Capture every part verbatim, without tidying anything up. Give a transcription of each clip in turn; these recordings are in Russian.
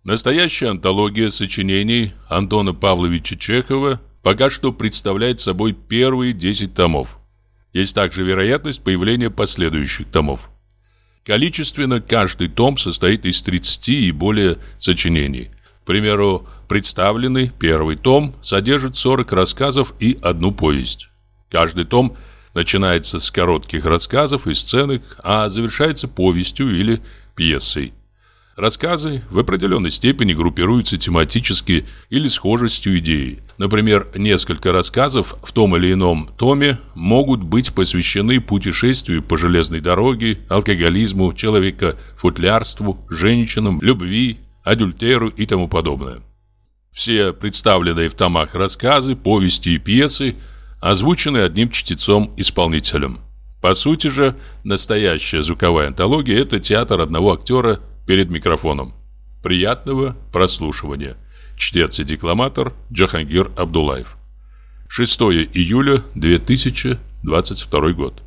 Настоящая антология сочинений Антона Павловича Чехова пока что представляет собой первые десять томов. Есть также вероятность появления последующих томов. Количественно каждый том состоит из тридцати и более сочинений. К примеру, представленный первый том содержит сорок рассказов и одну повесть. Каждый том начинается с коротких рассказов и сценок, а завершается повестью или пьесой. Рассказы в определенной степени группируются тематически или схожестью идеи. Например, несколько рассказов в том или ином томе могут быть посвящены путешествию по железной дороге, алкоголизму, человекофутлярству, женщинам, любви, адюльтеру и тому подобное. Все представленные в томах рассказы, повести и пьесы озвучены одним чтецом-исполнителем. По сути же, настоящая звуковая антология – это театр одного актера перед микрофоном. Приятного прослушивания. Чтец и декламатор Джахангир Абдуллаев. шестое июля две тысячи двадцать второй год.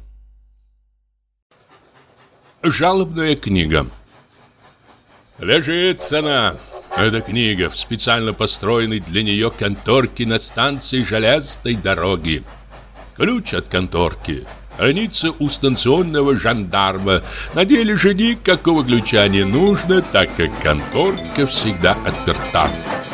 Жалобная книга. Лежит она, эта книга, в специально построенной для нее конторке на станции железной дороги. Ключ от конторки хранится у станционного жандарма. На деле же никакого ключа не нужно, так как конторка всегда отперта.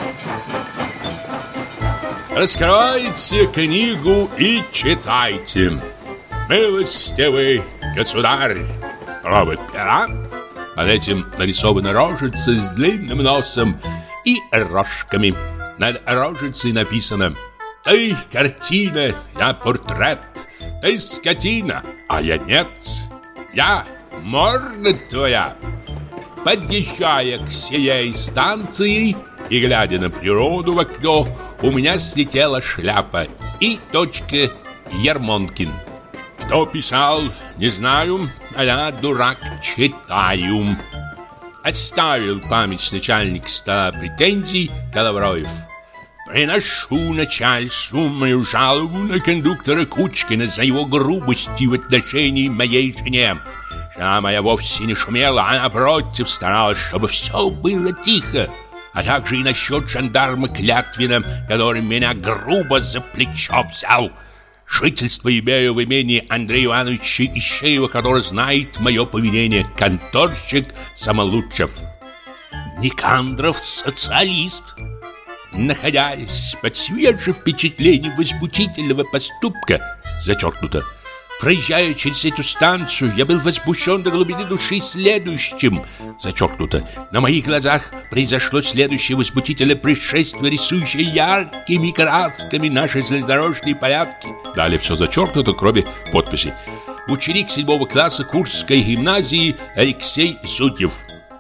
Раскройте книгу и читайте. Милостивый государь, провод пера. Под этим нарисована рожица с длинным носом и рожками. Над рожицей написано: «Ты картина, я портрет, ты скотина, а я нет, я морда твоя». Подъезжая к сей станции и глядя на природу в окно, у меня слетела шляпа и точка Ермонкин. Кто писал, не знаю, а я, дурак, читаю. Отставил память начальник стола претензий Коловроев. Приношу начальству мою жалобу на кондуктора Кучкина за его грубости в отношении моей жене. Жена моя вовсе не шумела, а напротив старалась, чтобы все было тихо. А также и насчет жандарма Клятвина, который меня грубо за плечо взял. Жительство имею в имении Андрея Ивановича Ищеева, который знает мое поведение. Конторщик Самолучев. Никандров социалист. Находясь под свежим впечатлением возмутительного поступка, зачеркнуто, проезжая через эту станцию, я был возмущен до глубины души следующим, зачеркнуто. На моих глазах произошло следующее возмутительное происшествие, рисующее яркими красками наши железнодорожные порядки. Далее все зачеркнуто, кроме подписи. Ученик седьмого класса Курской гимназии Алексей Судьев.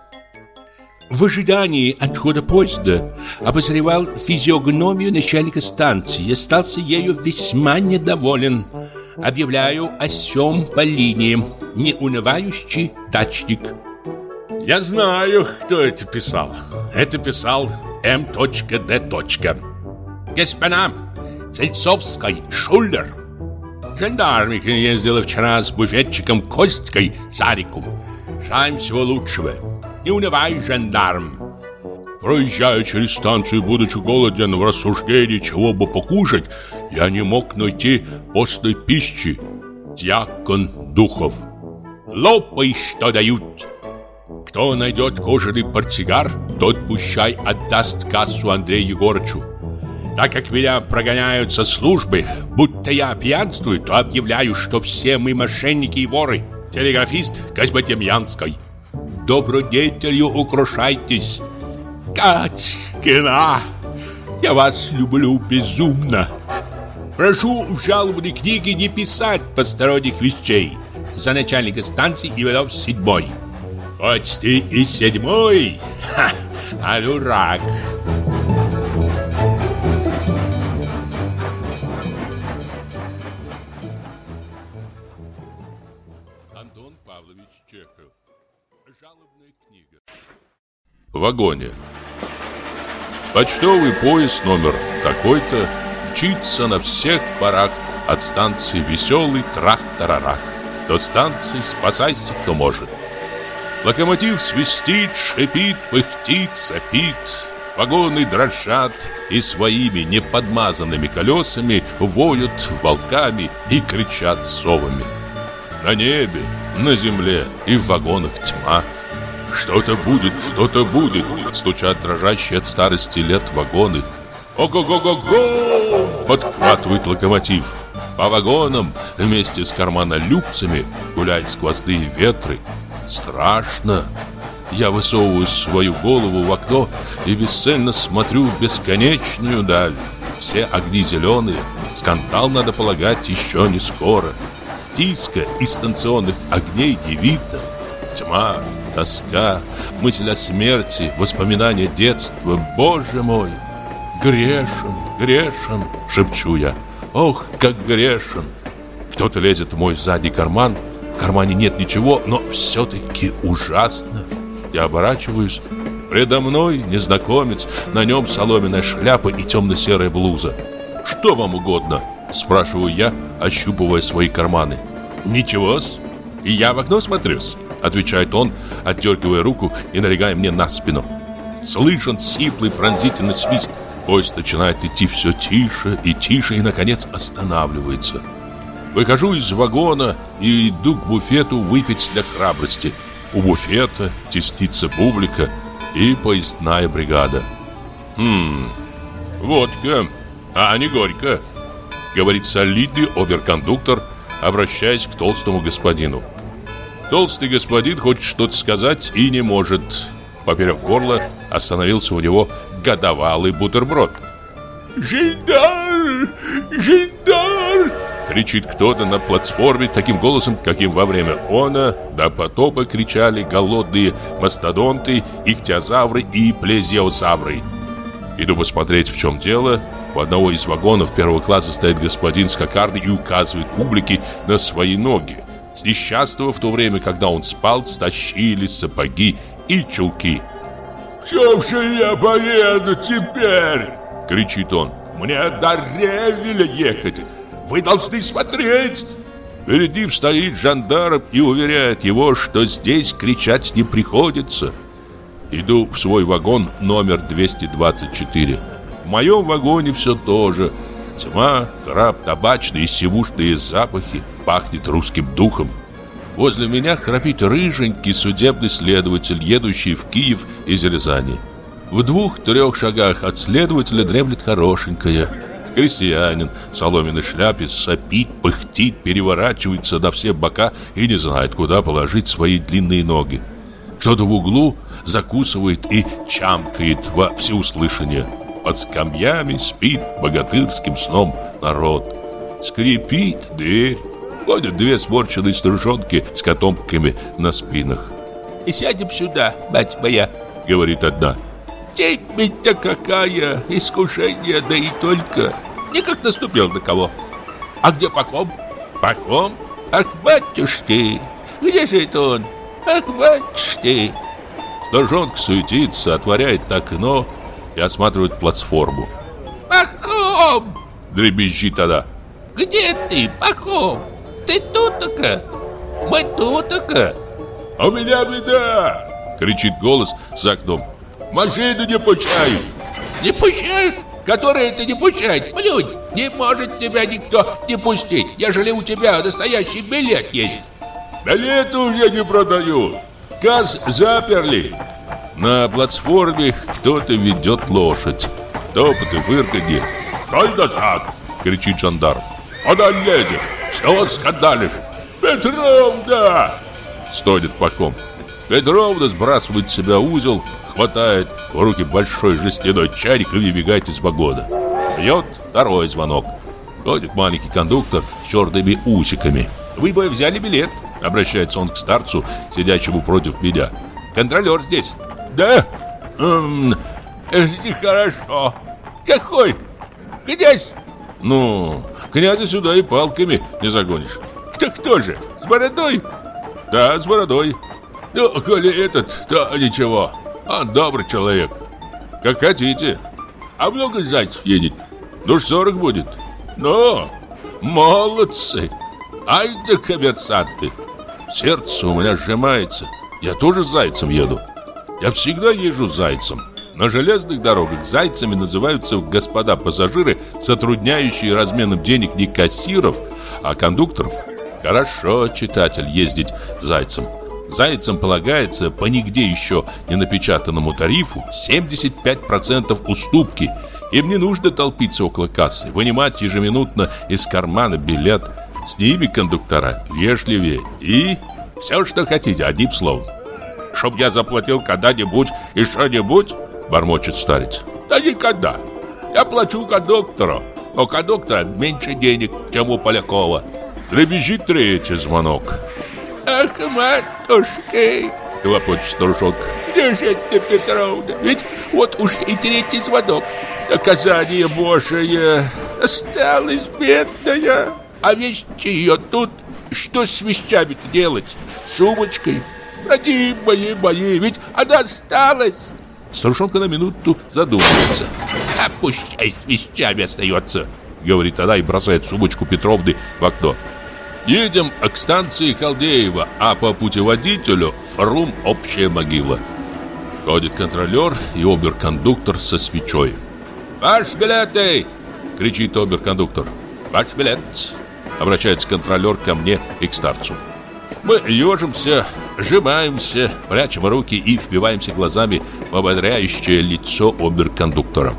В ожидании отхода поезда обозревал физиогномию начальника станции. Остался ею весьма недоволен. Объявляю о сём по линии. Неунывающий дачник. Я знаю, кто это писал. Это писал М Д. Господа, Цельцовской, Шуллер. Жандармика ездила вчера с буфетчиком Костькой Сариком. Желаем всего лучшего. Не унывай, жандарм. Проезжая через станцию, будучи голоден в рассуждении, чего бы покушать, я не мог найти постной пищи. Дьякон Духов. Лопай, что дают. Кто найдет кожаный портсигар, тот пущай отдаст кассу Андрею Егорычу. Так как меня прогоняют со службы, будто я пьянствую, то объявляю, что все мы мошенники и воры. Телеграфист Козьмодемьянской. Добродетелью украшайтесь. Катькина, я вас люблю безумно. Прошу в жалобной книге не писать посторонних вещей. За начальника станции Иванов седьмой. Хоть ты и седьмой, ха, а дурак. Антон Павлович Чехов. Жалобная книга. В вагоне. Почтовый поезд номер такой-то мчится на всех парах от станции Веселый Трах-Тарарах до станции Спасайся, кто может. Локомотив свистит, шипит, пыхтит, сопит. Вагоны дрожат и своими неподмазанными колесами воют волками и кричат совами. На небе, на земле и в вагонах тьма. Что-то будет, что-то будет, стучат дрожащие от старости лет вагоны. Ого-го-го-го! Подхватывает локомотив. По вагонам вместе с карманолюбцами гуляют сквозные ветры. Страшно. Я высовываю свою голову в окно и бесцельно смотрю в бесконечную даль. Все огни зеленые. Скандал, надо полагать, еще не скоро. Диска из станционных огней не видно. Тьма, тоска, мысль о смерти, воспоминания детства. Боже мой! Грешен, грешен, шепчу я. Ох, как грешен. Кто-то лезет в мой задний карман. В кармане нет ничего, но все-таки ужасно. Я оборачиваюсь. Предо мной незнакомец. На нем соломенная шляпа и темно-серая блуза. «Что вам угодно?» Спрашиваю я, ощупывая свои карманы. «Ничего-с. И я в окно смотрюсь», отвечает он, отдергивая руку и налегая мне на спину. Слышен сиплый пронзительный свист. Поезд начинает идти все тише и тише и, наконец, останавливается. Выхожу из вагона и иду к буфету выпить для храбрости. У буфета теснится публика и поездная бригада. «Хм, водка, а не горько», говорит солидный оберкондуктор, обращаясь к толстому господину. Толстый господин хочет что-то сказать и не может. Поперек горла остановился у него годовалый бутерброд. «Жандар! Жандар!» кричит кто-то на платформе таким голосом, каким во время она до потопа кричали голодные мастодонты, ихтиозавры и плезиозавры. Иду посмотреть, в чем дело. У одного из вагонов первого класса стоит господин с кокардой и указывает публике на свои ноги. С несчастного в то время, когда он спал, стащили сапоги и чулки. «В чем же я поеду теперь?» — кричит он. «Мне до Ревеля ехать. Вы должны смотреть!» Перед ним стоит жандарм и уверяет его, что здесь кричать не приходится. Иду в свой вагон номер двести двадцать четыре. В моем вагоне все то же. Тьма, храп, табачные и сивушные запахи. Пахнет русским духом. Возле меня храпит рыженький судебный следователь, едущий в Киев из Рязани. В двух-трех шагах от следователя дремлет хорошенькая. Крестьянин в соломенной шляпе сопит, пыхтит, переворачивается на все бока и не знает, куда положить свои длинные ноги. Кто-то в углу закусывает и чамкает во всеуслышание. Под скамьями спит богатырским сном народ. Скрипит дверь. Ходят две сморченные старушонки с котомками на спинах. «И сядем сюда, мать моя», — говорит одна. «Темень-то какая, искушение, да и только. Никак наступил на кого. А где Пахом?» «Пахом? Ах, батюшки, где же это он? Ах, батюшки!» Старушонка суетится, отворяет окно и осматривает платформу. «Пахом!» — дребезжит она. «Где ты, Пахом? Ты тут-то? Мы тут-то?» «А у меня беда!» — кричит голос за окном. «Машину не пущают!» «Не пущают? Который это не пущает? Плюнь! Не может тебя никто не пустить, ежели у тебя настоящий билет есть!» «Билеты уже не продают! Касс заперли!» На платформе кто-то ведет лошадь. Топот и фырканье. «Стой назад!» — кричит жандарм. «Куда лезешь? Что скандалишь?» «Петровна!» — стонет Пахом. Петровна сбрасывает с себя узел, хватает в руки большой жестяной чайник и выбегает из вагона. Бьет второй звонок. Ходит маленький кондуктор с черными усиками. «Вы бы взяли билет?» — обращается он к старцу, сидящему против меня. «Контролер здесь». «Да? Эм, это нехорошо. Какой? Князь?» «Ну, князя сюда и палками не загонишь». «Кто, кто же? С бородой?» «Да, с бородой». «Ну, коли этот, то ничего. Он добрый человек». «Как хотите». «А много зайцев едет?» «Ну, сорок будет». «Ну, молодцы. Ай да коммерсанты». Сердце у меня сжимается. Я тоже зайцем еду. Я всегда езжу зайцем. На железных дорогах зайцами называются господа пассажиры, затрудняющие разменом денег не кассиров, а кондукторов. Хорошо, читатель, ездить зайцем. Зайцам полагается по нигде еще не напечатанному тарифу семьдесят пять процентов уступки. Им не нужно толпиться около кассы, вынимать ежеминутно из кармана билет. С ними кондуктора вежливее и все, что хотите, одним словом. «Чтоб я заплатил когда-нибудь и что-нибудь?» — бормочет старец. «Да никогда. Я плачу кондуктору, но у кондуктора меньше денег, чем у Полякова». Дребезжит третий звонок. «Ах, матушки!» — хлопочет старушонка. «Где же это, Петровна? Ведь вот уж и третий звонок. Наказание Божие. Осталась бедная. А вещи ее тут. Что с вещами-то делать? С сумочкой? Родимые мои, ведь она осталась». Старушонка на минуту задумывается. «А пущай с вещами остается», — говорит она и бросает сумочку Петровны в окно. Едем к станции Халдеева, а по путеводителю Фрум общая могила. Ходит контролер и оберкондуктор со свечой. «Ваш билеты!» — кричит оберкондуктор. «Ваш билет!» — обращается контролер ко мне и к старцу. Мы ежимся, сжимаемся, прячем руки и впиваемся глазами в ободряющее лицо оберкондуктора.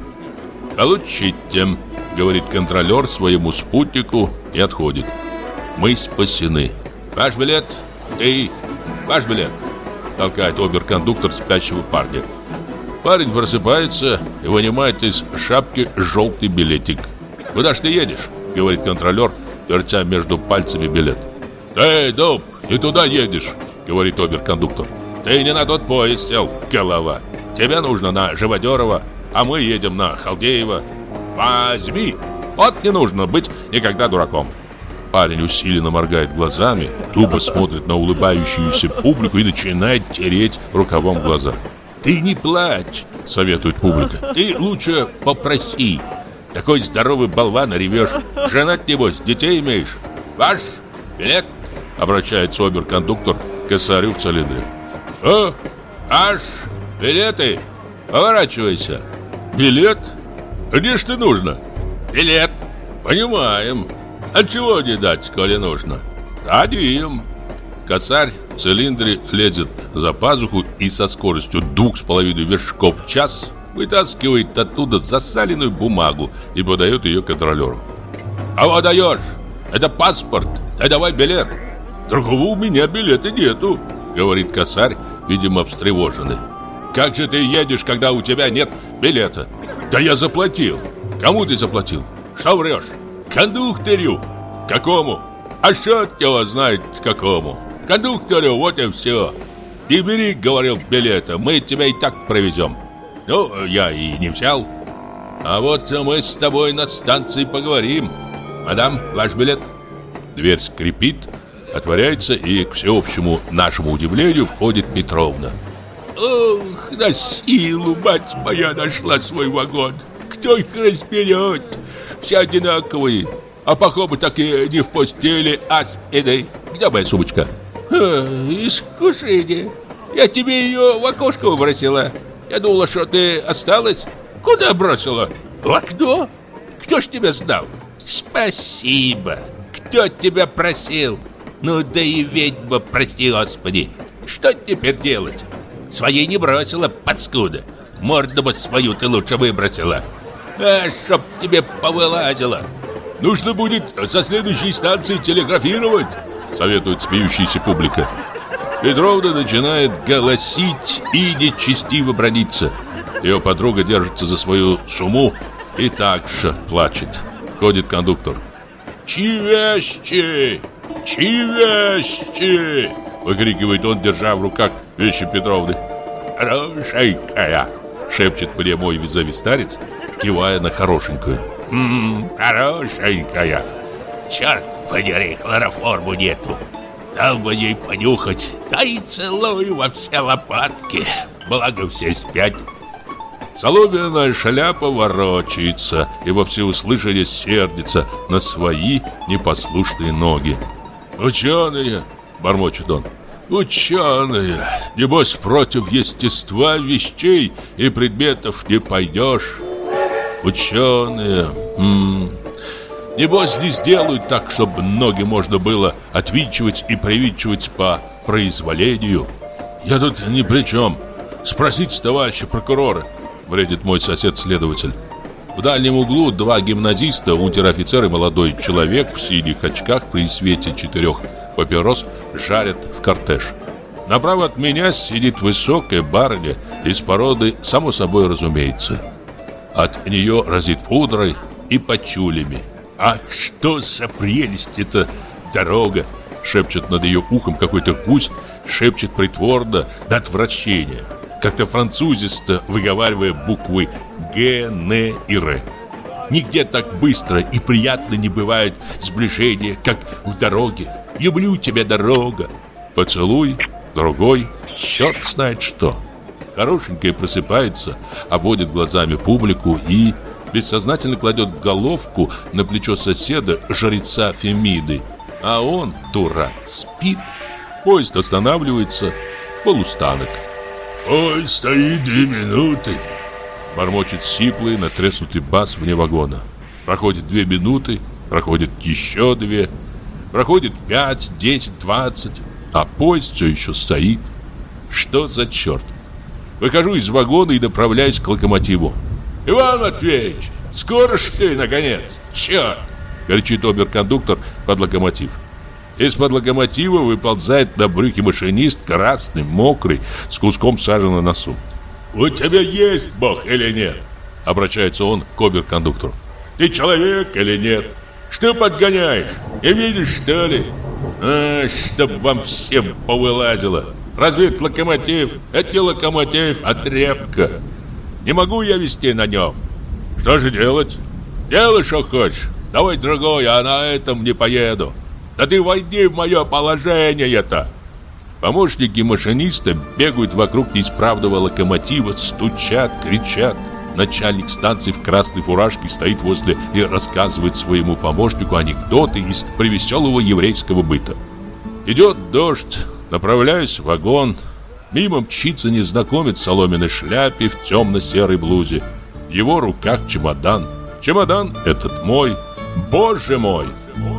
«Получите!» — говорит контролер своему спутнику и отходит. Мы спасены. «Ваш билет! Ты! Ваш билет!» — толкает оберкондуктор спящего парня. Парень просыпается и вынимает из шапки желтый билетик. «Куда ж ты едешь?» — говорит контролер, вертя между пальцами билет. «Ты, дуб, не туда едешь!» — говорит оберкондуктор. «Ты не на тот поезд сел, голова. Тебе нужно на Живодерова, а мы едем на Халдеева. Возьми! Вот не нужно быть никогда дураком!» Парень усиленно моргает глазами, тупо смотрит на улыбающуюся публику и начинает тереть рукавом глаза. «Ты не плачь!» — советует публика. «Ты лучше попроси. Такой здоровый болван ревешь. Женат, небось, детей имеешь. Ваш билет!» — обращается оберкондуктор к косарю в цилиндре. «О, аж билеты! Поворачивайся!» «Билет? Где ж ты нужно?» «Билет!» «Понимаем. А чего не дать, коли нужно?» «Дадим!» Косарь в цилиндре лезет за пазуху и со скоростью двух с половиной вершков в час вытаскивает оттуда засаленную бумагу и подает ее контролеру. «А вот даешь! Это паспорт! Ты давай билет!» «Другого у меня билета нету!» — говорит косарь, видимо, встревоженный. «Как же ты едешь, когда у тебя нет билета?» «Да я заплатил!» «Кому ты заплатил? Что врешь?» «Кондуктору!» «Какому?» «А что его знает какому?» «Кондуктору, вот и все!» «Не бери, — говорил, — билета, мы тебя и так провезем». «Ну, я и не взял». «А вот мы с тобой на станции поговорим. Мадам, ваш билет?» Дверь скрипит, отворяется, и, к всеобщему нашему удивлению, входит Петровна. «Ох, на силу, мать моя, нашла свой вагон! Кто их разберет? Все одинаковые. А похоже, так и не в постели, а спиной. Где моя сумочка?» «Искушение. Я тебе ее в окошко выбросила. Я думала, что ты осталась. Куда бросила? В окно? Кто ж тебя сдал?» «Спасибо. Кто тебя просил? Ну да и ведьма, прости господи. Что теперь делать? Своей не бросила, паскуда. Морду бы свою ты лучше выбросила. А чтоб тебе повылазило. Нужно будет со следующей станции телеграфировать», советует смеющаяся публика. Петровна начинает голосить и нечестиво браниться. Ее подруга держится за свою сумму и также плачет. Ходит кондуктор. «Чьи вещи? Чьи вещи?» выкрикивает он, держа в руках вещи Петровны. «Хорошенькая!» шепчет мне мой визави старец, кивая на хорошенькую. «М-м, хорошенькая! Черт подери, хлороформу нету! Дал бы ей понюхать, да и целую во все лопатки, благо все спят». Соломенная шляпа ворочается и во всеуслышание сердится на свои непослушные ноги. «Ученые!» — бормочет он. Ученые, небось, против естества вещей и предметов не пойдешь. Ученые, м-м, небось, не сделают так, чтобы ноги можно было отвинчивать и привинчивать по произволению. Я тут ни при чем. Спросите товарища прокурора, бредит мой сосед-следователь. В дальнем углу два гимназиста, унтер-офицер и молодой человек в синих очках при свете четырех папирос жарят в кортеж. Направо от меня сидит высокая барыня из породы, само собой разумеется. От нее разит пудрой и пачулями. «Ах, что за прелесть эта дорога!» Шепчет над ее ухом какой-то гусь, шепчет притворно до отвращения, как-то французисто выговаривая буквы Г, Н и Р. Нигде так быстро и приятно не бывает сближение, как в дороге. Люблю тебя, дорога. Поцелуй, другой, черт знает что. Хорошенькая просыпается, обводит глазами публику и бессознательно кладет головку на плечо соседа, жреца Фемиды. А он, дурак, спит. Поезд останавливается, полустанок. «Поезд стоит две минуты», — бормочет сиплый, натреснутый бас вне вагона. Проходит две минуты, проходит еще две, проходит пять, десять, двадцать, а поезд все еще стоит. Что за черт? Выхожу из вагона и направляюсь к локомотиву. «Иван Матвеевич, скоро ж ты, наконец! Черт!» — кричит оберкондуктор под локомотив. Из-под локомотива выползает на брюхе машинист, красный, мокрый, с куском сажи на носу. «У тебя есть Бог или нет?» — обращается он к оберкондуктору. «Ты человек или нет? Что подгоняешь? Не видишь, что ли? А, чтоб вам всем повылазило! Разве это локомотив? Это не локомотив, а тряпка. Не могу я везти на нем. Что же делать? Делай, что хочешь. Давай другой, а на этом не поеду. Да ты войди в мое положение-то!» Помощники машиниста бегают вокруг неисправного локомотива, стучат, кричат. Начальник станции в красной фуражке стоит возле и рассказывает своему помощнику анекдоты из превеселого еврейского быта. Идет дождь, направляюсь в вагон. Мимо мчится незнакомец в соломенной шляпе, в темно-серой блузе. В его руках чемодан. Чемодан этот мой. Боже мой!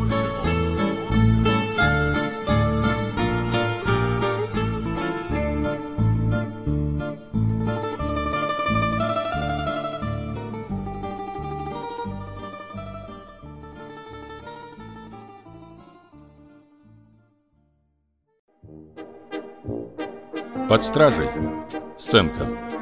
Под стражей. Сценка.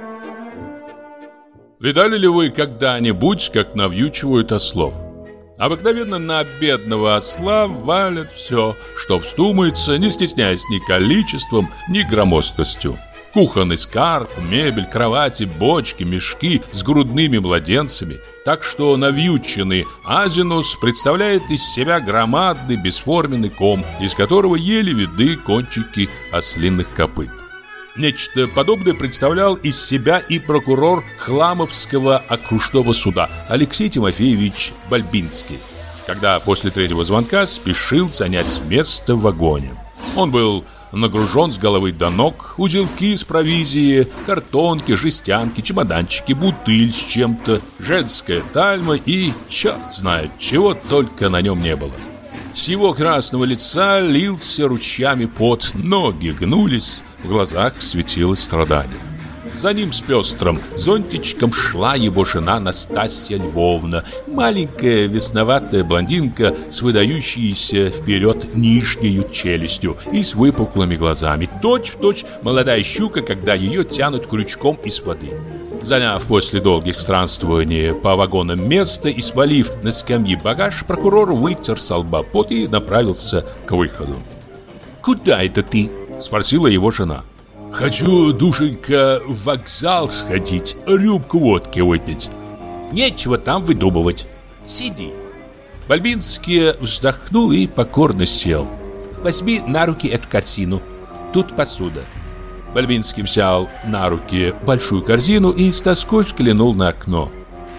Видали ли вы когда-нибудь, как навьючивают ослов? Обыкновенно на бедного осла валят все, что вздумается, не стесняясь ни количеством, ни громоздкостью. Кухонный скарб, мебель, кровати, бочки, мешки с грудными младенцами. Так что навьюченный азинус представляет из себя громадный бесформенный ком, из которого еле видны кончики ослиных копыт. Нечто подобное представлял из себя и прокурор Хламовского окружного суда Алексей Тимофеевич Бальбинский, когда после третьего звонка спешил занять место в вагоне. Он был нагружен с головы до ног, узелки с провизией, картонки, жестянки, чемоданчики, бутыль с чем-то, женская тальма и черт знает, чего только на нем не было. С его красного лица лился ручьями пот, ноги гнулись, в глазах светилось страдание. За ним с пестрым зонтичком шла его жена Настасья Львовна, маленькая весноватая блондинка с выдающейся вперед нижнею челюстью и с выпуклыми глазами, точь-в-точь молодая щука, когда ее тянут крючком из воды. Заняв после долгих странствований по вагонам место и свалив на скамьи багаж, прокурор вытер со лба пот и направился к выходу. «Куда это ты?» – спросила его жена. «Хочу, душенька, в вокзал сходить, рюмку водки выпить». «Нечего там выдумывать. Сиди». Бальбинский вздохнул и покорно сел. «Возьми на руки эту корзину. Тут посуда». Бальбинский взял на руки большую корзину и с тоской взглянул на окно.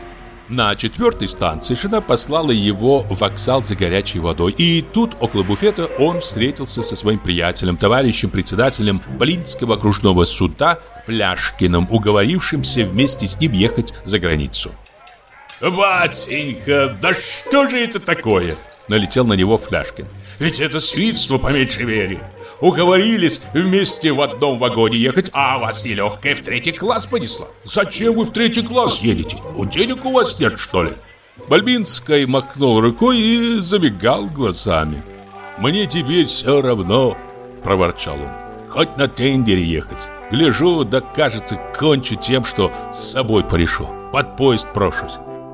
На четвертой станции жена послала его в вокзал за горячей водой. И тут, около буфета, он встретился со своим приятелем, товарищем, председателем Блинского окружного суда Фляшкиным, уговорившимся вместе с ним ехать за границу. «Батенька, да что же это такое?» Налетел на него Фляшкин. «Ведь это свидетельство по меньшей мере. Уговорились вместе в одном вагоне ехать, а вас нелегкая в третий класс понесла. Зачем вы в третий класс едете? Денег у вас нет, что ли?» Бальбинский махнул рукой и замигал глазами. «Мне теперь все равно», — проворчал он. «Хоть на тендере ехать. Гляжу, да кажется, кончу тем, что с собой порешу. Под поезд прошусь.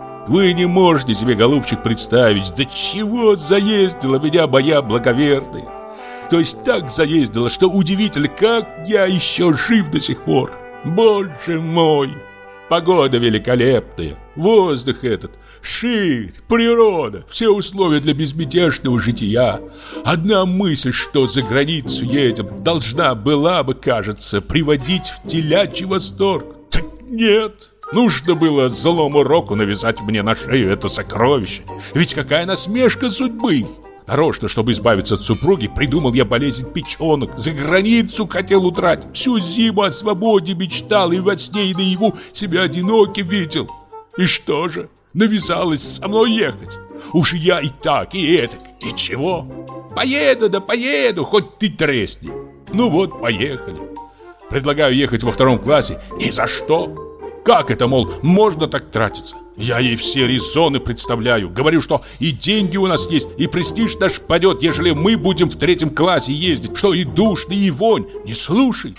Вы не можете себе, голубчик, представить, до чего заездила меня моя благоверная. То есть так заездила, что удивительно, как я еще жив до сих пор. Боже мой! Погода великолепная, воздух этот, ширь, природа, все условия для безмятежного жития. Одна мысль, что за границу едем, должна была бы, кажется, приводить в телячий восторг. Так нет, нужно было злому року навязать мне на шею это сокровище. Ведь какая насмешка судьбы! Нарочно, чтобы избавиться от супруги, придумал я болезнь печенок. За границу хотел удрать. Всю зиму о свободе мечтал и во сне и наяву себя одиноким видел. И что же? Навязалась со мной ехать. Уж я и так, и этак. И чего? Поеду, да поеду, хоть ты тресни. Ну вот, поехали. Предлагаю ехать во втором классе. Ни за что. Как это, мол, можно так тратиться? Я ей все резоны представляю. Говорю, что и деньги у нас есть, и престиж наш падет, ежели мы будем в третьем классе ездить, что и душно, и вонь. Не слушай.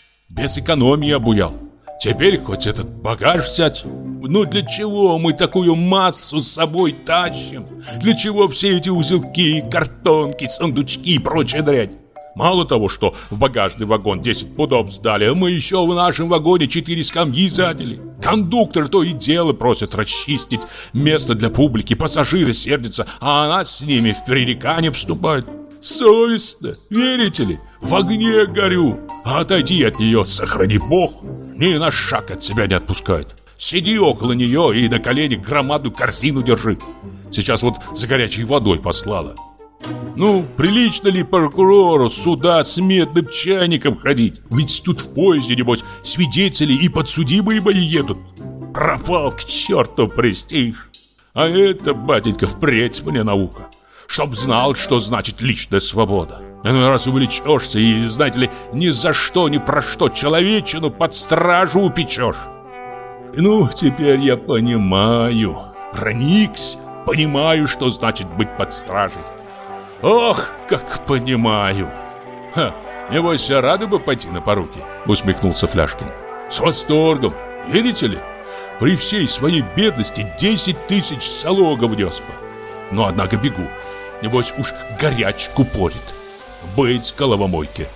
Без экономии обуял. Теперь хоть этот багаж взять. Ну для чего мы такую массу с собой тащим? Для чего все эти узелки, картонки, сундучки и прочая дрянь? Мало того, что в багажный вагон десять пудов сдали, мы еще в нашем вагоне четыре скамьи заняли. Кондуктор то и дело просит расчистить место для публики, пассажиры сердятся, а она с ними в пререкание вступает. Совестно, верите ли? В огне горю, а отойти от нее, сохрани Бог, ни на шаг от себя не отпускает. Сиди около нее и до колени громадную корзину держи. Сейчас вот за горячей водой послала. Ну, прилично ли прокурору сюда с медным чайником ходить? Ведь тут в поезде, небось, свидетели и подсудимые мои едут. Пропал к черту престиж. А это, батенька, впредь мне наука. Чтоб знал, что значит личная свобода. Иной раз увлечешься и, знаете ли, ни за что, ни про что человечину под стражу упечешь. Ну, теперь я понимаю, проникся, понимаю, что значит быть под стражей. Ох, как понимаю. Ха, небось, рады бы пойти на поруки, усмехнулся Фляшкин. С восторгом, видите ли? При всей своей бедности десять тысяч залога внес бы. Но, однако, бегу. Небось, уж горячку порит. Быть головомойке.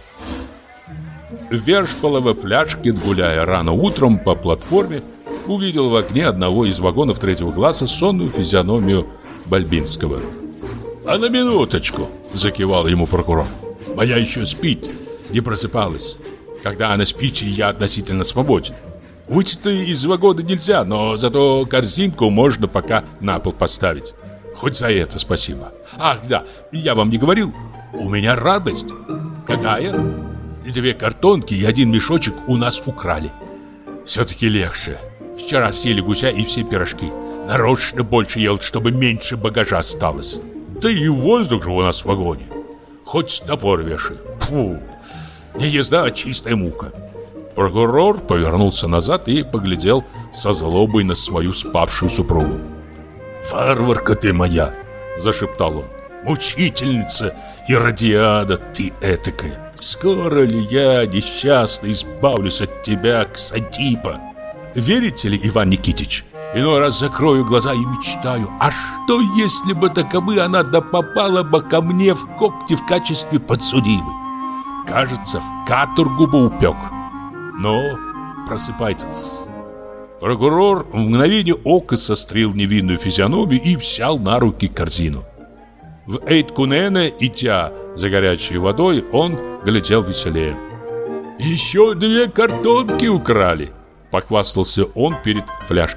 Вершполова Фляшкин, гуляя рано утром по платформе, увидел в окне одного из вагонов третьего класса сонную физиономию Бальбинского. «А на минуточку!» – закивал ему прокурор. «Моя еще спит, не просыпалась. Когда она спит, я относительно свободен. Выйти-то из вагона нельзя, но зато корзинку можно пока на пол поставить. Хоть за это спасибо. Ах, да, я вам не говорил, у меня радость. Какая? Две картонки и один мешочек у нас украли. Все-таки легче. Вчера съели гуся и все пирожки. Нарочно больше ел, чтобы меньше багажа осталось. Да и воздух же у нас в вагоне. Хоть топор вешай. Фу, не езда, а чистая мука». Прокурор повернулся назад и поглядел со злобой на свою спавшую супругу. «Варварка ты моя!» – зашептал он. «Мучительница Иродиада ты этакая! Скоро ли я, несчастный, избавлюсь от тебя, Ксантипа? Верите ли, Иван Никитич? Иной раз закрою глаза и мечтаю, а что, если бы таковы она да попала бы ко мне в когти в качестве подсудимой? Кажется, в каторгу бы упек. Но просыпайтесь». Прокурор в мгновение ока сострил невинную физиономию и взял на руки корзину. В Эйткунене, идя за горячей водой, он глядел веселее. «Еще две картонки украли!» — похвастался он перед Фляшкиным.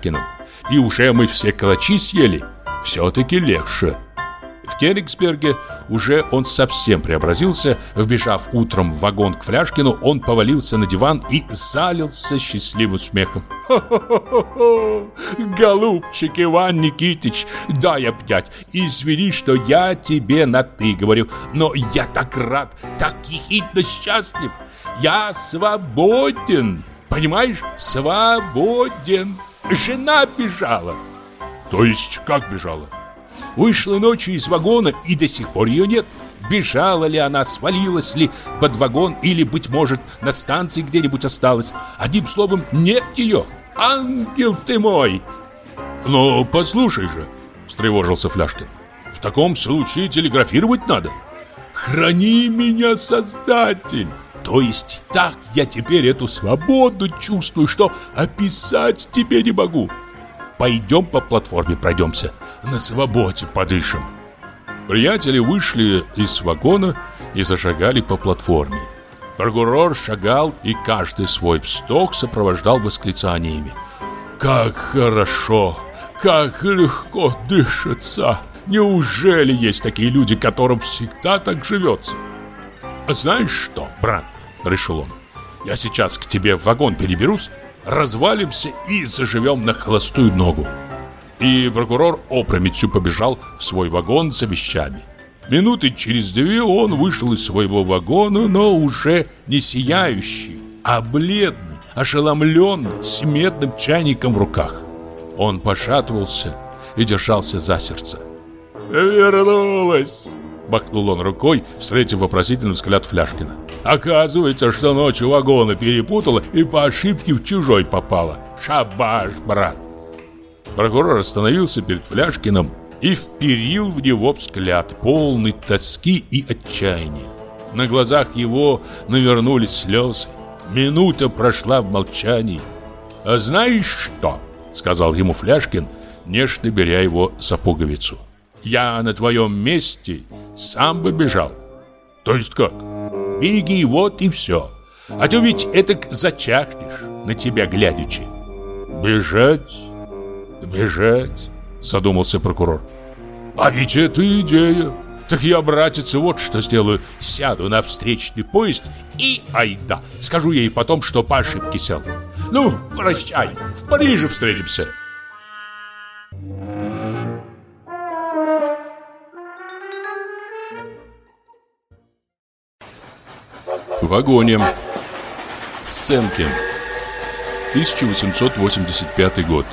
и уже мы все калачи съели, все-таки легче. В Кёнигсберге уже он совсем преобразился. Вбежав утром в вагон к Фляшкину, он повалился на диван и залился счастливым смехом. «Хо-хо-хо-хо! Голубчик Иван Никитич, дай обнять. Извини, что я тебе на «ты» говорю, но я так рад, так ехидно счастлив. Я свободен, понимаешь? Свободен. Жена бежала». «То есть как бежала?» «Вышла ночью из вагона, и до сих пор ее нет. Бежала ли она, свалилась ли под вагон, или, быть может, на станции где-нибудь осталась. Одним словом, нет ее. Ангел ты мой!» «Но послушай же», — встревожился Фляшкин, «в таком случае телеграфировать надо». «Храни меня, Создатель! То есть так я теперь эту свободу чувствую, что описать тебе не могу. Пойдем по платформе пройдемся, на свободе подышим». Приятели вышли из вагона и зашагали по платформе. Прокурор шагал, и каждый свой вздох сопровождал восклицаниями. «Как хорошо! Как легко дышится! Неужели есть такие люди, которым всегда так живется?» «Знаешь что, брат?» — решил он. «Я сейчас к тебе в вагон переберусь, развалимся и заживем на холостую ногу». И прокурор опрометью побежал в свой вагон за вещами. Минуты через две он вышел из своего вагона, но уже не сияющий, а бледный, ошеломленный, с медным чайником в руках. Он пошатывался и держался за сердце. «Вернулась!» — махнул он рукой, встретив вопросительный взгляд Фляшкина. «Оказывается, что ночью вагоны перепутала и по ошибке в чужой попала. Шабаш, брат!» Прокурор остановился перед Фляшкиным и вперил в него взгляд, полный тоски и отчаяния. На глазах его навернулись слезы. Минута прошла в молчании. «А знаешь что?» — сказал ему Фляшкин, нежно беря его за пуговицу. «Я на твоем месте сам бы бежал». «То есть как?» «Беги, вот и все. А то ведь этак зачахнешь, на тебя глядячи». «Бежать? Бежать?» — задумался прокурор. «А ведь это идея. Так я, братец, вот что сделаю. Сяду на встречный поезд и айда. Скажу ей потом, что по ошибке сел. Ну, прощай, в Париже встретимся». В вагоне. Сценки. тысяча восемьсот восемьдесят пятый год.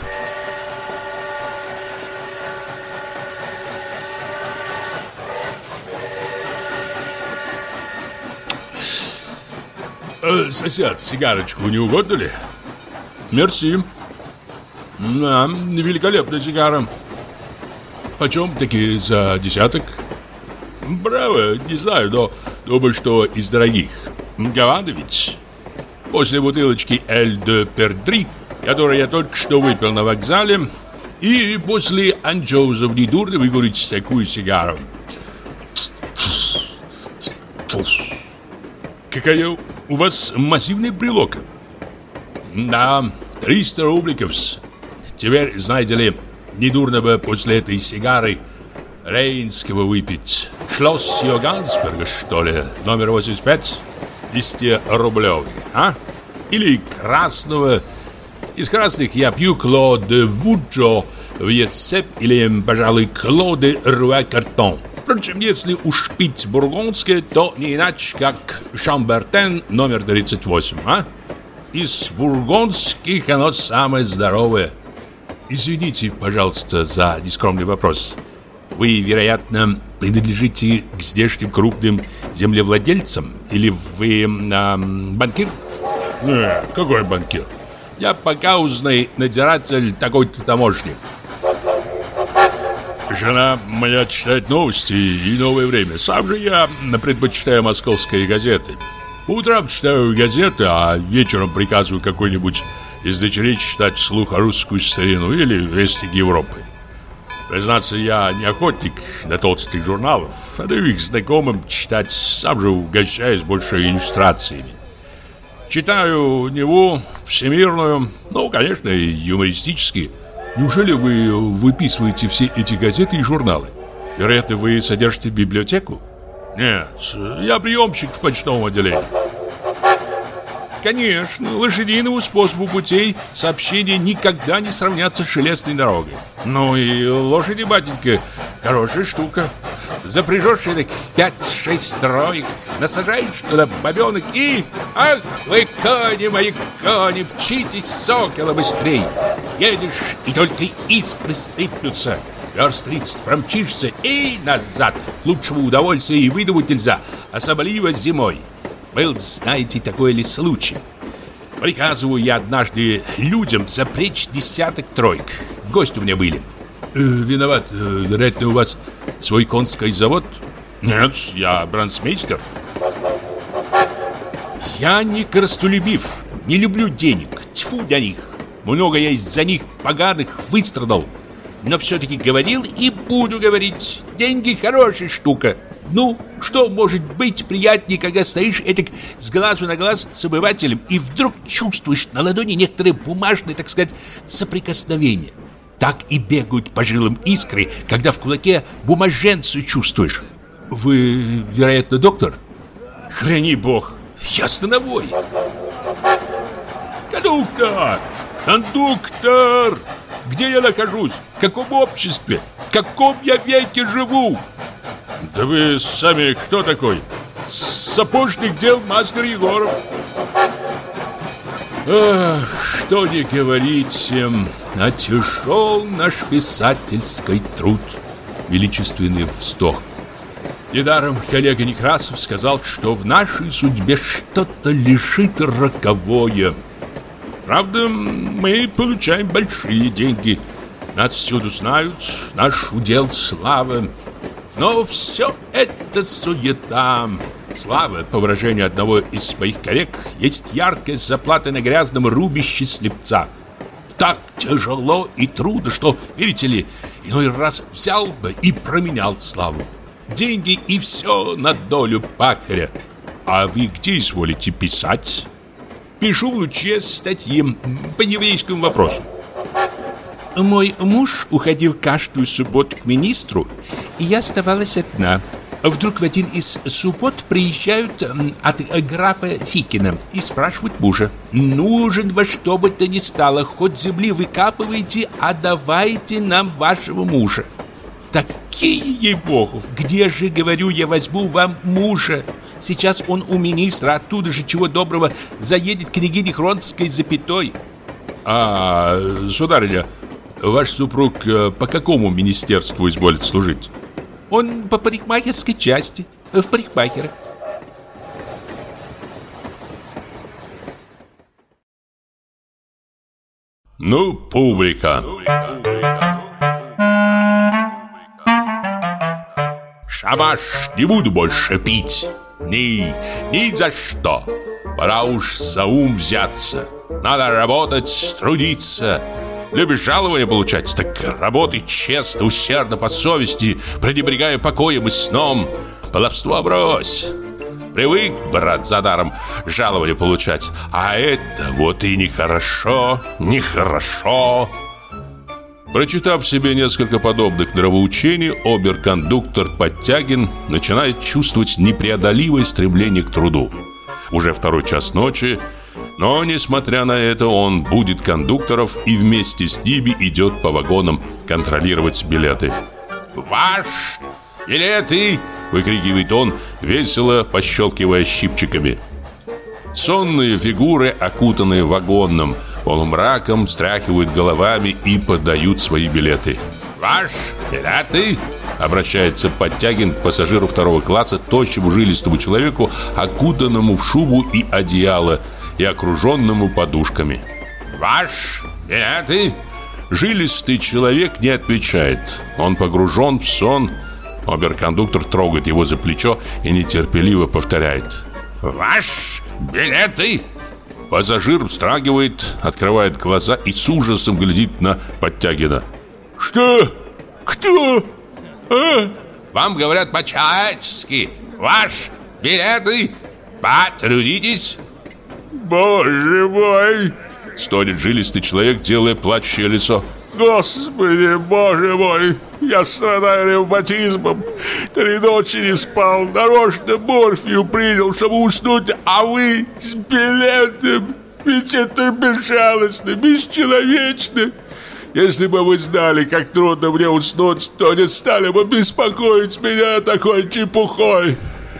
Э, сосед, сигарочку не угодно ли? Мерси. Да, великолепная сигара. Почем таки за десяток? Браво, не знаю, но думаю, что из дорогих. Гавана ведь. После бутылочки «Эль де Пердри», которую я только что выпил на вокзале, и после анчоусов недурно выкурить такую сигару. Какая у вас массивная брелока. Да, триста рубликов. Теперь, знаете ли, недурно бы после этой сигары рейнского выпить. Шлосс Йогансберга, что ли, номер восемьдесят пять, десятирублевый, а? Или красного. Из красных я пью Кло де Вуджо, Вьесеп или, пожалуй, Кло де Руа Картон. Впрочем, если уж пить бургундское, то не иначе, как Шамбертен номер тридцать восемь, а? Из бургундских оно самое здоровое. Извините, пожалуйста, за нескромный вопрос. Вы, вероятно, принадлежите к здешним крупным землевладельцам? Или вы э, банкир? Нет, какой банкир? Я покаузный надзиратель такой-то таможни. Жена моя читает новости и «Новое время». Сам же я предпочитаю московские газеты. Утром читаю газеты, а вечером приказываю какой-нибудь из дочерей читать вслух русскую старину или вести Европы. Признаться, я не охотник на толстых журналов, а даю их знакомым читать, сам же угощаюсь больше иллюстрациями. Читаю «Неву», «Всемирную», ну, конечно, и юмористические. Неужели вы выписываете все эти газеты и журналы? Вероятно, вы содержите библиотеку? Нет, я приемщик в почтовом отделении. Конечно, лошадиному способу путей сообщения никогда не сравнятся с железной дорогой. Ну и лошади, батенька, хорошая штука. Запряжешь их пять-шесть троек, насажаешь туда бабенок и... Ах, вы кони мои, кони, мчитесь, сокола, быстрей. Едешь, и только искры сыплются. Верст тридцать промчишься и назад. Лучшего удовольствия и выдумать нельзя, особливо зимой. Был, знаете, такой ли случай? Приказываю я однажды людям запрячь десяток троек. Гости у меня были. э, Виноват, э, вероятно, у вас свой конский завод? Нет, я брандсмейстер. Я не коростолюбив, не люблю денег. Тьфу для них. Много я из-за них поганых выстрадал. Но все-таки говорил и буду говорить. Деньги хорошая штука. Ну, что может быть приятнее, когда стоишь этак с глазу на глаз с обывателем и вдруг чувствуешь на ладони некоторые бумажные, так сказать, соприкосновения. Так и бегают по жилам искры, когда в кулаке бумаженцию чувствуешь. Вы, вероятно, доктор? Храни бог, я становой. Кондуктор! Кондуктор! Где я нахожусь? В каком обществе? В каком я веке живу? Да вы сами кто такой? Сапожник дел мастер Егоров. Ах, что не говорите, а тяжел наш писательский труд. Величественный вздох. Недаром коллега Некрасов сказал, что в нашей судьбе что-то лежит роковое. Правда, мы получаем большие деньги. Нас всюду знают, наш удел слава. Но все это суета. Слава, по выражению одного из моих коллег, есть яркая заплата на грязном рубище слепца. Так тяжело и трудно, что, видите ли, иной раз взял бы и променял славу. Деньги и все на долю пахаря. А вы где изволите писать? Пишу в Луче статьи по еврейскому вопросу. Мой муж уходил каждую субботу к министру, и я оставалась одна. Вдруг в один из суббот приезжают от графа Фикина и спрашивают мужа: нужен во что бы то ни стало, хоть земли выкапывайте, а давайте нам вашего мужа. Такие, ей-богу, где же, говорю я, возьму вам мужа? Сейчас он у министра, оттуда же, чего доброго, заедет к княгине Хронской запятой. А, сударыня, ваш супруг по какому министерству изволит служить? Он по парикмахерской части, в парикмахерах. Ну, публика. Шабаш, не буду больше пить. Ни, ни за что. Пора уж за ум взяться. Надо работать, трудиться. Любишь жалование получать? Так работай честно, усердно, по совести, пренебрегая покоем и сном. Баловство брось. Привык, брат, за даром жалование получать. А это вот и нехорошо, нехорошо. Прочитав себе несколько подобных нравоучений, обер-кондуктор Подтягин начинает чувствовать непреодолимое стремление к труду. Уже второй час ночи, но, несмотря на это, он будит кондукторов и вместе с ними идет по вагонам контролировать билеты. «Ваш билеты!» — выкрикивает он, весело пощелкивая щипчиками. Сонные фигуры, окутанные вагонным полумраком, встряхивают головами и подают свои билеты. «Ваш билеты!» — обращается Подтягин к пассажиру второго класса, тощему жилистому человеку, окутанному в шубу и одеяло и окруженному подушками. «Ваш билеты!» Жилистый человек не отвечает. Он погружен в сон. Обер-кондуктор трогает его за плечо и нетерпеливо повторяет: «Ваш билеты!» Пассажир вздрагивает, открывает глаза и с ужасом глядит на Подтягина. «Что? Кто? А?» «Вам говорят по-человечески. Ваш билеты! Потрудитесь!» «Боже мой!» — стонет жилистый человек, делая плачущее лицо. Господи, боже мой, я страдаю ревматизмом. Три ночи не спал, нарочно морфию принял, чтобы уснуть, а вы с билетом. Ведь это безжалостно, бесчеловечно. Если бы вы знали, как трудно мне уснуть, то не стали бы беспокоить меня такой чепухой.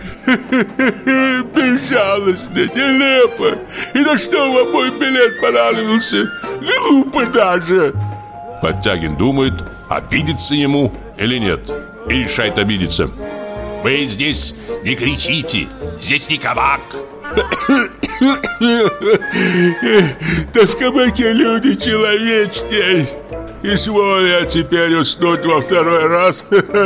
Безжалостно, нелепо. И на что вам мой билет понадобился? Глупо даже. Подтягин думает, обидеться ему или нет, и решает обидеться. Вы здесь не кричите, здесь не кабак. Да в кабаке люди человечней. Изволь я теперь уснуть во второй раз.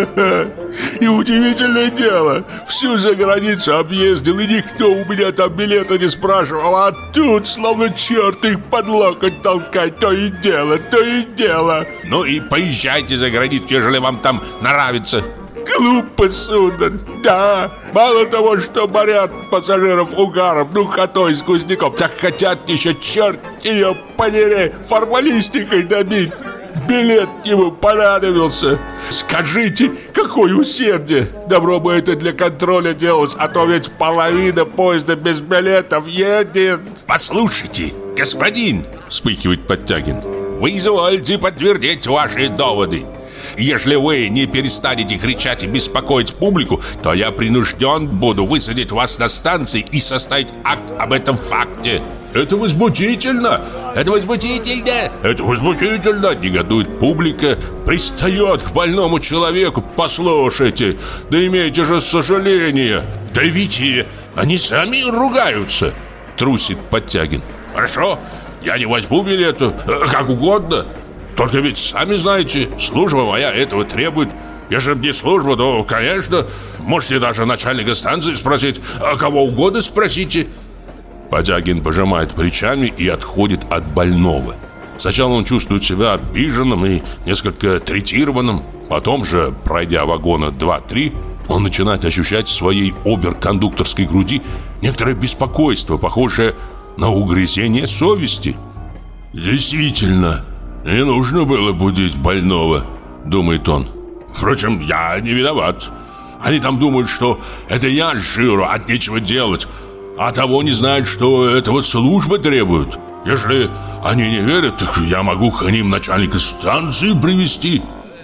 И удивительное дело, всю заграницу объездил, и никто у меня там билета не спрашивал. А тут, словно черт, их под локоть толкать. То и дело, то и дело. Ну и поезжайте за границу, ежели вам там нравится. Глупо, сударь, да. Мало того, что морят пассажиров угаром, духотой, сквозняком, так хотят еще, черт ее подери, формалистикой добить. Билет ему понадобился. Скажите, какое усердие. Добро бы это для контроля делалось, а то ведь половина поезда без билетов едет. Послушайте, господин, вспыхивает Подтягин, вы извольте подтвердить ваши доводы. Если вы не перестанете кричать и беспокоить публику, то я принужден буду высадить вас на станции и составить акт об этом факте. Это возмутительно! Это возмутительно! Это возмутительно! Негодует публика, пристает к больному человеку. Послушайте, да имейте же сожаление. Да ведь они сами ругаются. Трусит Подтягин. Хорошо, я не возьму билета, как угодно. Только ведь, сами знаете, служба моя этого требует. Если бы не служба, то, конечно, можете даже начальника станции спросить, а кого угодно спросите. Подтягин пожимает плечами и отходит от больного. Сначала он чувствует себя обиженным и несколько третированным. Потом же, пройдя вагона два-три, он начинает ощущать в своей оберкондукторской груди некоторое беспокойство, похожее на угрызение совести. Действительно, не нужно было будить больного, думает он. Впрочем, я не виноват. Они там думают, что это я с жиру, от нечего делать, а того не знают, что этого служба требует. Если они не верят, так я могу к ним начальника станции привести.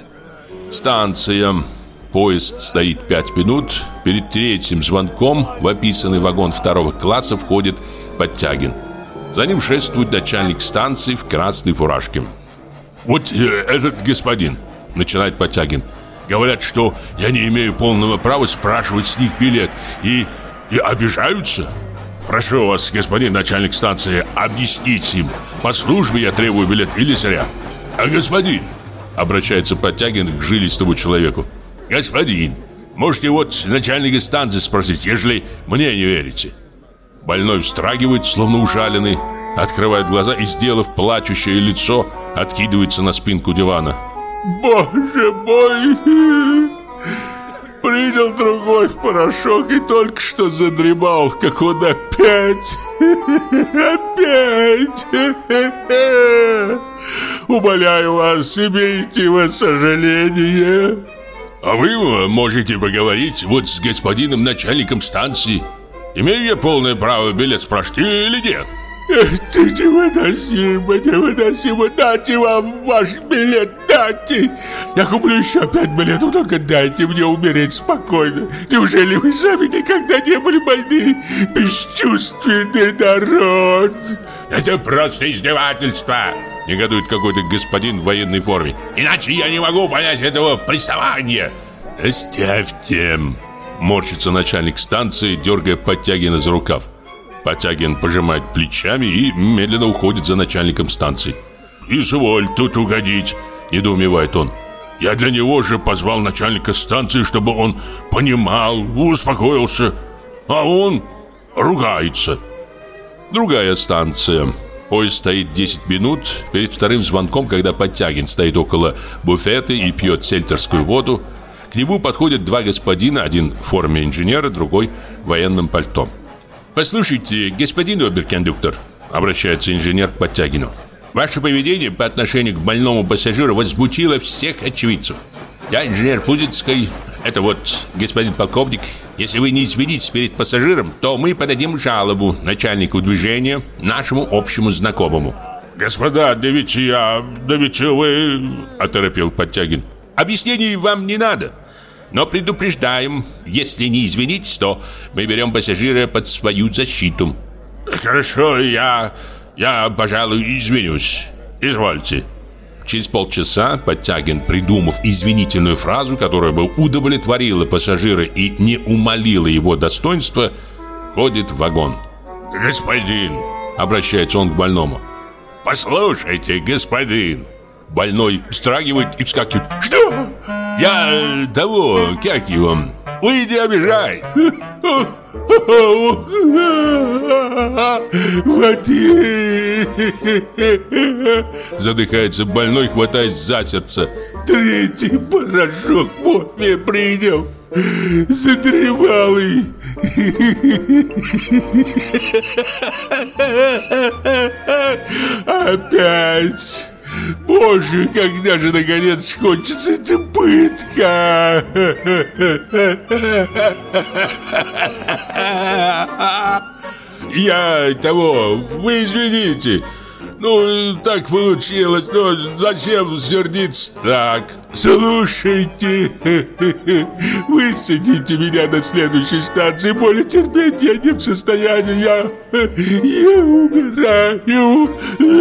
Станция. Поезд стоит пять минут. Перед третьим звонком в описанный вагон второго класса входит Подтягин. За ним шествует начальник станции в красной фуражке. «Вот э, этот господин», — начинает Подтягин, — «говорят, что я не имею полного права спрашивать с них билет, и, и обижаются. Прошу вас, господин начальник станции, объяснить им, по службе я требую билет или зря». «А господин», — обращается Подтягин к жилистому человеку, — «господин, можете вот начальника станции спросить, ежели мне не верите». Больной встрагивает, словно ужаленный, открывает глаза и, сделав плачущее лицо, откидывается на спинку дивана. «Боже мой! Принял другой порошок и только что задремал, как он опять! Опять! Умоляю вас, имейте вы сожаление!» «А вы можете поговорить вот с господином начальником станции. Имею я полное право билет спрашивать или нет?» «Это невыносимо, невыносимо! Дайте вам ваш билет, дайте! Я куплю еще пять билетов, только дайте мне умереть спокойно! Неужели вы сами никогда не были больны? Бесчувственный народ!» «Это просто издевательство!» — негодует какой-то господин в военной форме. «Иначе я не могу понять этого приставания!» «Оставьте!» — морщится начальник станции, дергая Подтягина за рукав. Подтягин пожимает плечами и медленно уходит за начальником станции. «Изволь тут угодить», — недоумевает он. «Я для него же позвал начальника станции, чтобы он понимал, успокоился, а он ругается». Другая станция. Поезд стоит десять минут. Перед вторым звонком, когда Подтягин стоит около буфета и пьет сельтерскую воду, к нему подходят два господина, один в форме инженера, другой в военном пальто. «Послушайте, господин оберкондуктор», — обращается инженер к Подтягину, Ваше поведение по отношению к больному пассажиру возмутило всех очевидцев. Я инженер Пузицкой. Это вот, господин полковник, если вы не извинитесь перед пассажиром, то мы подадим жалобу начальнику движения, нашему общему знакомому. Господа, да ведь я... да ведь вы... оторопел Подтягин. Объяснений вам не надо. Но предупреждаем, если не извинитесь, то мы берем пассажира под свою защиту. Хорошо, я... я, пожалуй, извинюсь. Извольте. Через полчаса Подтягин, придумав извинительную фразу, которая бы удовлетворила пассажира и не умалила его достоинства, входит в вагон. «Господин!» — обращается он к больному. «Послушайте, господин!» Больной вздрагивает и вскакивает. «Что? Я того, как его? Вы не обижайте!» Задыхается больной, хватаясь за сердце. «Третий порошок морфия принял. Задремалый». «Опять! Боже, когда же наконец кончится эта пытка?» «Я того, вы извините. Ну, так получилось, но зачем сердиться так? Слушайте, высадите меня на следующей станции. Более терпеть я не в состоянии. Я, я умираю».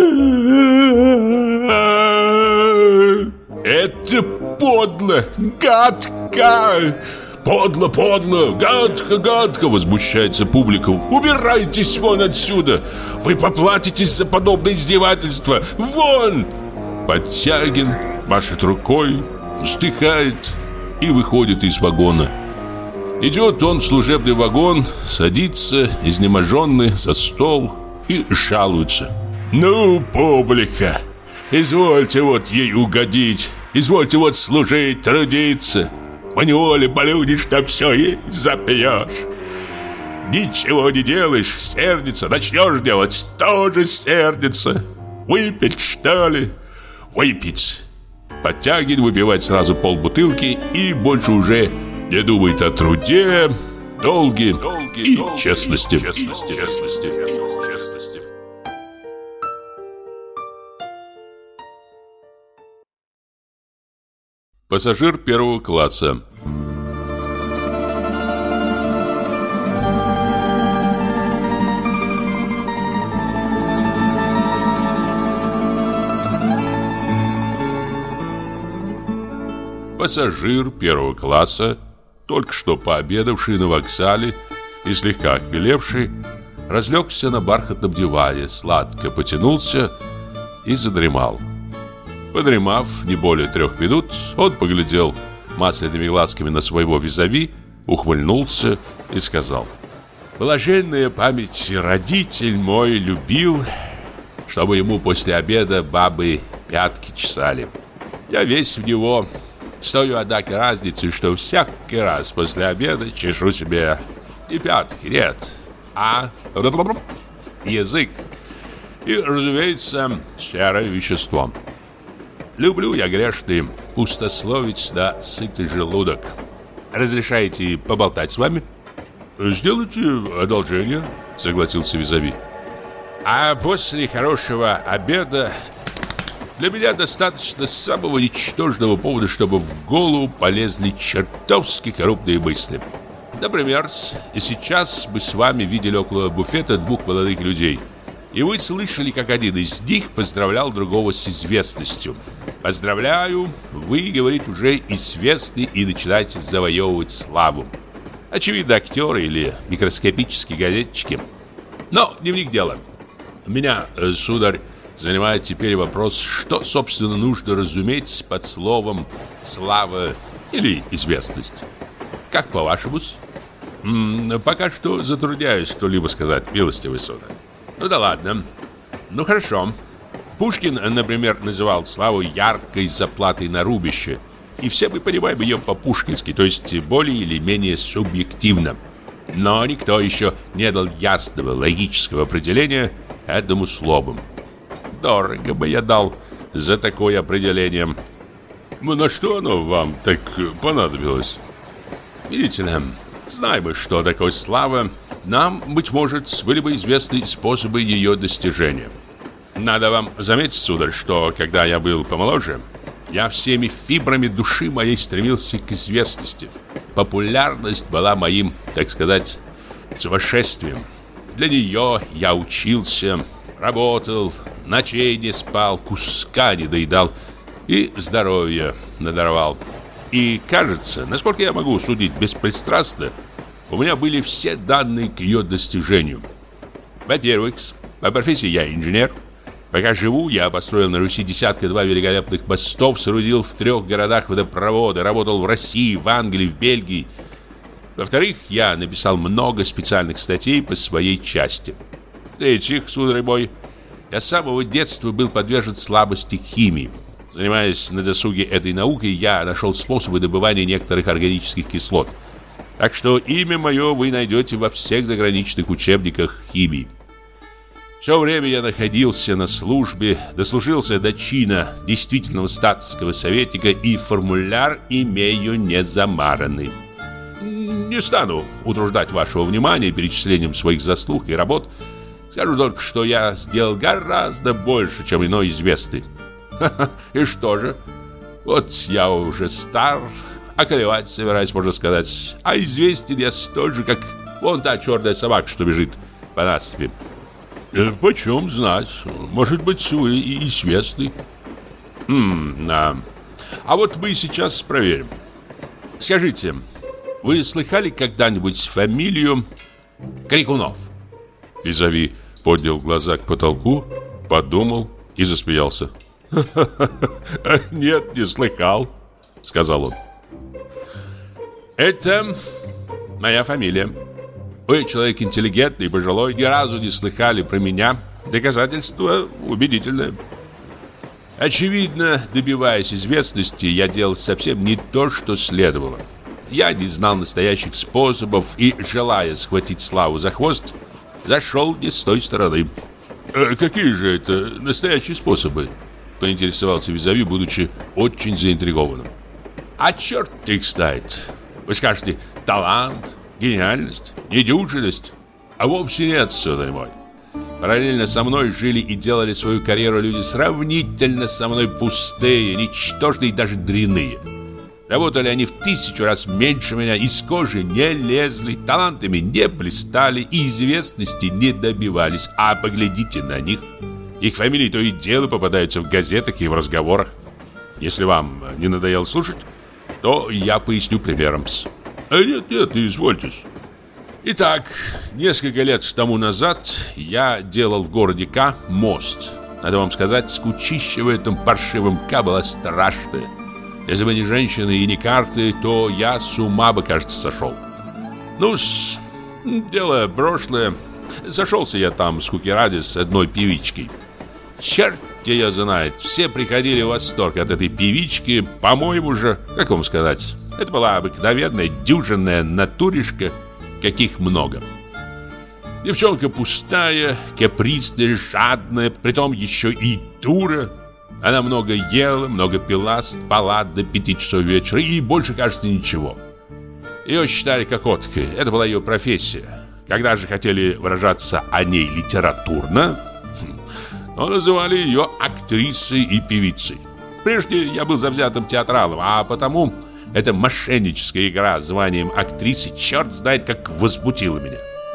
«Это подло, гадко! Подло, подло, гадко, гадко!» возмущается публика. «Убирайтесь вон отсюда! Вы поплатитесь за подобное издевательство! Вон!» Подтягин машет рукой, вздыхает и выходит из вагона. Идет он в служебный вагон, садится, изнеможенный, за стол и жалуется. «Ну, публика, извольте вот ей угодить, извольте вот служить, трудиться. В неволе полюдишь, на все ей запьешь. Ничего не делаешь, сердится, начнешь делать, тоже сердится. Выпить, что ли? Выпить». Подтягин выпивает сразу полбутылки и больше уже не думает о труде, долге, долге и долге, честности. честности, честности, честности, честности. Пассажир первого класса. Пассажир первого класса, только что пообедавший на вокзале и слегка отпилевший, разлегся на бархатном диване, сладко потянулся и задремал. Подремав не более трех минут, он поглядел масляными глазками на своего визави, ухмыльнулся и сказал: «Блаженная память, родитель мой любил, чтобы ему после обеда бабы пятки чесали. Я весь в него, с той, однако, разницей, что всякий раз после обеда чешу себе не пятки, нет, а язык и, разумеется, серое вещество. Люблю я, грешный, пустословить на сытый желудок. Разрешаете поболтать с вами?» «Сделайте одолжение», — согласился визави. «А после хорошего обеда для меня достаточно самого ничтожного повода, чтобы в голову полезли чертовски крупные мысли. Например, и сейчас мы с вами видели около буфета двух молодых людей. И вы слышали, как один из них поздравлял другого с известностью. Поздравляю, вы, говорит, уже известны и начинаете завоевывать славу. Очевидно, актеры или микроскопические газетчики. Но не в них дело. Меня, сударь, занимает теперь вопрос, что, собственно, нужно разуметь под словом «слава» или «известность». Как по-вашему-с? Пока что затрудняюсь что-либо сказать, милостивый сударь. Ну да ладно. Ну хорошо. Пушкин, например, называл славу яркой заплатой на рубище. И все мы понимаем ее по-пушкински, то есть более или менее субъективно. Но никто еще не дал ясного логического определения этому слову. дорого бы я дал за такое определение. Ну, на что оно вам так понадобилось? Видите ли, знаем мы, что такое слава. Нам, быть может, были бы известны способы ее достижения. Надо вам заметить, сударь, что когда я был помоложе, я всеми фибрами души моей стремился к известности. Популярность была моим, так сказать, сумасшествием. Для нее я учился, работал, ночей не спал, куска не доедал и здоровье надорвал. И кажется, насколько я могу судить беспристрастно, у меня были все данные к ее достижению. Во-первых, по профессии я инженер. Пока живу, я построил на Руси десятка-два великолепных мостов, соорудил в трех городах водопроводы, работал в России, в Англии, в Бельгии. Во-вторых, я написал много специальных статей по своей части. В-третьих, сударь мой, я с самого детства был подвержен слабости к химии. Занимаясь на досуге этой наукой, я нашел способы добывания некоторых органических кислот. Так что имя мое вы найдете во всех заграничных учебниках химии. Все время я находился на службе, дослужился до чина действительного статского советника и формуляр имею не замаранный. Не стану утруждать вашего внимания перечислением своих заслуг и работ. Скажу только, что я сделал гораздо больше, чем иной известный. И что же? Вот я уже стар, околевать собираюсь, можно сказать. А известен я столь же, как вон та черная собака, что бежит по насыпи. Почем знать? Может быть, вы и известный. Хм, да. А вот мы сейчас проверим. Скажите, вы слыхали когда-нибудь фамилию Крикунов? Визави поднял глаза к потолку, подумал и засмеялся. «Нет, не слыхал», — сказал он. «Это моя фамилия. Вы человек интеллигентный, пожилой, ни разу не слыхали про меня. Доказательство убедительное. Очевидно, добиваясь известности, я делал совсем не то, что следовало. Я не знал настоящих способов и, желая схватить славу за хвост, зашел не с той стороны». «А какие же это настоящие способы?» — поинтересовался Визави, будучи очень заинтригованным. «А черт их знает. Вы скажете, талант, гениальность, недюжинность. А вовсе нет, сударь мой. Параллельно со мной жили и делали свою карьеру люди сравнительно со мной пустые, ничтожные и даже дрянные. Работали они в тысячу раз меньше меня, из кожи не лезли, талантами не блистали и известности не добивались. А поглядите на них. Их фамилии то и дело попадаются в газетах и в разговорах. Если вам не надоело слушать, то я поясню примером. А нет, нет, не извольтесь. Итак, несколько лет тому назад я делал в городе К мост. Надо вам сказать, скучища в этом паршивом К была страшная. Если бы не женщины и не карты, то я с ума бы, кажется, сошел. Ну-с, дело прошлое. Сошелся я там, скуки ради, с одной певичкой. Черт ее знает, все приходили в восторг от этой певички. По-моему же, как вам сказать, это была обыкновенная дюжинная натуришка, каких много. Девчонка пустая, капризная, жадная, притом еще и дура. Она много ела, много пила, спала до пяти часов вечера и больше, кажется, ничего. Ее считали кокоткой, это была ее профессия. Когда же хотели выражаться о ней литературно, но называли ее актрисой и певицей. Прежде я был завзятым театралом, а потому эта мошенническая игра с званием актрисы черт знает как возбудила меня.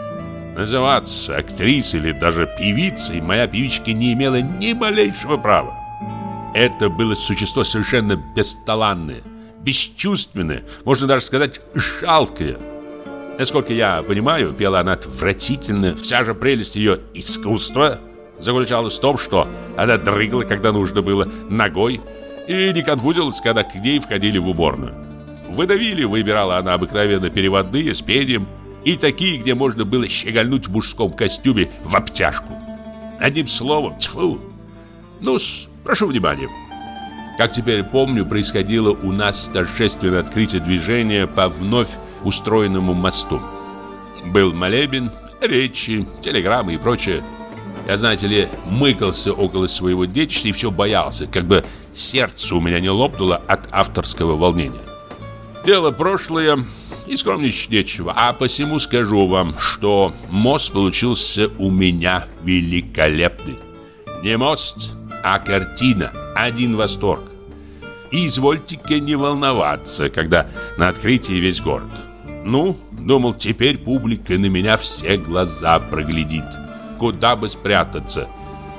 Называться актрисой или даже певицей моя певичка не имела ни малейшего права. Это было существо совершенно бесталанное, бесчувственное, можно даже сказать, жалкое. Насколько я понимаю, пела она отвратительно. Вся же прелесть ее искусства заключалась в том, что она дрыгала, когда нужно было, ногой, и не конфузилась, когда к ней входили в уборную. Выдавили, выбирала она обыкновенно переводные с пением и такие, где можно было щегольнуть в мужском костюме в обтяжку. Одним словом, тьфу. Ну-с, прошу внимания. Как теперь помню, происходило у нас торжественное открытие движения по вновь устроенному мосту. Был молебен, речи, телеграммы и прочее. Я, знаете ли, мыкался около своего детища и все боялся, как бы сердце у меня не лопнуло от авторского волнения. Дело прошлое, и скромничать нечего, а посему скажу вам, что мост получился у меня великолепный. Не мост, а картина, один восторг. И извольте-ка не волноваться, когда на открытии весь город. Ну, думал, теперь публика на меня все глаза проглядит. Куда бы спрятаться?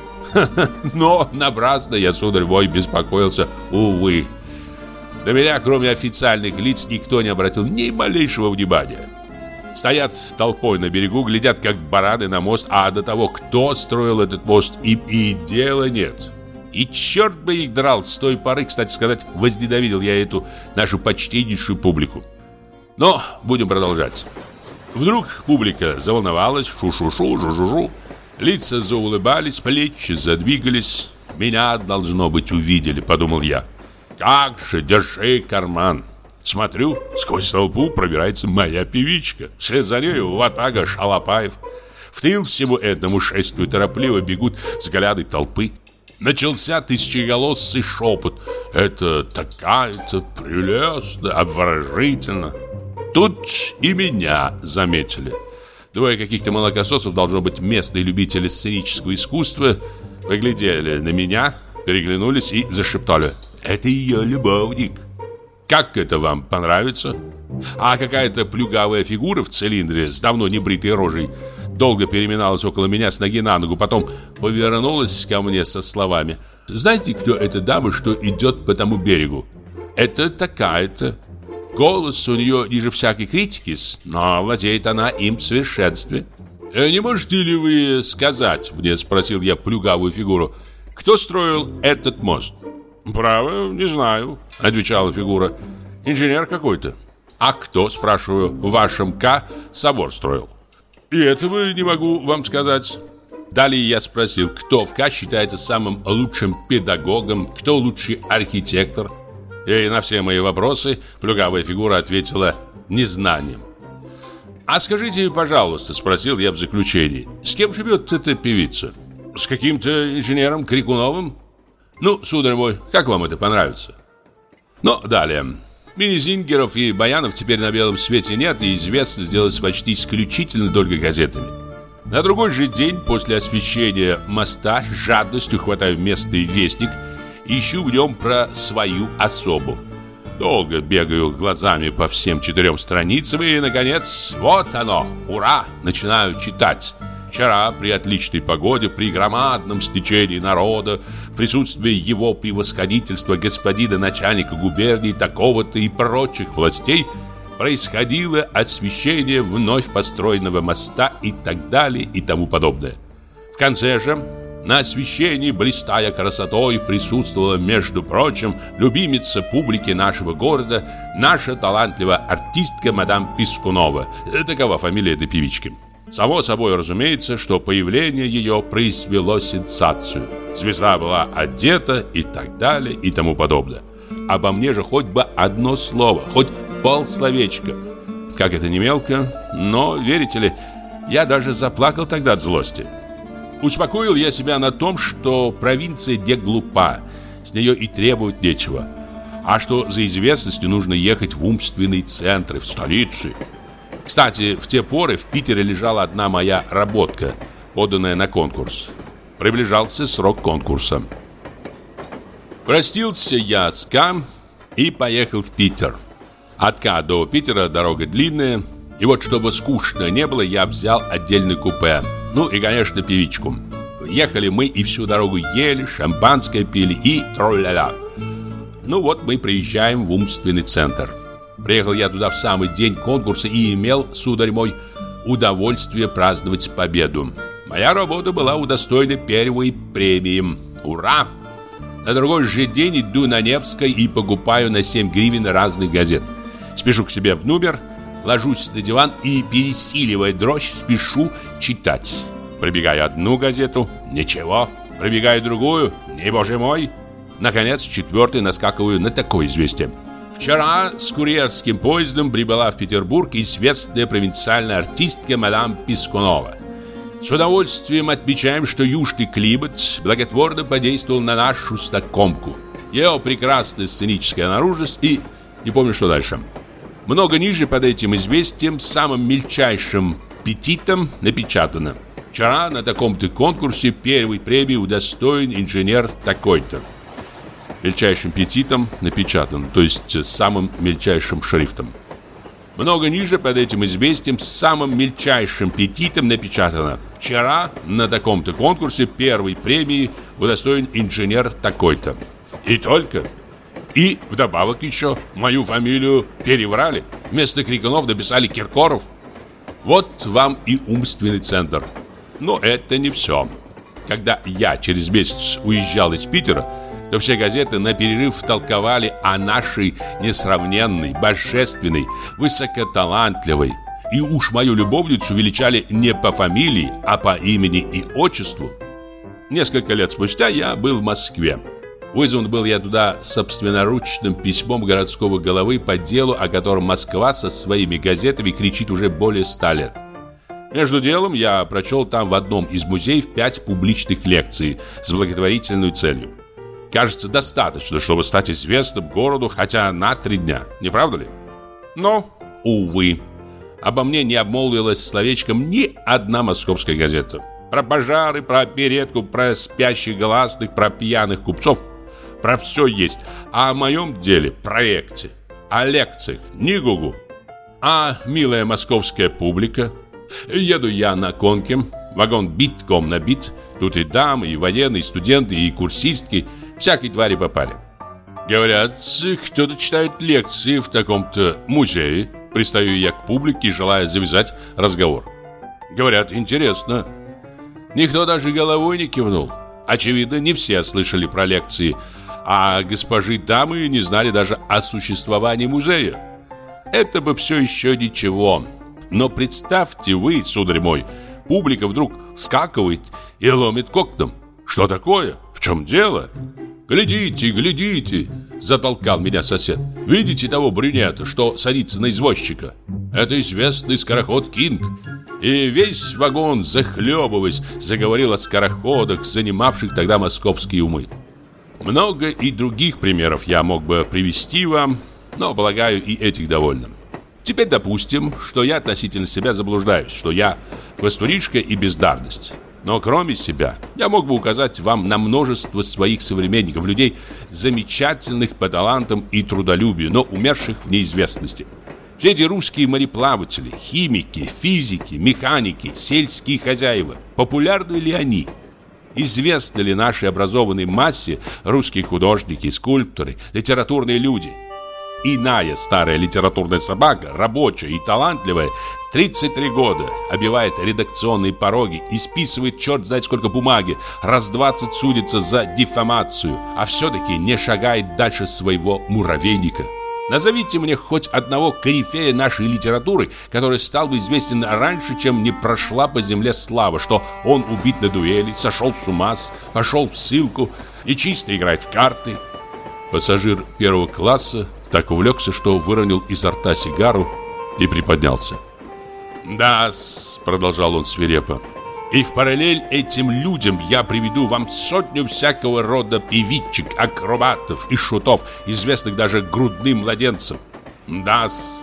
Но напрасно я, сударь мой, беспокоился, увы. На меня, кроме официальных лиц, никто не обратил ни малейшего внимания. Стоят толпой на берегу, глядят, как бараны на мост, а до того, кто строил этот мост, им и дела нет. И черт бы их драл, с той поры, кстати сказать, возненавидел я эту нашу почтеннейшую публику. Но будем продолжать. Вдруг публика заволновалась, шу-шу-шу, жу-жу-жу. Лица заулыбались, плечи задвигались. Меня, должно быть, увидели, подумал я. Как же, держи карман. Смотрю, сквозь толпу пробирается моя певичка. Вслед за нею ватага шалопаев. В тыл всему этому шествию торопливо бегут взгляды толпы. Начался тысячеголосый шепот. Это такая-то прелестно, обворожительно. Тут и меня заметили. Двое каких-то молокососов, должно быть, местные любители сценического искусства, поглядели на меня, переглянулись и зашептали. Это ее любовник. Как это вам понравится? А какая-то плюгавая фигура в цилиндре с давно небритой рожей долго переминалась около меня с ноги на ногу, потом повернулась ко мне со словами: «Знаете, кто эта дама, что идет по тому берегу? Это такая-то. Голос у нее ниже всякой критики, но владеет она им в совершенстве». «Не можете ли вы сказать мне, — спросил я плюгавую фигуру, — кто строил этот мост?» «Право, не знаю», — отвечала фигура. «Инженер какой-то». «А кто, — спрашиваю, — в вашем К собор строил?» «И этого не могу вам сказать». Далее я спросил, кто в К считается самым лучшим педагогом, кто лучший архитектор. И на все мои вопросы плюгавая фигура ответила незнанием. «А скажите, пожалуйста, — спросил я в заключении, — с кем живет эта певица? С каким-то инженером Крикуновым? Ну, сударь мой, как вам это понравится?» Но далее. Мини-зингеров и баянов теперь на белом свете нет, и известность сделалась почти исключительно только газетами. На другой же день после освещения моста с жадностью хватаю местный вестник и ищу в нем про свою особу. Долго бегаю глазами по всем четырем страницам и, наконец, вот оно, ура, начинаю читать. Вчера при отличной погоде, при громадном стечении народа, в присутствии его превосходительства господина начальника губернии такого-то и прочих властей, происходило освещение вновь построенного моста и так далее и тому подобное. В конце же на освещении, блистая красотой, присутствовала, между прочим, любимица публики нашего города, наша талантливая артистка мадам Пискунова. Такова фамилия этой певички. Само собой разумеется, что появление ее произвело сенсацию. Звезда была одета и так далее и тому подобное. Обо мне же хоть бы одно слово, хоть полсловечка. Как это не мелко, но, верите ли, я даже заплакал тогда от злости. Успокоил я себя на том, что провинция де глупа, с нее и требовать нечего. А что за известностью нужно ехать в умственные центры, в столицы. Кстати, в те поры в Питере лежала одна моя работка, поданная на конкурс. Приближался срок конкурса. Простился я с К и поехал в Питер. От К до Питера дорога длинная, и вот чтобы скучно не было, я взял отдельный купе. Ну и, конечно, певичку. Ехали мы и всю дорогу ели, шампанское пили и тролля-ля. Ну вот мы приезжаем в умственный центр. Приехал я туда в самый день конкурса и имел, сударь мой, удовольствие праздновать победу. Моя работа была удостоена первой премии. Ура! На другой же день иду на Невской и покупаю на семь гривен разных газет. Спешу к себе в номер, ложусь на диван и, пересиливая дрожь, спешу читать. Пробегаю одну газету – ничего. Пробегаю другую – не боже мой. Наконец, четвертый наскакиваю на такое известие. Вчера с курьерским поездом прибыла в Петербург известная провинциальная артистка мадам Пискунова. С удовольствием отмечаем, что южный климат благотворно подействовал на нашу стакомку. Ее прекрасная сценическая наружность и... не помню, что дальше. Много ниже под этим известием самым мельчайшим петитом напечатано: вчера на таком-то конкурсе первой премии удостоен инженер такой-то. Мельчайшим петитом напечатано, то есть самым мельчайшим шрифтом. Много ниже под этим известием самым мельчайшим петитом напечатано: вчера на таком-то конкурсе первой премии удостоен инженер такой-то. И только. И вдобавок еще мою фамилию переврали. Вместо Крикунов написали Киркоров. Вот вам и умственный центр. Но это не все. Когда я через месяц уезжал из Питера, то все газеты на перерыв толковали о нашей несравненной, божественной, высокоталантливой. И уж мою любовницу величали не по фамилии, а по имени и отчеству. Несколько лет спустя я был в Москве. Вызван был я туда собственноручным письмом городского головы по делу, о котором Москва со своими газетами кричит уже более ста лет. Между делом я прочел там в одном из музеев пять публичных лекций с благотворительной целью. Кажется, достаточно, чтобы стать известным городу хотя на три дня, не правда ли? Но, увы, обо мне не обмолвилась словечком ни одна московская газета. Про пожары, про оперетку, про спящих гласных, про пьяных купцов. Про все есть. А о моем деле, проекте, о лекциях, ни гугу. А милая московская публика? Еду я на конке, вагон битком набит. Тут и дамы, и военные, и студенты, и курсистки. Всякой твари попали. Говорят, кто-то читает лекции в таком-то музее. Пристаю я к публике, желая завязать разговор. Говорят, интересно. Никто даже головой не кивнул. Очевидно, не все слышали про лекции, а госпожи дамы не знали даже о существовании музея. Это бы все еще ничего. Но представьте вы, сударь мой, публика вдруг вскакивает и ломит когтем. Что такое? В чем дело? «Глядите, глядите!» – затолкал меня сосед. «Видите того брюнета, что садится на извозчика? Это известный скороход Кинг». И весь вагон, захлебываясь, заговорил о скороходах, занимавших тогда московские умы. Много и других примеров я мог бы привести вам, но, полагаю, и этих довольно. Теперь допустим, что я относительно себя заблуждаюсь, что я хвостуришка и бездарность. Но кроме себя, я мог бы указать вам на множество своих современников, людей, замечательных по талантам и трудолюбию, но умерших в неизвестности. Все эти русские мореплаватели, химики, физики, механики, сельские хозяева, популярны ли они? Известны ли нашей образованной массе русские художники, скульпторы, литературные люди? Иная старая литературная собака, рабочая и талантливая, тридцать три года, обивает редакционные пороги и списывает черт знает сколько бумаги, раз двадцать судится за дефамацию, а все-таки не шагает дальше своего муравейника. Назовите мне хоть одного корифея нашей литературы, который стал бы известен раньше, чем не прошла по земле слава, что он убит на дуэли, сошел с ума, пошел в ссылку и чисто играет в карты. Пассажир первого класса так увлекся, что выронил изо рта сигару и приподнялся. «Да-с», — продолжал он свирепо, — «и в параллель этим людям я приведу вам сотню всякого рода певичек, акробатов и шутов, известных даже грудным младенцам. Да-с».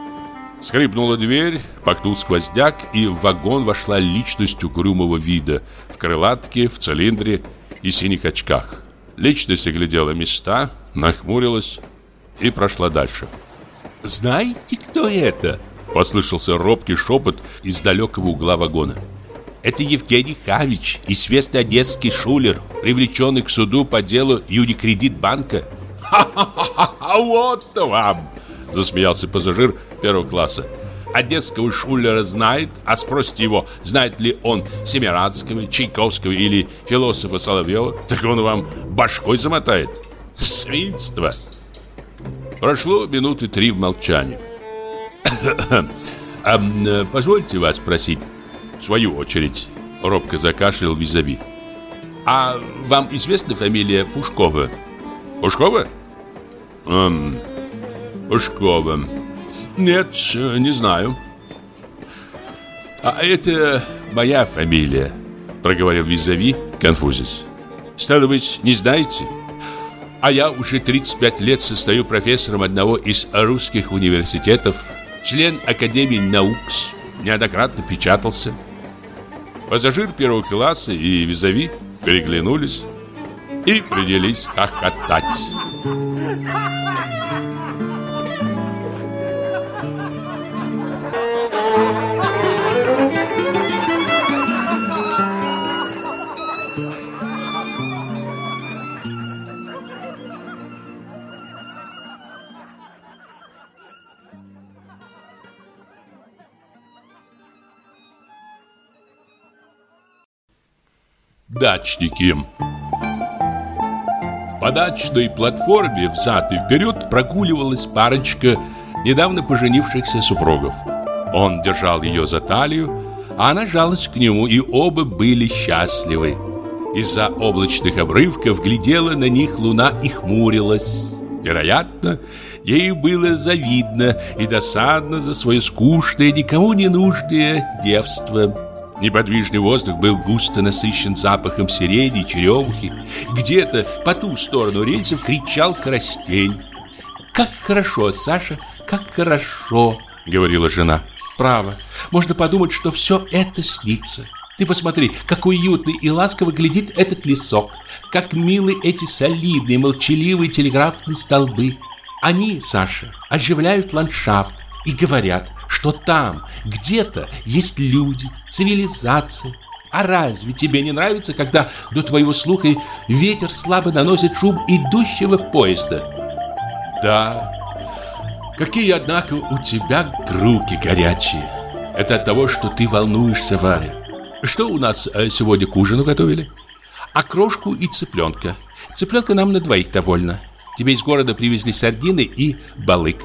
Скрипнула дверь, пахнул сквозняк, и в вагон вошла личность угрюмого вида, в крылатке, в цилиндре и синих очках. Личность оглядела места, нахмурилась и прошла дальше. «Знаете, кто это?» — послышался робкий шепот из далекого угла вагона. «Это Евгений Хавич, известный одесский шулер, привлеченный к суду по делу Юникредит-банка». «Ха-ха-ха! Вот вам!» — засмеялся пассажир первого класса. «Одесского шулера знает, а спросите его, знает ли он Семирадского, Чайковского или философа Соловьева, так он вам башкой замотает. Свинство!» Прошло минуты три в молчании. а, «Позвольте вас спросить?» В свою очередь робко закашлял визави. «А вам известна фамилия Пушкова?» «Пушкова?» эм, «Пушкова. Нет, не знаю». «А это моя фамилия», — проговорил визави, конфузясь. «Стало быть, не знаете? А я уже тридцать пять лет состою профессором одного из русских университетов, член Академии наук, неоднократно печатался». Пассажир первого класса и визави переглянулись и принялись хохотать. Дачники. По дачной платформе взад и вперед прогуливалась парочка недавно поженившихся супругов. Он держал ее за талию, а она жалась к нему, и оба были счастливы. Из-за облачных обрывков глядела на них луна и хмурилась. Вероятно, ей было завидно и досадно за свое скучное, никому не нужное девство. Неподвижный воздух был густо насыщен запахом сирени и черемухи. Где-то по ту сторону рельсов кричал карастель. «Как хорошо, Саша, как хорошо!» — говорила жена. «Право, можно подумать, что все это снится. Ты посмотри, как уютно и ласково глядит этот лесок, как милы эти солидные, молчаливые телеграфные столбы. Они, Саша, оживляют ландшафт и говорят, что там где-то есть люди, цивилизация. А разве тебе не нравится, когда до твоего слуха ветер слабо наносит шум идущего поезда?» «Да, какие, однако, у тебя руки горячие. Это от того, что ты волнуешься, Варя. Что у нас сегодня к ужину готовили?» «Окрошку и цыпленка. Цыпленка нам на двоих довольно. Тебе из города привезли сардины и балык».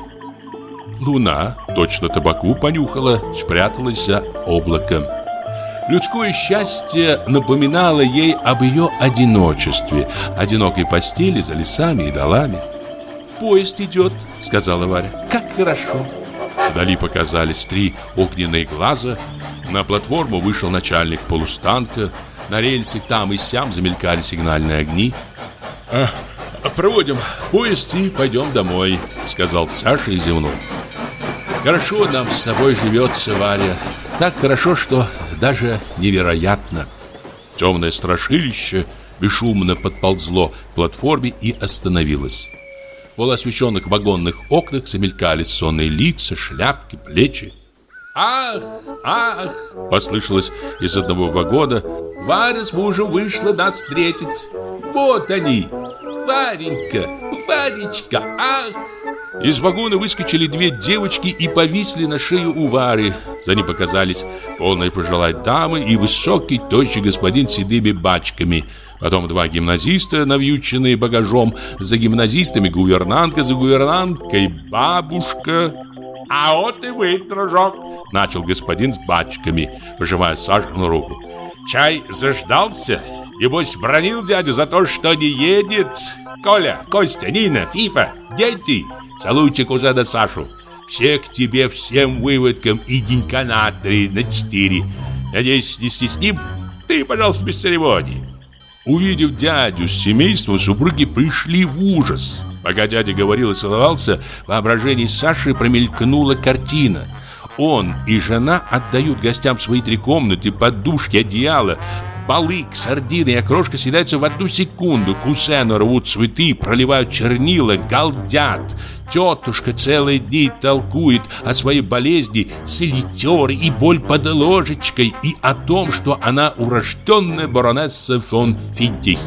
Луна, точно табаку понюхала, спряталась за облаком. Людское счастье напоминало ей об ее одиночестве, одинокой постели за лесами и долами. «Поезд идет», — сказала Варя. «Как хорошо». Вдали показались три огненные глаза. На платформу вышел начальник полустанка. На рельсах там и сям замелькали сигнальные огни. «А, проводим поезд и пойдем домой», — сказал Саша и зевнул. «Хорошо нам с тобой живется, Варя. Так хорошо, что даже невероятно». Темное страшилище бесшумно подползло к платформе и остановилось. В полуосвещенных вагонных окнах замелькали сонные лица, шляпки, плечи. «Ах, ах!» — послышалось из одного вагона. «Варя с мужем вышла нас встретить. Вот они! Варенька, Варечка, ах!» Из вагона выскочили две девочки и повисли на шею у Вари. За ними показались полные пожилая дамы и высокий, тощий господин с седыми бачками. Потом два гимназиста, навьюченные багажом. За гимназистами гувернантка, за гувернанткой бабушка. «А вот и вы, дружок!» — начал господин с бачками, пожимая Сашину руку. «Чай заждался? Небось, бронил дядю за то, что не едет? Коля, Костя, Нина, Фифа, дети, целуйте кузена Сашу. Все к тебе, всем выводкам и денька на три, на четыре. Надеюсь, не стесним? Ты, пожалуйста, без церемоний». Увидев дядю с семейством, супруги пришли в ужас. Пока дядя говорил и целовался, в воображении Саши промелькнула картина. Он и жена отдают гостям свои три комнаты, подушки, одеяло. Балык, сардины и окрошка съедаются в одну секунду. Кузены рвут цветы, проливают чернила, галдят. Тетушка целые дни толкует о своей болезни, солитер и боль под ложечкой, и о том, что она урожденная баронесса фон Финдих.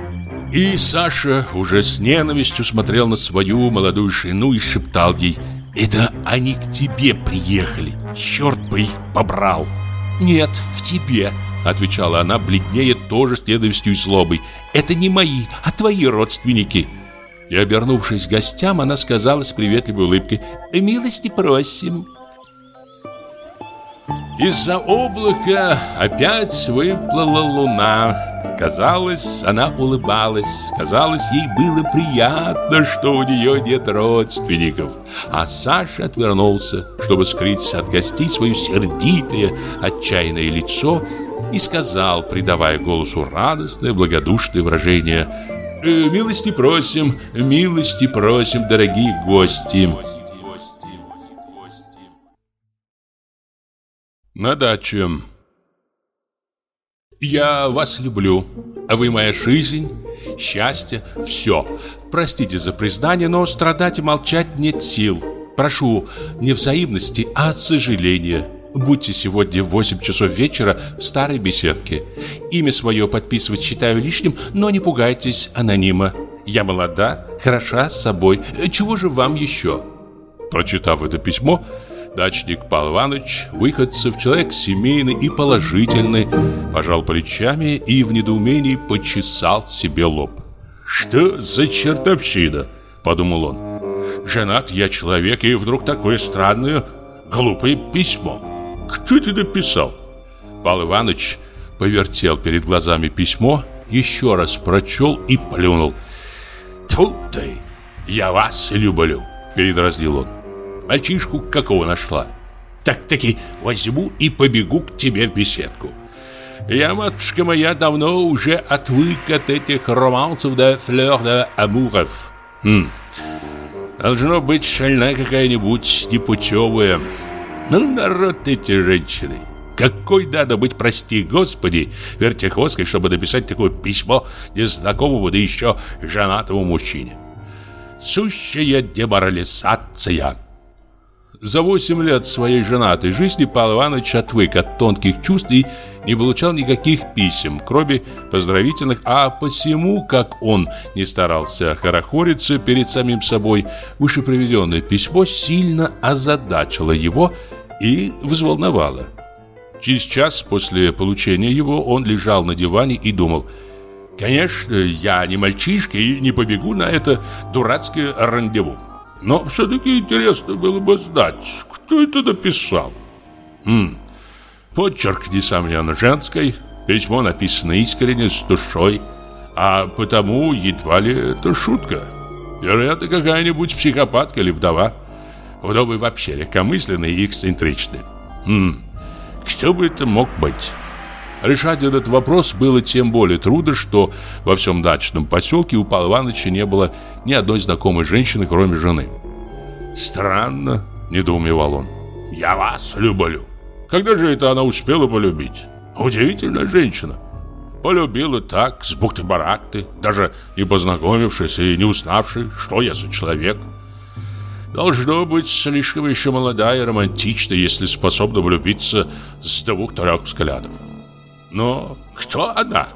И Саша уже с ненавистью смотрел на свою молодую жену и шептал ей: «Это они к тебе приехали, черт бы их побрал!» «Нет, к тебе», — отвечала она, бледнее, тоже с ненавистью и злобой. «Это не мои, а твои родственники». И, обернувшись к гостям, она сказала с приветливой улыбкой: «Милости просим». Из-за облака опять выплыла луна. Казалось, она улыбалась. Казалось, ей было приятно, что у нее нет родственников. А Саша отвернулся, чтобы скрыть от гостей свое сердитое, отчаянное лицо, и сказал, придавая голосу радостное, благодушное выражение: «Э, «Милости просим, милости просим, дорогие гости». На даче. Я вас люблю, а вы моя жизнь, счастье, все. Простите за признание, но страдать и молчать нет сил. Прошу не взаимности, а сожаления. Будьте сегодня в восемь часов вечера в старой беседке. Имя свое подписывать считаю лишним, но не пугайтесь анонима. Я молода, хороша собой. Чего же вам еще?» Прочитав это письмо, дачник Павел Иванович, выходцев, человек семейный и положительный, пожал плечами и в недоумении почесал себе лоб. «Что за чертовщина?» – подумал он. «Женат я человек, и вдруг такое странное, глупое письмо. Кто это написал?» Павел Иванович повертел перед глазами письмо, еще раз прочел и плюнул. «Тьфу ты, я вас люблю!» – передразнил он. «Мальчишку какого нашла? Так-таки возьму и побегу к тебе в беседку. Я, матушка моя, давно уже отвык от этих романсов да флёр да амуров. Хм. Должно быть шальная какая-нибудь непутевая. Ну, народ эти женщины. Какой надо быть, прости господи, вертихвосткой, чтобы написать такое письмо незнакомому, да еще женатому мужчине. Сущая деморализация». За восемь лет своей женатой жизни Павел Иванович отвык от тонких чувств и не получал никаких писем, кроме поздравительных, а посему, как он не старался хорохориться перед самим собой, вышеприведенное письмо сильно озадачило его и взволновало. Через час после получения его он лежал на диване и думал: «Конечно, я не мальчишка и не побегу на это дурацкое рандеву. Но все-таки интересно было бы знать, кто это написал. Хм, почерк, несомненно, женской, письмо написано искренне, с душой, а потому едва ли это шутка. Вероятно, какая-нибудь психопатка или вдова. Вдовы вообще легкомысленные и эксцентричные. Хм, кто бы это мог быть?» Решать этот вопрос было тем более трудно, что во всем дачном поселке у Павла Ивановича не было ни одной знакомой женщины, кроме жены. «Странно», — недоумевал он. «Я вас люблю. Когда же это она успела полюбить? Удивительная женщина. Полюбила так, с бухты-барахты, даже не познакомившись и не узнавши, что я за человек. Должно быть, слишком еще молодая и романтична, если способна влюбиться с двух-трех взглядов. Но кто она?»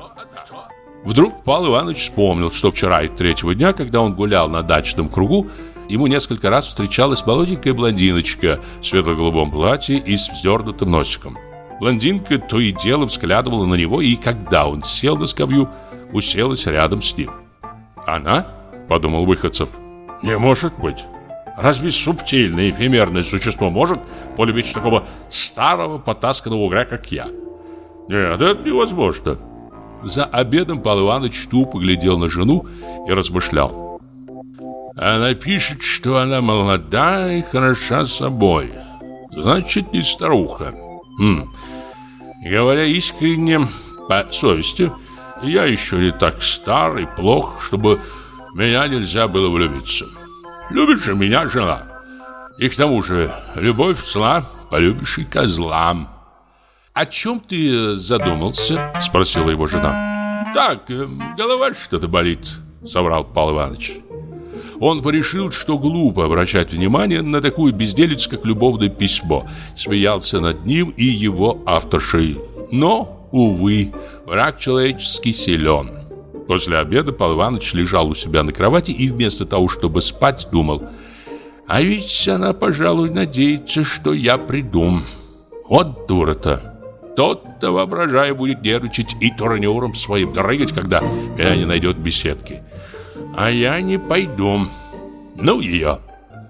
Вдруг Павел Иванович вспомнил, что вчера и третьего дня, когда он гулял на дачном кругу, ему несколько раз встречалась молоденькая блондиночка в светло-голубом платье и с вздернутым носиком. Блондинка то и дело взглядывала на него, и когда он сел на скамью, уселась рядом с ним. «Она?» – подумал Выходцев. «Не может быть. Разве субтильное эфемерное существо может полюбить такого старого потасканного угря, как я? Нет, это невозможно». За обедом Павел Иванович тупо глядел на жену и размышлял. «Она пишет, что она молода и хороша собой. Значит, не старуха. Хм. Говоря искренне, по совести, я еще не так стар и плох, чтобы в меня нельзя было влюбиться. Любит же меня жена. И к тому же, любовь зла, полюбишь и козла». «О чем ты задумался?» – спросила его жена. «Так, голова что-то болит», – соврал Павел Иванович. Он порешил, что глупо обращать внимание на такую безделицу, как любовное письмо. Смеялся над ним и его авторшей. Но, увы, враг человеческий силен. После обеда Павел Иванович лежал у себя на кровати и вместо того, чтобы спать, думал: «А ведь она, пожалуй, надеется, что я приду. Вот дура-то. Тот-то, воображая, будет нервничать и турнюром своим дрыгать, когда меня не найдет в беседке. А я не пойду. Ну ее».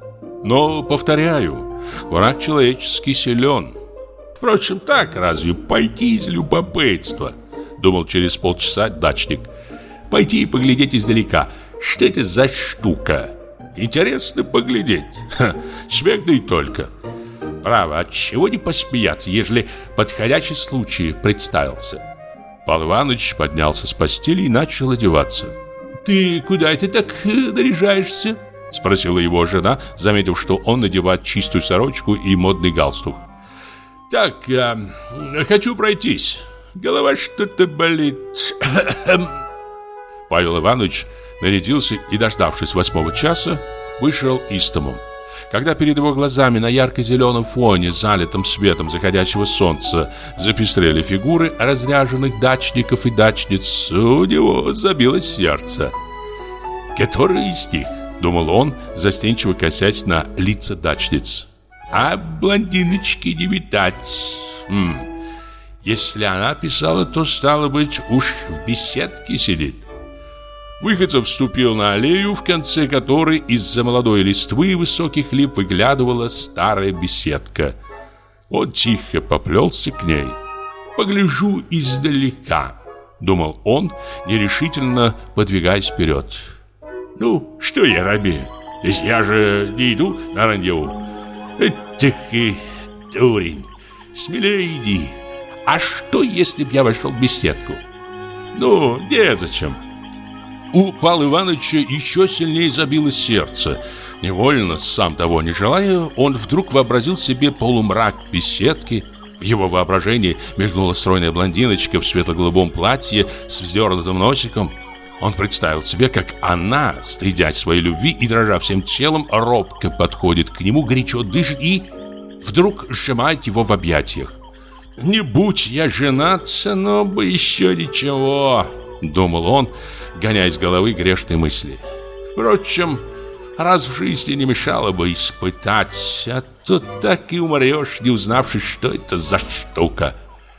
Но, повторяю, враг человеческий силен. Впрочем, так разве пойти из любопытства? думал через полчаса дачник. Пойти и поглядеть издалека. Что это за штука? Интересно поглядеть. Ха, смех да и только. Право, отчего не посмеяться, ежели подходящий случай представился? Павел Иванович поднялся с постели и начал одеваться. «Ты куда это так наряжаешься?» — спросила его жена, заметив, что он надевает чистую сорочку и модный галстук. «Так, я хочу пройтись. Голова что-то болит». Павел Иванович нарядился и, дождавшись восьмого часа, вышел из дому. Когда перед его глазами на ярко-зеленом фоне, залитом светом заходящего солнца, запестрели фигуры разряженных дачников и дачниц, у него забилось сердце. «Который из них?» — думал он, застенчиво косясь на лица дачниц. «А блондиночки не видать. Хм. Если она писала, то, стало быть, уж в беседке сидит». Выходцев вступил на аллею, в конце которой из-за молодой листвы и высоких лип выглядывала старая беседка. Он тихо поплелся к ней. «Погляжу издалека», — думал он, нерешительно подвигаясь вперед. «Ну, что я робею? Если я же не иду на рандеву. Эх и дурень, смелее иди. А что, если б я вошел в беседку? Ну, незачем». У Павла Ивановича еще сильнее забилось сердце. Невольно, сам того не желая, он вдруг вообразил себе полумрак беседки. В его воображении мелькнула стройная блондиночка в светло-голубом платье с вздернутым носиком. Он представил себе, как она, стыдясь своей любви и дрожа всем телом, робко подходит к нему, горячо дышит и вдруг сжимает его в объятиях. «Не будь я женат, но бы еще ничего», — думал он, гоняя из головы грешные мысли. «Впрочем, раз в жизни не мешало бы испытать, а то так и умрешь, не узнавши, что это за штука.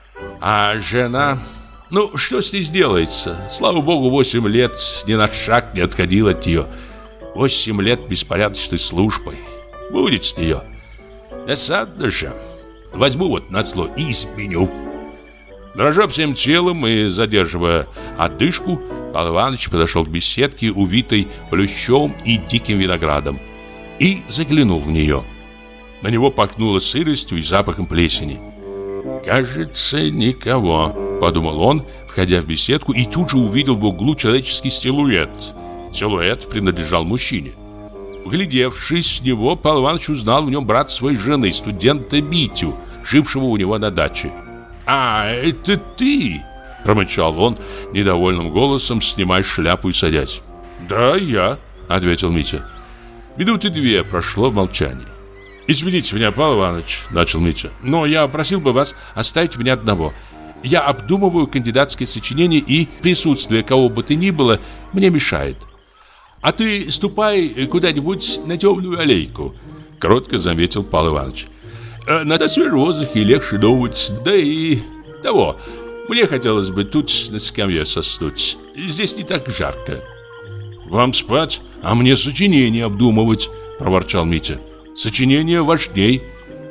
А жена... Ну, что с ней сделается? Слава богу, восемь лет ни на шаг не отходил от нее. Восемь лет беспорядочной службой. Будет с нее. Досадно же. Возьму вот назло и изменю». Дрожа всем телом и задерживая отдышку, Павел Иванович подошел к беседке, увитой плющом и диким виноградом, и заглянул в нее. На него пахнуло сыростью и запахом плесени. «Кажется, никого», — подумал он, входя в беседку, и тут же увидел в углу человеческий силуэт. Силуэт принадлежал мужчине. Вглядевшись в него, Павел Иванович узнал в нем брата своей жены, студента Митю, жившего у него на даче. «А, это ты!» — промычал он недовольным голосом, снимая шляпу и садясь. «Да, я», — ответил Митя. Минуты две прошло в молчании. «Извините меня, Павел Иванович», — начал Митя, «но я просил бы вас оставить меня одного. Я обдумываю кандидатское сочинение, и присутствие кого бы то ни было мне мешает. А ты ступай куда-нибудь на темную аллейку», — кротко заметил Павел Иванович. «Надо свежий воздух и легче думать, да и того. Мне хотелось бы тут на скамье соснуть. Здесь не так жарко». «Вам спать, а мне сочинение обдумывать», — проворчал Митя. «Сочинение важней».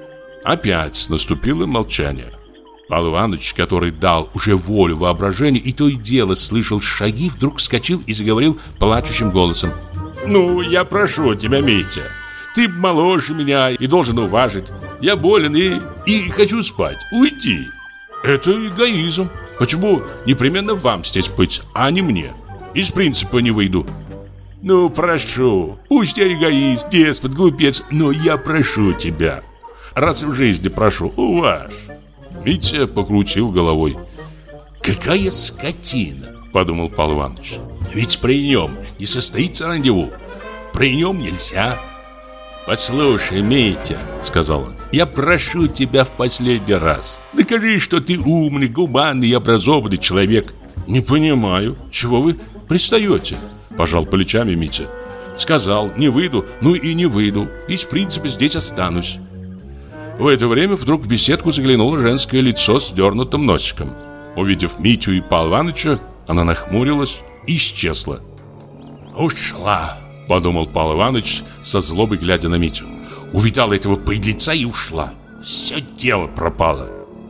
Опять наступило молчание. Павел Иванович, который дал уже волю воображению и то и дело слышал шаги, вдруг вскочил и заговорил плачущим голосом. «Ну, я прошу тебя, Митя, ты моложе меня и должен уважить. Я болен и, и хочу спать. Уйди». «Это эгоизм. Почему непременно вам здесь быть, а не мне? Из принципа не выйду». «Ну, прошу, пусть я эгоист, деспот, глупец, но я прошу тебя. Раз в жизни прошу, уважь». Митя покрутил головой. «Какая скотина!» — подумал Павел Иванович. «Ведь при нем не состоится рандеву. При нем нельзя». «Послушай, Митя, — сказал он, — я прошу тебя в последний раз. Докажи, что ты умный, гуманный и образованный человек». «Не понимаю, чего вы пристаете?» — пожал плечами Митя. «Сказал, не выйду, ну и не выйду. Из принципа здесь останусь». В это время вдруг в беседку заглянуло женское лицо с дернутым носиком. Увидев Митю и Павла Ивановича, она нахмурилась и исчезла. «Ушла!» — подумал Павел Иванович, со злобой глядя на Митю. «Увидала этого подлеца и ушла. Все дело пропало».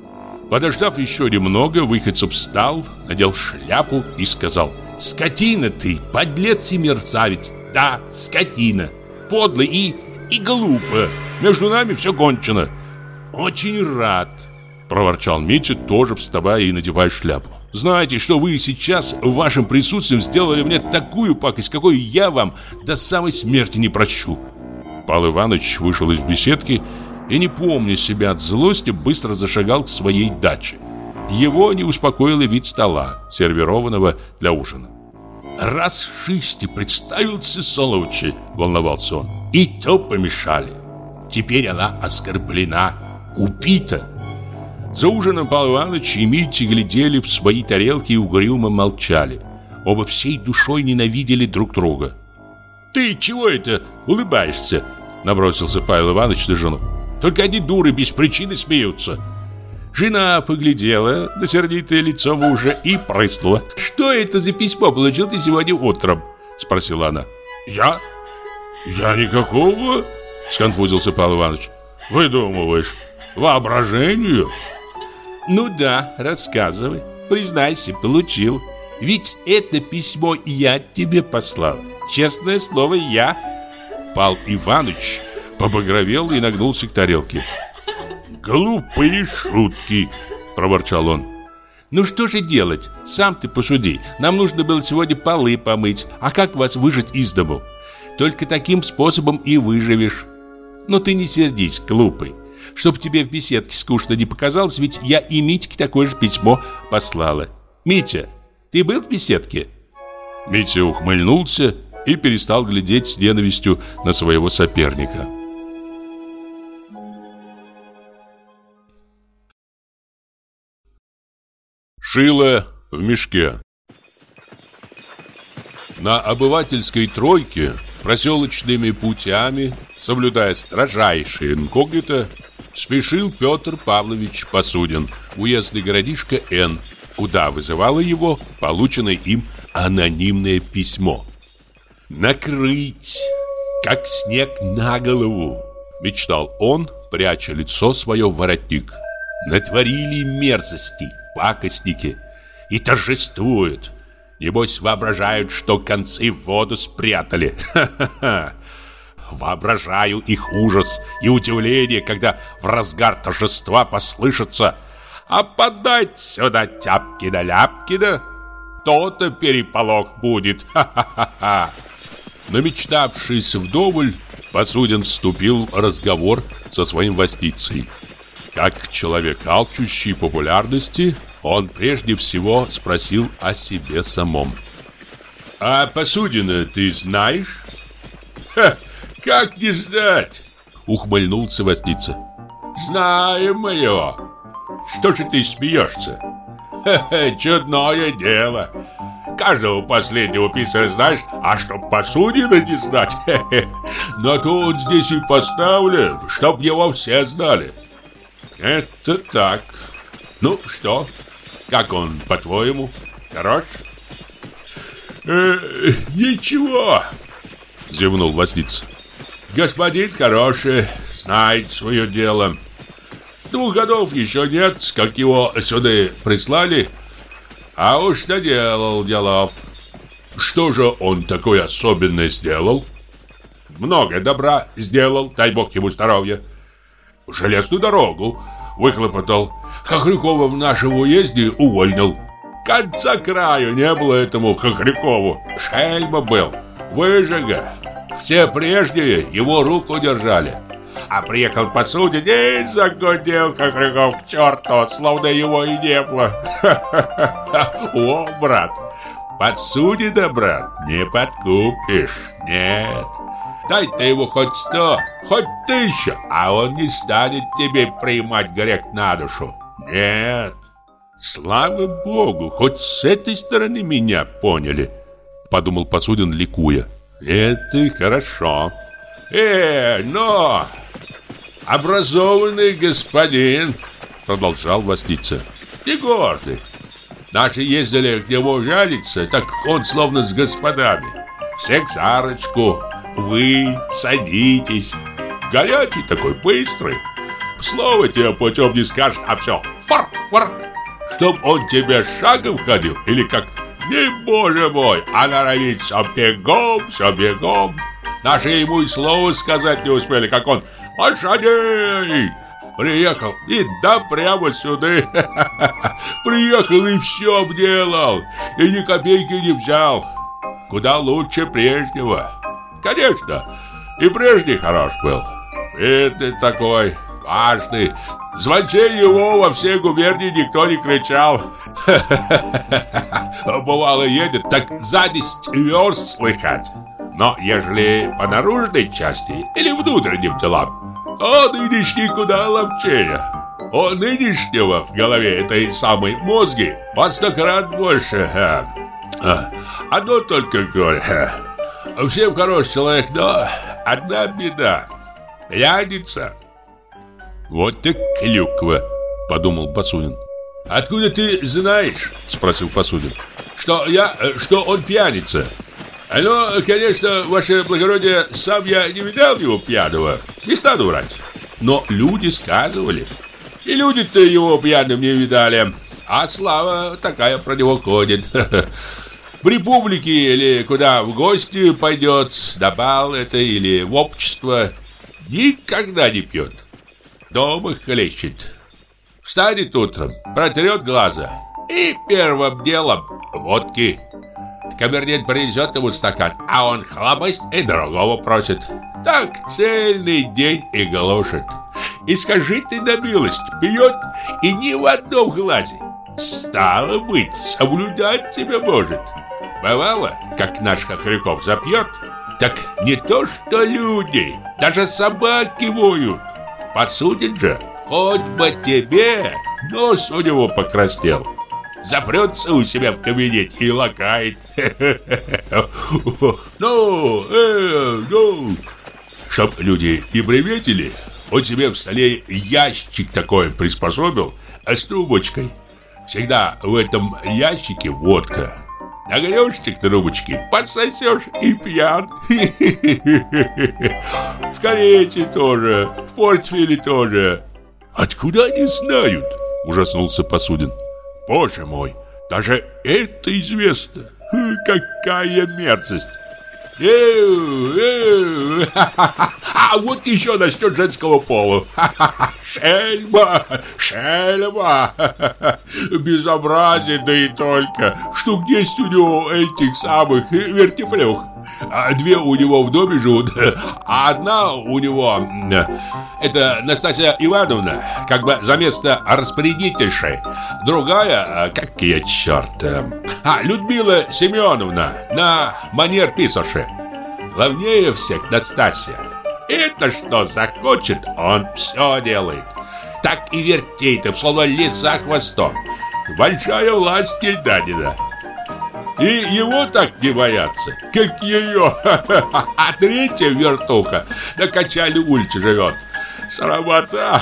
Подождав еще немного, Выходцев встал, надел шляпу и сказал: «Скотина ты, подлец и мерзавец! Да, скотина! Подлый и... и глупо! Между нами все кончено!» «Очень рад!» — проворчал Митя, тоже вставая и надевая шляпу. «Знаете, что вы сейчас в вашем присутствии сделали мне такую пакость, какой я вам до самой смерти не прощу!» Павел Иванович вышел из беседки и, не помня себя от злости, быстро зашагал к своей даче. Его не успокоил вид стола, сервированного для ужина. «Раз в жизни представился Соловчий», — волновался он, — «и то помешали. Теперь она оскорблена, убита». За ужином Павел Иванович и Митя глядели в свои тарелки и угрюмо молчали. Оба всей душой ненавидели друг друга. «Ты чего это улыбаешься?» — набросился Павел Иванович на жену. «Только одни дуры без причины смеются». Жена поглядела на сердитое лицо мужа и прыснула. «Что это за письмо получил ты сегодня утром?» — спросила она. «Я? Я никакого?» — сконфузился Павел Иванович. «Выдумываешь? Воображению?» «Ну да, рассказывай. Признайся, получил. Ведь это письмо я тебе послал. Честное слово, я». Павел Иванович побагровел и нагнулся к тарелке. «Глупые шутки», — проворчал он. «Ну что же делать? Сам ты посуди. Нам нужно было сегодня полы помыть. А как вас выжить из дому? Только таким способом и выживешь. Но ты не сердись, глупый. Чтоб тебе в беседке скучно не показалось, ведь я и Митьке такое же письмо послала. Митя, ты был в беседке?» Митя ухмыльнулся и перестал глядеть с ненавистью на своего соперника. Шило в мешке. На обывательской тройке проселочными путями, соблюдая строжайшее инкогнито, спешил Петр Павлович Посудин, уездный городишко Н, куда вызывало его полученное им анонимное письмо. «Накрыть, как снег на голову», — мечтал он, пряча лицо свое в воротник. «Натворили мерзости пакостники и торжествуют. Небось воображают, что концы в воду спрятали. Ха-ха-ха! Воображаю их ужас и удивление, когда в разгар торжества послышится: а подать сюда Тяпкина-Ляпкина, то-то переполох будет. Ха-ха-ха!» Намечтавшись вдоволь, Посудин вступил в разговор со своим возницей. Как человек, алчущий популярности, он прежде всего спросил о себе самом. «А Посудина ты знаешь?» «Ха, как не знать?» — ухмыльнулся возница. «Знаем мы его. Что же ты смеешься? Ха-ха, чудное дело. Каждого последнего писаря знаешь, а чтоб Посудина не знать, хе-хе. Но то он здесь и поставлен, чтоб его все знали». «Это так. Ну что, как он, по-твоему, хорош?» э, «Ничего», — зевнул возница. «Господин хороший, знает свое дело. Двух годов еще нет, как его сюда прислали, а уж наделал делов. Что же он такое особенное сделал?» «Много добра сделал, дай бог ему здоровья. Железную дорогу выхлопотал, Хохрякова в нашем уезде увольнил. Конца краю не было этому Хохрякову. Шельма был, выжига. Все прежние его руку держали. А приехал Посудин и загудел Хохряков к черту, словно его и не было. Ха-ха-ха! О, брат, Посудина, брат, не подкупишь, нет. Дай ты его хоть сто, хоть тысячу, а он не станет тебе принимать грех на душу. Нет. Слава Богу, хоть с этой стороны меня поняли, подумал Посудин, ликуя. Это хорошо. Э, но образованный господин, продолжал возница, и гордый. Наши ездили к нему жалиться, так он словно с господами. Всех за ручку. Вы садитесь. Горячий такой, быстрый. слова тебе путем не скажет, а все, фарк, фарк. Чтоб он тебе шагом ходил или как, не боже мой, а норовит все бегом, все бегом. Наши ему и слова сказать не успели, как он лошадей приехал и да прямо сюда. Приехал и все обделал, и ни копейки не взял. Куда лучше прежнего. Конечно, и прежний хорош был. Видный такой, важный. Звонче его во всей губернии никто не кричал. Бывало едет, так за десять верст слыхать. Но ежели по наружной части или внутренним делам, то нынешний куда ловчее. У нынешнего в голове этой самой мозги во сто крат больше. Одно только горе. Всем хороший человек, но одна беда. Пьяница. Вот так клюква, подумал Посудин. Откуда ты знаешь, спросил Посудин, что я, что он пьяница? Ну, конечно, ваше благородие, сам я не видал его пьяного, не стану врать. Но люди сказывали. И люди-то его пьяным не видали. А слава такая про него ходит. В республике или куда в гости пойдет, на бал это или в общество, никогда не пьет. Дома хлещет. Встанет утром, протрет глаза и первым делом водки. Камердинер принесет ему стакан, а он хлопость и другого просит. Так цельный день и глушит. И скажи ты на милость, пьет и ни в одном глазе. Стало быть, соблюдать тебя может. Бывало, как наш Хохряков запьет, так не то что люди, даже собаки воют. Посудит же, хоть бы тебе, нос у него покраснел. Запрется у себя в кабинете и лакает. Ну, э, ну. Чтоб люди не приметили, он себе в столе ящик такой приспособил с трубочкой. Всегда в этом ящике водка. Нагрёшься к трубочке, подсосешь и пьян. В карете тоже, в портфеле тоже. Откуда они знают? Ужаснулся Посудин. Боже мой, даже это известно. Какая мерзость. А вот еще насчет женского пола. Шельма, шельма. Безобразие, да и только. Штук десять у него этих самых вертифлюх. Две у него в доме живут, а одна у него, это Настасья Ивановна, как бы за место распорядительши. Другая, как ее черт, а, Людмила Семеновна, на манер писарши. Главнее всех Настасья. Это что захочет, он все делает. Так и вертеет им, словно лиса хвостом. Большая власть ей дадена. И его так не боятся, как ее. А третья вертуха на качале улице живет. Срамота.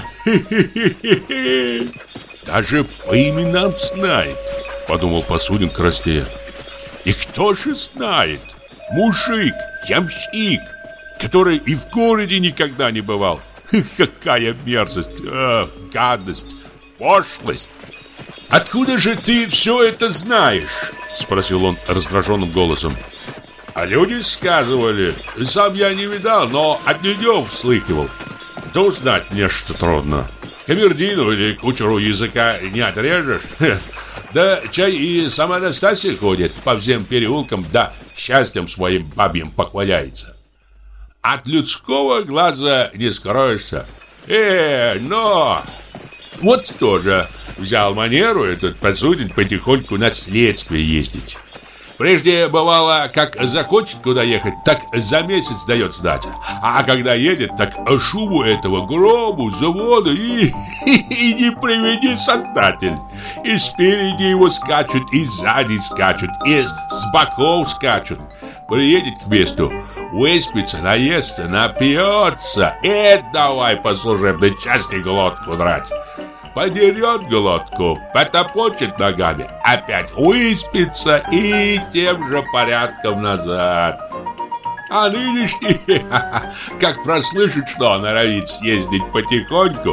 Даже по именам знает, подумал Посудин краснея. И кто же знает? Мужик, ямщик, который и в городе никогда не бывал. Какая мерзость, ах, гадость, пошлость. Откуда же ты все это знаешь? Спросил он раздраженным голосом. А люди сказывали. Сам я не видал, но от людев слыхивал. Да узнать мне что трудно. Камердину или кучеру языка не отрежешь. Да чай и сама Настасья ходит по всем переулкам, да счастьем своим бабьим похваляется. От людского глаза не скроешься. Э, но... Вот тоже взял манеру этот Посудин потихоньку на следствие ездить. Прежде бывало, как захочет куда ехать, так за месяц дает сдать. А когда едет, так шуму этого грому, завода и, и, и не приведи создатель. И спереди его скачут, и сзади скачут, и с боков скачут. Приедет к месту, выспится, наестся, напьется, и давай по служебной части глотку драть. Подерет глотку, потопочет ногами, опять выспится и тем же порядком назад. А нынешний, как прослышит, что норовит съездить потихоньку,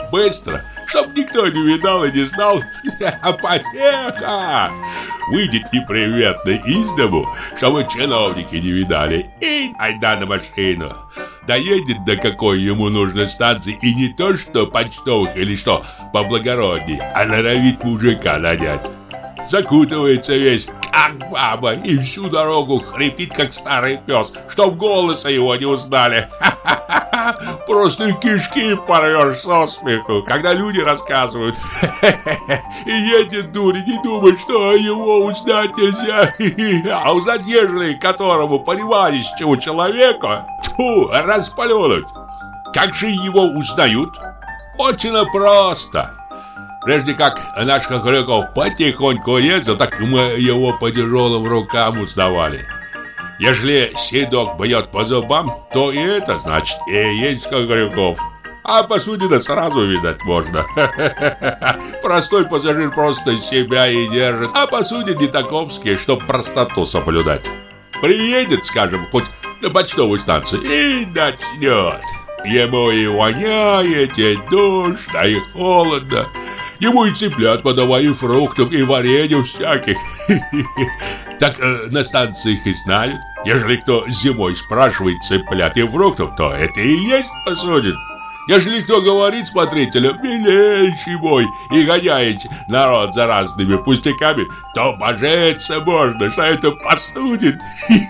быстро, чтоб никто не видал и не знал. Потеха! Выйдет неприветно из дому, чтобы чиновники не видали. И айда на машину. Доедет до какой ему нужной станции, и не то что почтовых или что поблагородней, а норовит мужика нанять. Закутывается весь, как баба, и всю дорогу хрипит, как старый пес, чтоб голоса его не узнали. Ха-ха-ха! Просто кишки порвешь со смеху, когда люди рассказывают. И едет дурень и думает, что его узнать нельзя. А узнать, ежели которому понимающему человеку, тьфу, расплюнуть. Как же его узнают? Очень просто. Прежде как наш Хохряков потихоньку ездил, так мы его по тяжелым рукам узнавали. Ежели седок бьет по зубам, то и это значит и есть Хохряков. А Посудина сразу видать можно. Простой пассажир просто себя и держит, а Посудин не таковский, чтоб простоту соблюдать. Приедет, скажем, хоть на почтовую станцию и начнет. Ему и воняет, и душно, и холодно. Ему и цыплят подавай, и фруктов, и варенья всяких. Так э, на станциях и знают. Ежели кто зимой спрашивает цыплят и фруктов, то это и есть Посудин. Ежели кто говорит смотрителю, милейший мой, и гоняет народ за разными пустяками, то божиться можно, что это Посудин.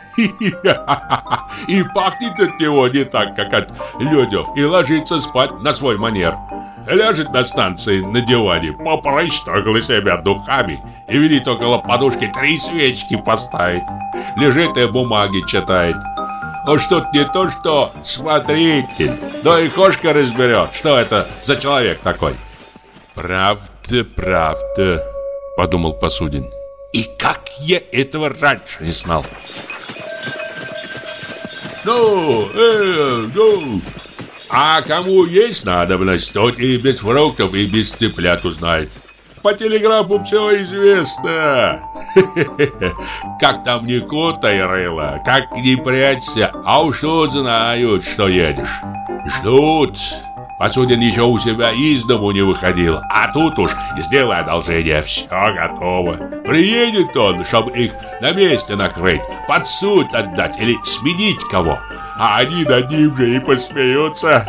И пахнет от него не так, как от людев, и ложится спать на свой манер. Ляжет на станции на диване, попрыщтогла себя духами и велит около подушки три свечки поставить. Лежит и бумаги читает. А что-то не то, что смотритель. Да и кошка разберет, что это за человек такой. Правда, правда, подумал Посудин. И как я этого раньше не знал? Ну, э, ну... А кому есть надобность, тот и без фруктов, и без цыплят узнает. По телеграфу все известно. Как там ни кутай рыло, как ни прячься, а уж тут знают, что едешь. Ждут. Посудин еще у себя из дому не выходил, а тут уж, сделай одолжение, все готово. Приедет он, чтобы их на месте накрыть, под суд отдать или сменить кого. А они над ним же и посмеются.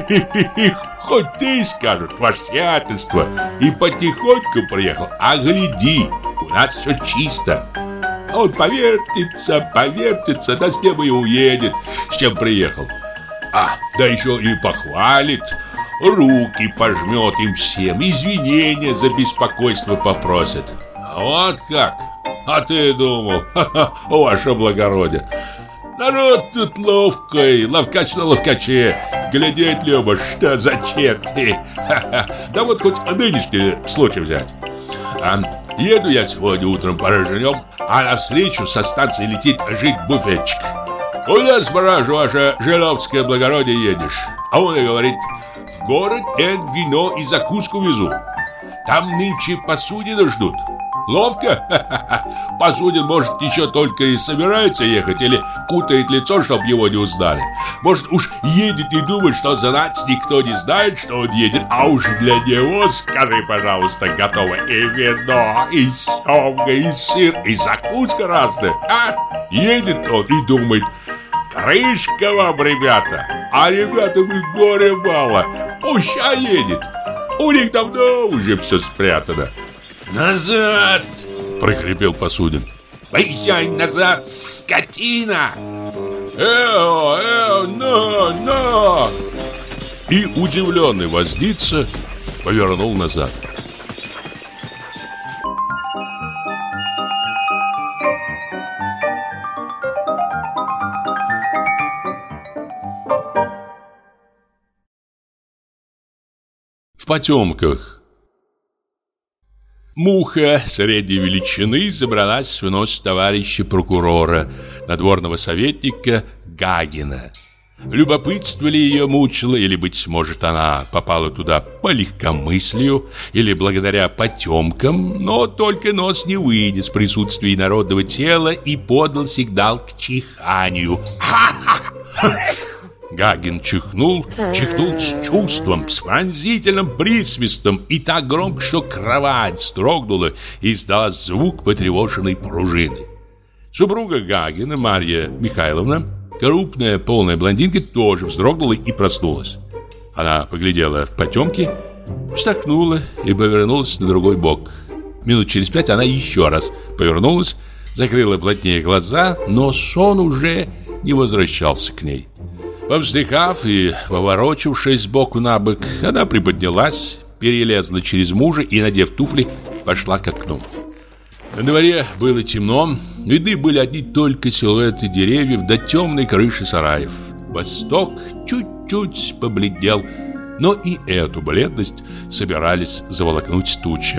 Хоть ты, скажут, ваше сиятельство, и потихоньку приехал, а гляди, у нас все чисто. Он повертится, повертится, да с неба и уедет, с чем приехал. А, да еще и похвалит, руки пожмет им всем, извинения за беспокойство попросит. Вот как? А ты думал, ха-ха, ваше благородие. Народ тут ловкий, ловкач на ловкаче. Глядеть любишь, что за черти. Ха-ха. Да вот хоть нынешний случай взять. А, еду я сегодня утром порожнем, а навстречу со станции летит жид-буфетчик. Куда, спрашиваю, ваше жиловское благородие едешь? А он и говорит, в город я вино и закуску везу. Там нынче Посудина ждут. Ловко? Посудин, может, еще только и собирается ехать или кутает лицо, чтоб его не узнали. Может, уж едет и думает, что знать никто не знает, что он едет. А уж для него, скажи, пожалуйста, готово и вино, и семга, и сыр, и закуска разная. А? Едет он и думает, крышка вам, ребята. А ребятам и горе мало. Пуща едет. У них давно уже все спрятано. «Назад!» – прохрипел Посудин. «Поезжай назад, скотина!» «Эо, эо, но, но!» И удивленный возница повернул назад. В потемках. Муха средней величины забралась в нос товарища прокурора, надворного советника Гагина. Любопытство ли ее мучило, или, быть может, она попала туда по легкомыслию, или благодаря потемкам, но только нос не вынес присутствия народного тела и подал сигнал к чиханию. Гагин чихнул, чихнул с чувством, с пронзительным присвистом и так громко, что кровать вздрогнула и издала звук потревоженной пружины. Супруга Гагина, Марья Михайловна, крупная полная блондинка, тоже вздрогнула и проснулась. Она поглядела в потемки, вздохнула и повернулась на другой бок. Минут через пять она еще раз повернулась, закрыла плотнее глаза, но сон уже не возвращался к ней. Повздыхав и поворочившись сбоку на бок, она приподнялась, перелезла через мужа и, надев туфли, пошла к окну. На дворе было темно, видны были одни только силуэты деревьев до темной крыши сараев. Восток чуть-чуть побледнел, но и эту бледность собирались заволокнуть тучи.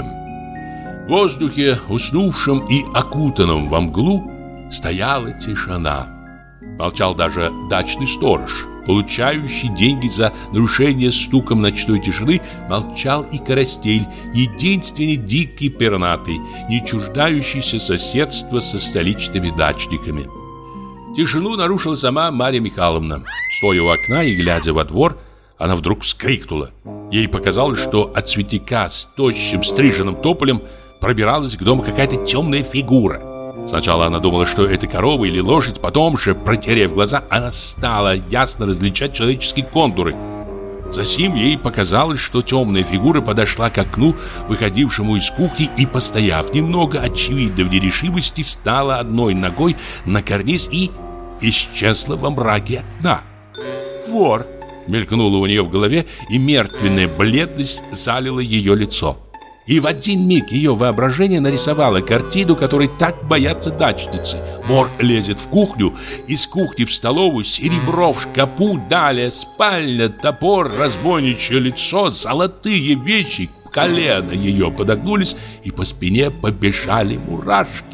В воздухе, уснувшем и окутанном во мглу, стояла тишина. Молчал даже дачный сторож, получающий деньги за нарушение стуком ночной тишины. Молчал и Карастель, единственный дикий пернатый, не чуждающийся соседства со столичными дачниками. Тишину нарушила сама Марья Михайловна. Стоя у окна и глядя во двор, она вдруг вскрикнула. Ей показалось, что от цветника с тощим стриженным тополем пробиралась к дому какая-то темная фигура. Сначала она думала, что это корова или лошадь, потом же, протерев глаза, она стала ясно различать человеческие контуры. Затем ей показалось, что темная фигура подошла к окну, выходившему из кухни, и, постояв немного, очевидно в нерешимости, стала одной ногой на карниз и исчезла во мраке окна. «Вор!» — мелькнуло у нее в голове, и мертвенная бледность залила ее лицо. И в один миг ее воображение нарисовало картину, которой так боятся дачницы. Вор лезет в кухню, из кухни в столовую, серебро в шкапу, далее спальня, топор, разбойничье лицо, золотые вещи. Колено ее подогнулись, и по спине побежали мурашки.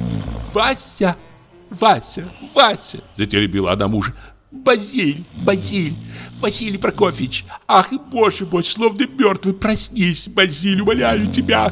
«Вася! Вася! Вася!» — затеребила она мужа. «Базиль! Базиль! Василий Прокофьевич! Ах, и боже мой, словно мертвый! Проснись, Базиль, умоляю тебя!»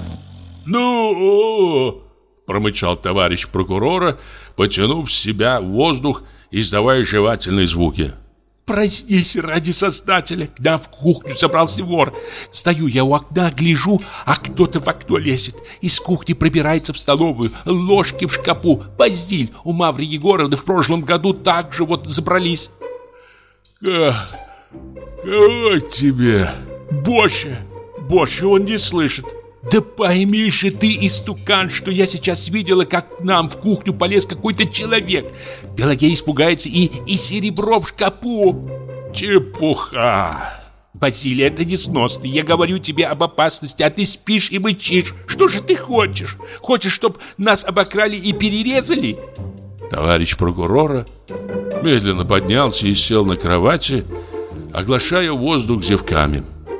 «Ну!» — промычал товарищ прокурора, потянув себя в воздух, издавая жевательные звуки. «Проснись ради Создателя! К нам в кухню забрался вор! Стою я у окна, гляжу, а кто-то в окно лезет. Из кухни пробирается в столовую, ложки в шкапу. Базиль, у Мавры Егоровны в прошлом году так же вот забрались». «Как? Кого тебе?» «Боже! Боже, он не слышит!» «Да пойми же ты, истукан, что я сейчас видела, как к нам в кухню полез какой-то человек. Пелагея испугается и, и серебро в шкапу». «Чепуха!» «Базилий, это несносно. Я говорю тебе об опасности, а ты спишь и мычишь. Что же ты хочешь? Хочешь, чтобы нас обокрали и перерезали?» Товарищ прокурора медленно поднялся и сел на кровати, оглашая воздух зевками.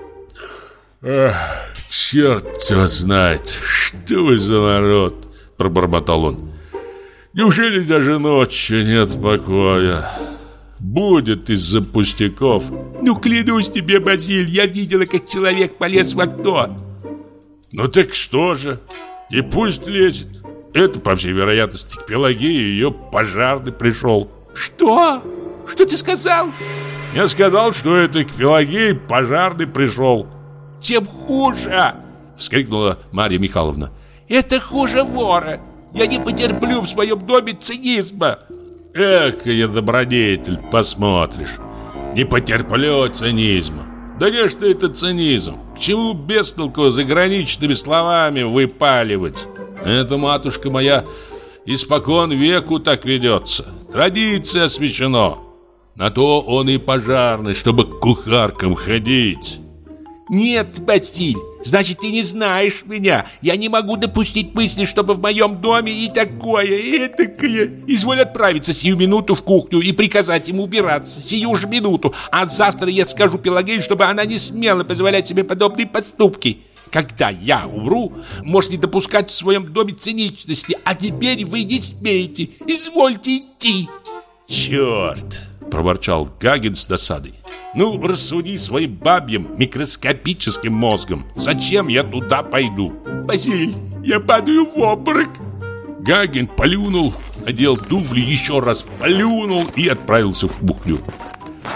«Ах, черт его знает, что вы за народ!» — пробормотал он. «Неужели даже ночью нет покоя? Будет из-за пустяков». «Ну, клянусь тебе, Базиль, я видела, как человек полез в окно». «Ну так что же? И пусть лезет. Это, по всей вероятности, к Пелагее ее пожарный пришел». «Что? Что ты сказал?» «Я сказал, что это к Пелагее пожарный пришел». «Тем хуже!» — вскрикнула Марья Михайловна. «Это хуже вора! Я не потерплю в своем доме цинизма!» «Экая добродетель, посмотришь! Не потерплю цинизма! Да не, что это цинизм! К чему без толку заграничными словами выпаливать? Это, матушка моя, испокон веку так ведется. Традиция освящена. На то он и пожарный, чтобы к кухаркам ходить». «Нет, Базиль, значит, ты не знаешь меня. Я не могу допустить мысли, чтобы в моем доме и такое, и этакое. Изволь отправиться сию минуту в кухню и приказать ему убираться. Сию же минуту. А завтра я скажу Пелагее, чтобы она не смела позволять себе подобные поступки. Когда я умру, можете не допускать в своем доме циничности. А теперь вы не смеете. Извольте идти». «Черт!» — проворчал Гагин с досадой. «Ну, рассуди своим бабьим микроскопическим мозгом. Зачем я туда пойду?» «Базиль, я падаю в обморок». Гагин плюнул, надел туфли, еще раз плюнул и отправился в кухню.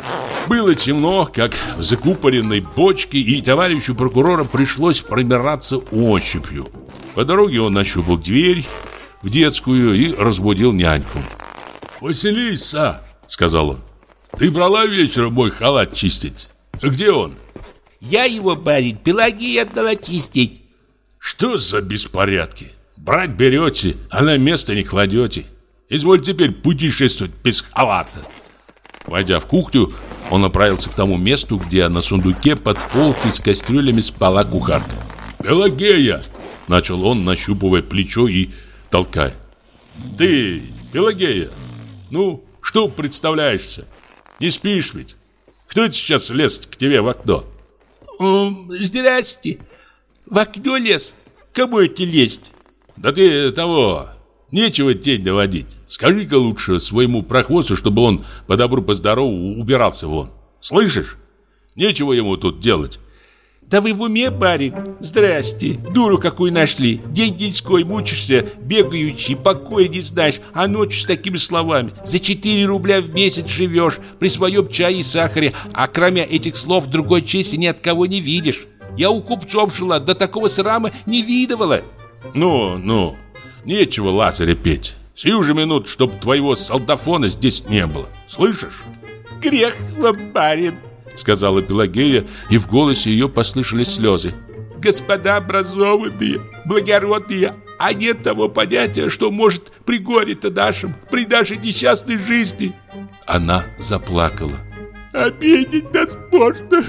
Было темно, как в закупоренной бочке, и товарищу прокурора пришлось пробираться ощупью. По дороге он нащупал дверь в детскую и разбудил няньку. «Василиса», — сказал он, — «ты брала вечером мой халат чистить? Где он?» «Я его, барин, Пелагея отдала чистить». «Что за беспорядки? Брать берете, а на место не кладете. Изволь теперь путешествовать без халата». Войдя в кухню, он направился к тому месту, где на сундуке под полкой с кастрюлями спала кухарка. «Пелагея!» — начал он, нащупывая плечо и толкая. «Ты, Пелагея, ну, что представляешься? Не спишь ведь? Кто это сейчас лез к тебе в окно?» «Здрасте. В окно лез? Кому это лезть?» «Да ты того, нечего тень доводить. Скажи-ка лучше своему прохвосту, чтобы он по добру, по здорову убирался вон. Слышишь? Нечего ему тут делать». «Да вы в уме, барин? Здрасте. Дуру какую нашли. День-деньской мучишься, бегающий, покоя не знаешь, а ночью с такими словами. За четыре рубля в месяц живешь, при своем чае и сахаре, а кроме этих слов другой чести ни от кого не видишь. Я у купцов жила, до такого срама не видывала». «Ну, ну, нечего Лазаря петь. Сию же минуту, чтоб твоего солдафона здесь не было. Слышишь?» «Грех вам, барин», — сказала Пелагея, и в голосе ее послышались слезы. «Господа образованные, благородные, а нет того понятия, что может при горе-то нашем, при нашей несчастной жизни». Она заплакала. «Обидеть нас можно,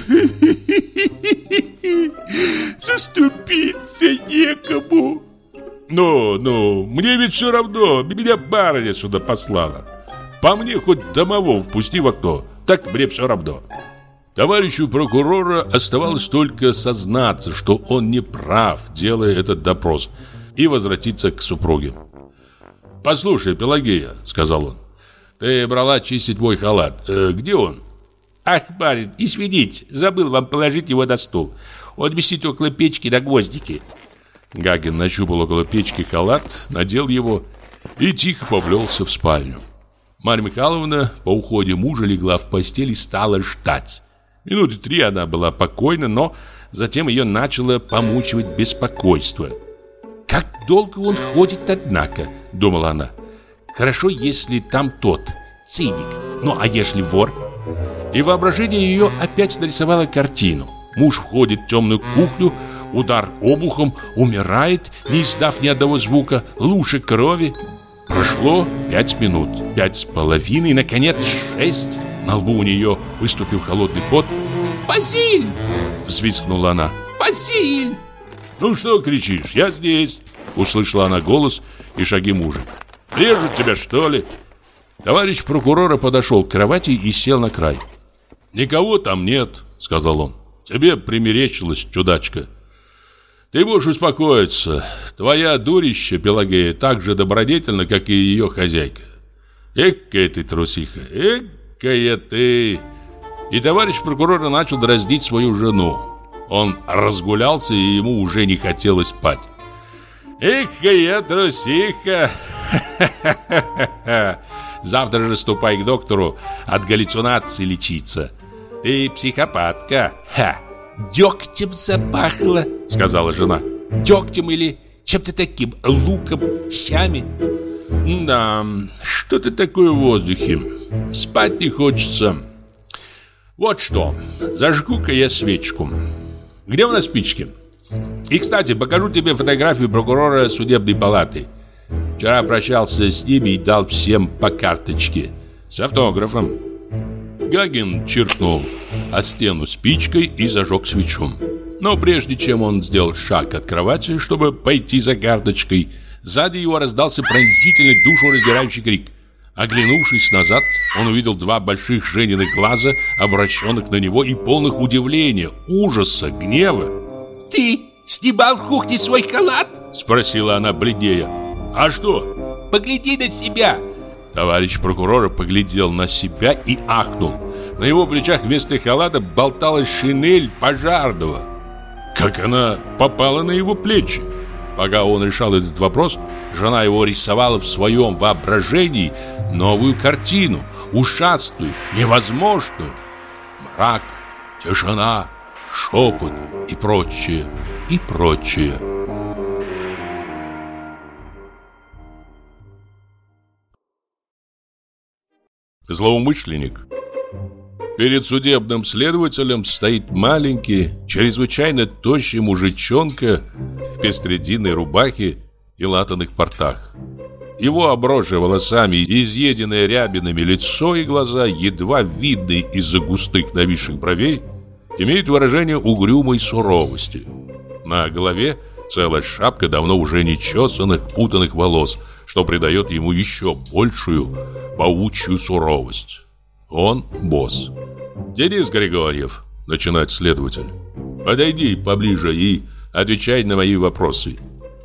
заступиться некому». «Ну, ну, мне ведь все равно, меня барыня сюда послала. По мне хоть домового впусти в окно, так мне все равно». Товарищу прокурора оставалось только сознаться, что он не прав, делая этот допрос, и возвратиться к супруге. «Послушай, Пелагея», — сказал он, — «ты брала чистить мой халат. Э, где он?» «Ах, барин, извините, забыл вам положить его на стол. Он висит около печки на гвоздике». Гагин нащупал около печки халат, надел его и тихо повлёлся в спальню. Марья Михайловна по уходе мужа легла в постель и стала ждать. Минуты три она была покойна, но затем ее начало помучивать беспокойство. «Как долго он ходит, однако», — думала она. «Хорошо, если там тот, циник. Ну, а если вор?» И воображение ее опять нарисовало картину. Муж входит в темную кухню, удар обухом, умирает, не издав ни одного звука, лужа крови. Прошло пять минут, пять с половиной, наконец шесть. На лбу у нее выступил холодный пот. «Базиль!» — взвизгнула она. «Базиль!» «Ну что кричишь? Я здесь!» — услышала она голос и шаги мужа. «Режут тебя, что ли?» Товарищ прокурора подошел к кровати и сел на край. «Никого там нет», — сказал он. «Тебе примерещилась, чудачка. Ты можешь успокоиться. Твоя дурища, Пелагея, так же добродетельна, как и ее хозяйка. Экая ты трусиха, экая ты!» И товарищ прокурора начал дразнить свою жену. Он разгулялся, и ему уже не хотелось спать. «Экая трусиха! Ха-ха-ха-ха! Завтра же ступай к доктору от галлюцинации лечиться. Ты психопатка! Ха!» «Дегтем запахло», — сказала жена. «Дегтем или чем-то таким, луком, щами». «Да, что-то такое в воздухе. Спать не хочется. Вот что, зажгу-ка я свечку. Где у нас спички? И, кстати, покажу тебе фотографию прокурора судебной палаты. Вчера прощался с ними и дал всем по карточке. С автографом». Гагин чиркнул о стену спичкой и зажег свечу. Но прежде чем он сделал шаг от кровати, чтобы пойти за карточкой, сзади его раздался пронзительный, душераздирающий крик. Оглянувшись назад, он увидел два больших Жениных глаза, обращенных на него, и полных удивления, ужаса, гнева. «Ты снимал в кухне свой халат?» — спросила она, бледнее. «А что?» «Погляди на себя!» Товарищ прокурора поглядел на себя и ахнул. На его плечах вместо халата болталась шинель пожарного. Как она попала на его плечи? Пока он решал этот вопрос, жена его рисовала в своем воображении новую картину, ужасную, невозможную. мрак, тишина, шепот и прочее, и прочее. Злоумышленник. Перед судебным следователем стоит маленький, чрезвычайно тощий мужичонка в пестрединной рубахе и латаных портах. Его обросшее волосами и изъеденное рябинами лицо и глаза, едва видные из-за густых нависших бровей, имеют выражение угрюмой суровости. На голове целая шапка давно уже нечесанных, путанных волос, что придает ему еще большую паучью суровость. Он босс. «Денис Григорьев», — начинает следователь, — «подойди поближе и отвечай на мои вопросы.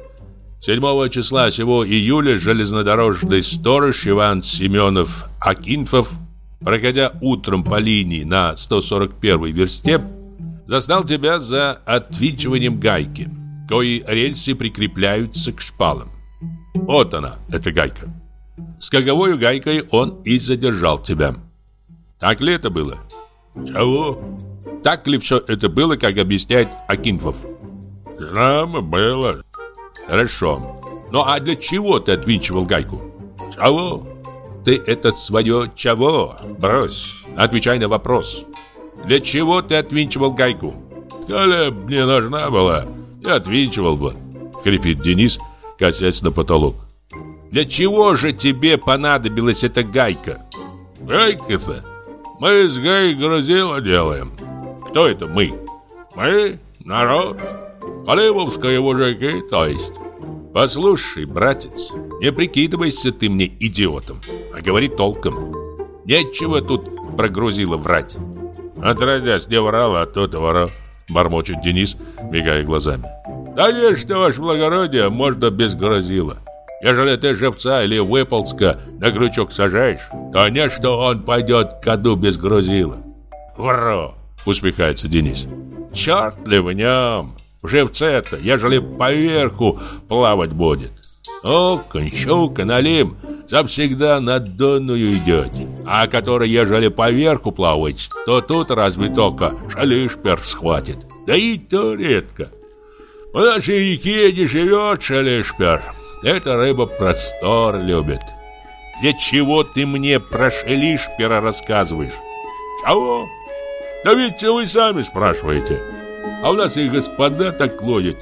седьмого числа сего июля железнодорожный сторож Иван Семенов Акинфов, проходя утром по линии на сто сорок первой версте, застал тебя за отвинчиванием гайки, кои рельсы прикрепляются к шпалам. Вот она, эта гайка. С каковою гайкой он и задержал тебя. Так ли это было?» «Чего?» «Так ли все это было, как объясняет Акинфов?» «Знамо было». «Хорошо. Ну а для чего ты отвинчивал гайку?» «Чего?» «Ты это свое чего? Брось. Отвечай на вопрос. Для чего ты отвинчивал гайку?» «Коли б мне нужна была, я отвинчивал бы», — хрипит Денис, косясь на потолок. «Для чего же тебе понадобилась эта гайка?» «Гайка-то? Мы с гай грузила делаем». «Кто это мы?» «Мы? Народ. Колымовские мужики, то есть». «Послушай, братец, не прикидывайся ты мне идиотом, а говори толком. Нечего тут про грузила врать». «Отродясь не врал, а тут ворал», — бормочет Денис, мигая глазами. «Да не, что, ваше благородие, можно без грузила. Ежели ты живца или выползка на крючок сажаешь, конечно, он пойдет ко дну без грузила». «Вру», — усмехается Денис. «Черт ли в нем? В живце-то, ежели поверху плавать будет. Окунь, щука, налим, завсегда на донную идете. А который, ежели поверху плавать, то тут разве только шалишпер схватит. Да и то редко. В нашей реке не живет шалишпер. Эта рыба простор любит». «Для чего ты мне про шалишпера рассказываешь?» «Чего? Да ведь вы сами спрашиваете. А у нас и господа так ловят.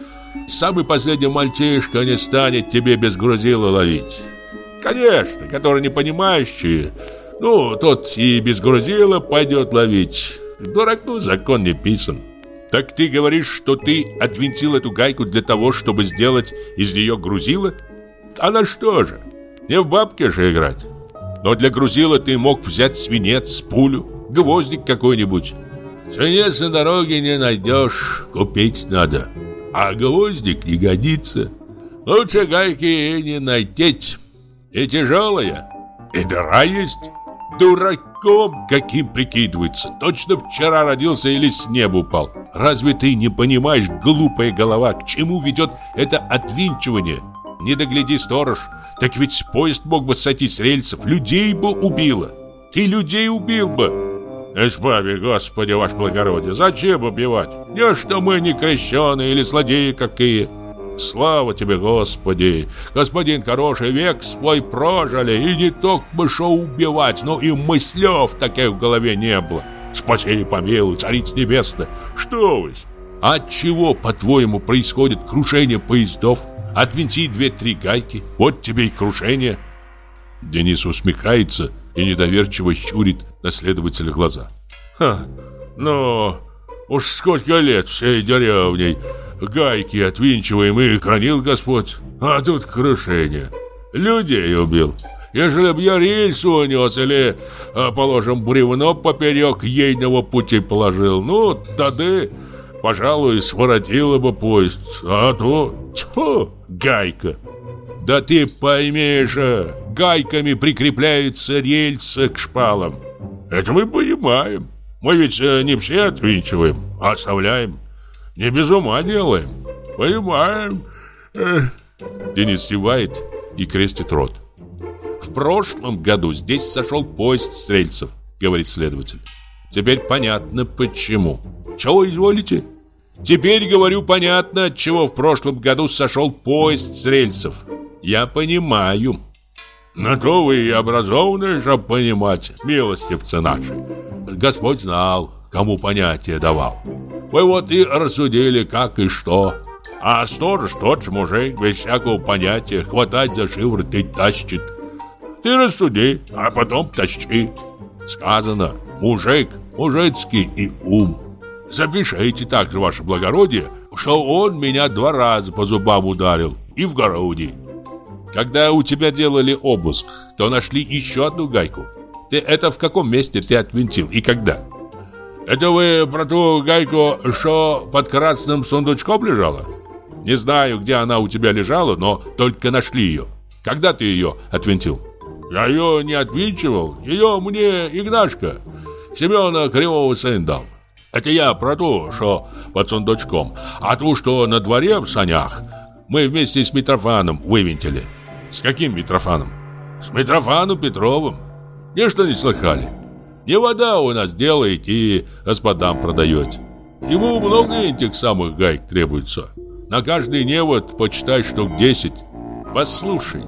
Самый последний мальчишка не станет тебе без грузила ловить. Конечно, который не понимающий, ну, тот и без грузила пойдет ловить. Дураку закон не писан». «Так ты говоришь, что ты отвинтил эту гайку для того, чтобы сделать из нее грузило?» «А на что же? Не в бабки же играть». «Но для грузила ты мог взять свинец, пулю, гвоздик какой-нибудь». «Свинец на дороге не найдешь, купить надо. А гвоздик не годится. Лучше гайки и не найти. И тяжелая, и дыра есть». «Дураком каким прикидывается. Точно вчера родился или с неба упал. Разве ты не понимаешь, глупая голова, к чему ведет это отвинчивание? Не догляди, сторож, так ведь поезд мог бы сойти с рельсов, людей бы убило. Ты людей убил бы». «Избави, Господи, ваше благородие, зачем убивать? Не что мы не крещеные или злодеи какие». «Слава тебе, Господи! Господин хороший, век свой прожили, и не только бы шо убивать, но и мыслев таких в голове не было. Спаси и помилуй, царица небесная! Что вы? От чего, по-твоему, происходит крушение поездов? Отвинти две-три гайки, вот тебе и крушение». Денис усмехается и недоверчиво щурит на следователя глаза. «Ха, ну, уж сколько лет всей деревней гайки отвинчиваем, и хранил Господь, а тут крушение. Людей убил. Ежели б я рельсу унес или, положим, бревно поперек ейного пути положил, ну, тогда, пожалуй, своротило бы поезд. А то, тьфу, гайка». «Да ты пойми же, гайками прикрепляются рельсы к шпалам». «Это мы понимаем. Мы ведь не все отвинчиваем, а оставляем. Не без ума делаем. Понимаем». Денис кивает и крестит рот. «В прошлом году здесь сошел поезд с рельсов», — говорит следователь. Теперь понятно, почему. Чего изволите? Теперь, говорю, понятно, отчего в прошлом году сошел поезд с рельсов. Я понимаю. На то вы и образованные, чтоб понимать, милостивцы наши. Господь знал, кому понятие давал. Вы вот и рассудили, как и что. А сторож тот же мужик, без всякого понятия, хватать за шиворот и тащит. Ты рассуди, а потом тащи. Сказано, мужик, мужицкий и ум. Запишите также, ваше благородие, что он меня два раза по зубам ударил и в городе. Когда у тебя делали обыск, то нашли еще одну гайку. Ты это в каком месте ты отвинтил и когда? Это вы про ту гайку, что под красным сундучком лежала? Не знаю, где она у тебя лежала, но только нашли ее. Когда ты ее отвинтил? Я ее не отвинчивал, ее мне Игнашка, Семена Кривого сын дал. Это я про то, что под сундучком. А то, что на дворе в санях, мы вместе с Митрофаном вывинтили. С каким Митрофаном? С Митрофаном Петровым. Ничто не слыхали. Не вода у нас делает и господам продает. Ему много этих самых гаек требуется. На каждый невод почитай штук десять. Послушай,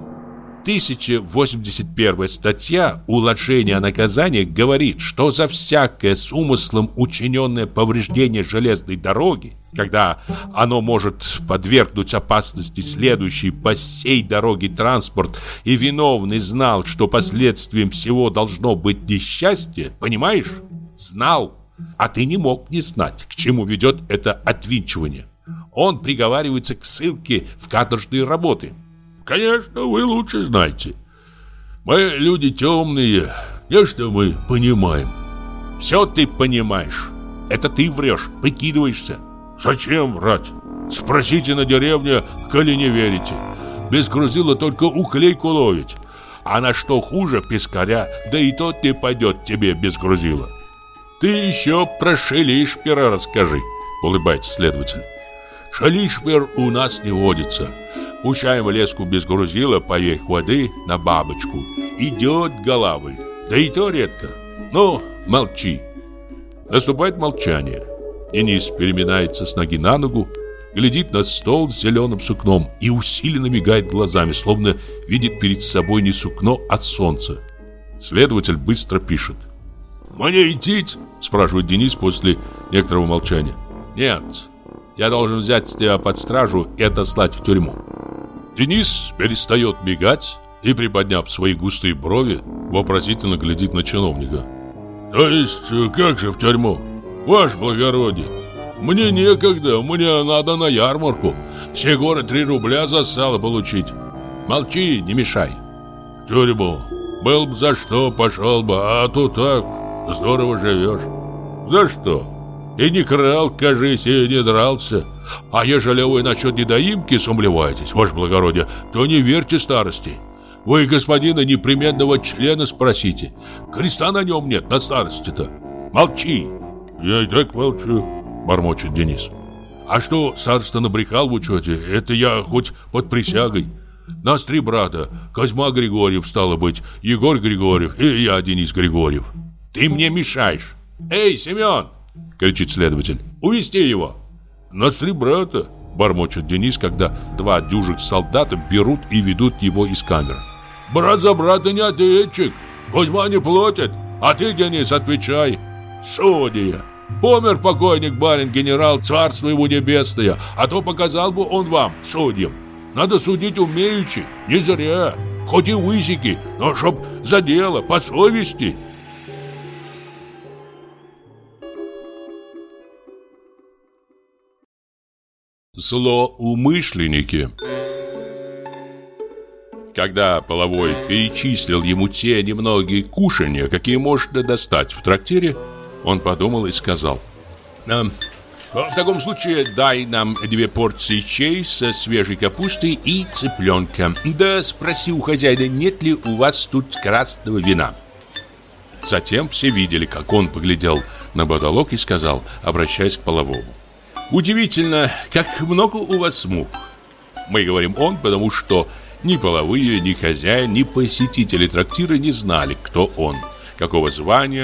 тысяча восемьдесят первая статья «Уложение о наказании» говорит, что за всякое с умыслом учиненное повреждение железной дороги, когда оно может подвергнуть опасности следующий по сей дороге транспорт, и виновный знал, что последствием всего должно быть несчастье, понимаешь? Знал, а ты не мог не знать, к чему ведет это отвинчивание. Он приговаривается к ссылке в каторжные работы. Конечно, вы лучше знаете. Мы люди темные, нечто мы понимаем. Все ты понимаешь. Это ты врешь, прикидываешься. Зачем врать? Спросите на деревне, коли не верите. Без грузила только уклейку ловить. А на что хуже пескаря, да и тот не пойдет тебе без грузила. Ты еще про шелишпера расскажи, улыбается следователь. Шелишпер у нас не водится. Пущаем в леску без грузила поверх воды на бабочку. Идет головой. Да и то редко. Ну, молчи. Наступает молчание. Денис переминается с ноги на ногу, глядит на стол с зеленым сукном и усиленно мигает глазами, словно видит перед собой не сукно, а солнце. Следователь быстро пишет. «Мне идти?» – спрашивает Денис после некоторого молчания. «Нет, я должен взять тебя под стражу и отослать в тюрьму». Денис перестает мигать и, приподняв свои густые брови, вопросительно глядит на чиновника. «То есть, как же в тюрьму? Ваше благородие, мне некогда, мне надо на ярмарку. Все горы три рубля за сало получить». «Молчи, не мешай». «В тюрьму. Был бы за что, пошел бы, а то так, здорово живешь». «За что? И не крал, кажись, и не дрался. А ежели вы насчет недоимки сумлеваетесь, ваше благородие, то не верьте старости. Вы господина непременного члена спросите. Креста на нем нет, на старости-то. Молчи». «Я и так молчу», — бормочет Денис. «А что староста набрехал в учете, это я хоть под присягой. Нас три брата, Козьма Григорьев, стало быть, Егор Григорьев и я, Денис Григорьев». «Ты мне мешаешь». «Эй, Семен!» — кричит следователь. «Увести его!» «Нас три брата», — бормочет Денис, когда два дюжих солдата берут и ведут его из камеры. «Брат за брата не ответчик. Козьма не платит. А ты, Денис, отвечай. Судья. Помер покойник барин-генерал, царство его небесное, а то показал бы он вам, судьям. Надо судить умеючи, не зря. Хоть и высеки, но чтоб за дело, по совести». Злоумышленники. Когда половой перечислил ему те немногие кушанья, какие можно достать в трактире, он подумал и сказал: «А, в таком случае дай нам две порции чай со свежей капустой и цыпленка. Да спроси у хозяина, нет ли у вас тут красного вина». Затем все видели, как он поглядел на потолок и сказал, обращаясь к половому: «Удивительно, как много у вас мух». Мы говорим «он», потому что ни половые, ни хозяин, ни посетители трактира не знали, кто он, какого звания,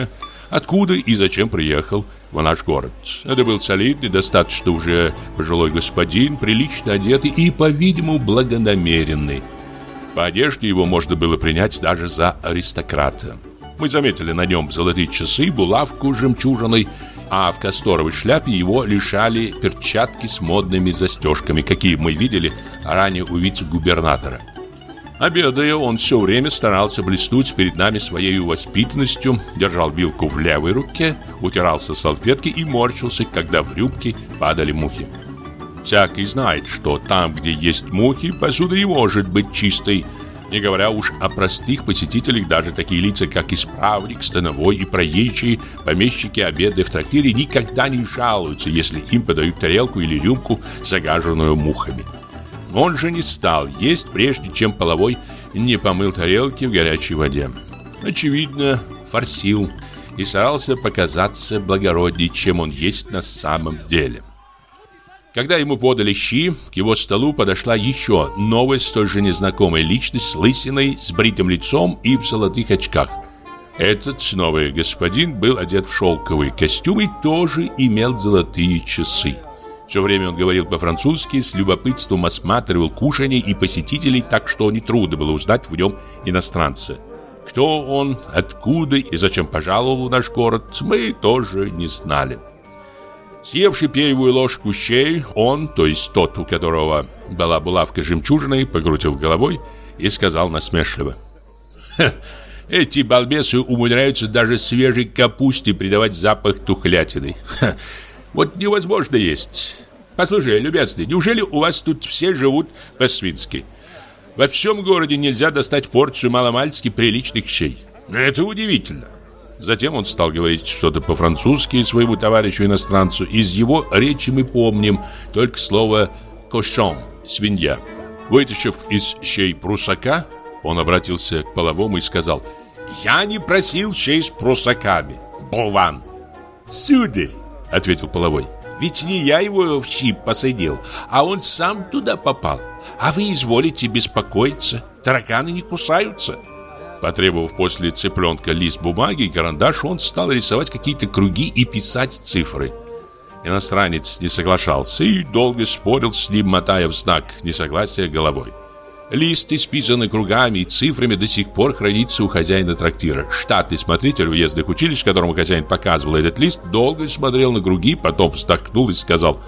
откуда и зачем приехал в наш город. Это был солидный, достаточно уже пожилой господин, прилично одетый и, по-видимому, благонамеренный. По одежде его можно было принять даже за аристократа. Мы заметили на нем золотые часы, булавку с жемчужиной, а в касторовой шляпе его лишали перчатки с модными застежками, какие мы видели ранее у вице-губернатора. Обедая, он все время старался блеснуть перед нами своей воспитанностью, держал вилку в левой руке, утирался салфеткой и морщился, когда в рюмки падали мухи. Всякий знает, что там, где есть мухи, посуда не может быть чистой, не говоря уж о простых посетителях. Даже такие лица, как исправник, становой и проезжие помещики, обедая в трактире, никогда не жалуются, если им подают тарелку или рюмку, загаженную мухами. Он же не стал есть, прежде чем половой не помыл тарелки в горячей воде. Очевидно, форсил и старался показаться благороднее, чем он есть на самом деле. Когда ему подали щи, к его столу подошла еще новая, столь же незнакомая личность с лысиной, с бритым лицом и в золотых очках. Этот новый господин был одет в шелковый костюм и тоже имел золотые часы. Все время он говорил по-французски, с любопытством осматривал кушанье и посетителей, так что нетрудно было узнать в нем иностранца. Кто он, откуда и зачем пожаловал в наш город, мы тоже не знали. Съевший первую ложку щей, он, то есть тот, у которого была булавка с жемчужиной, покрутил головой и сказал насмешливо: «Эти балбесы умудряются даже свежей капусте придавать запах тухлятины. Ха, вот невозможно есть. Послушай, любезный, неужели у вас тут все живут по-свински? Во всем городе нельзя достать порцию маломальски приличных щей. Это удивительно». Затем он стал говорить что-то по-французски своему товарищу-иностранцу. Из его речи мы помним только слово «кошон» – «свинья». Вытащив из щей прусака, он обратился к половому и сказал: «Я не просил щей с прусаками, болван!» «Сударь», – ответил половой, – «ведь не я его в щи посадил, а он сам туда попал. А вы изволите беспокоиться, тараканы не кусаются». Потребовав после цыпленка лист бумаги и карандаш, он стал рисовать какие-то круги и писать цифры. Иностранец не соглашался и долго спорил с ним, мотая в знак несогласия головой. Лист, исписанный кругами и цифрами, до сих пор хранится у хозяина трактира. Штатный смотритель уездных училищ, которому хозяин показывал этот лист, долго смотрел на круги, потом вздохнул и сказал: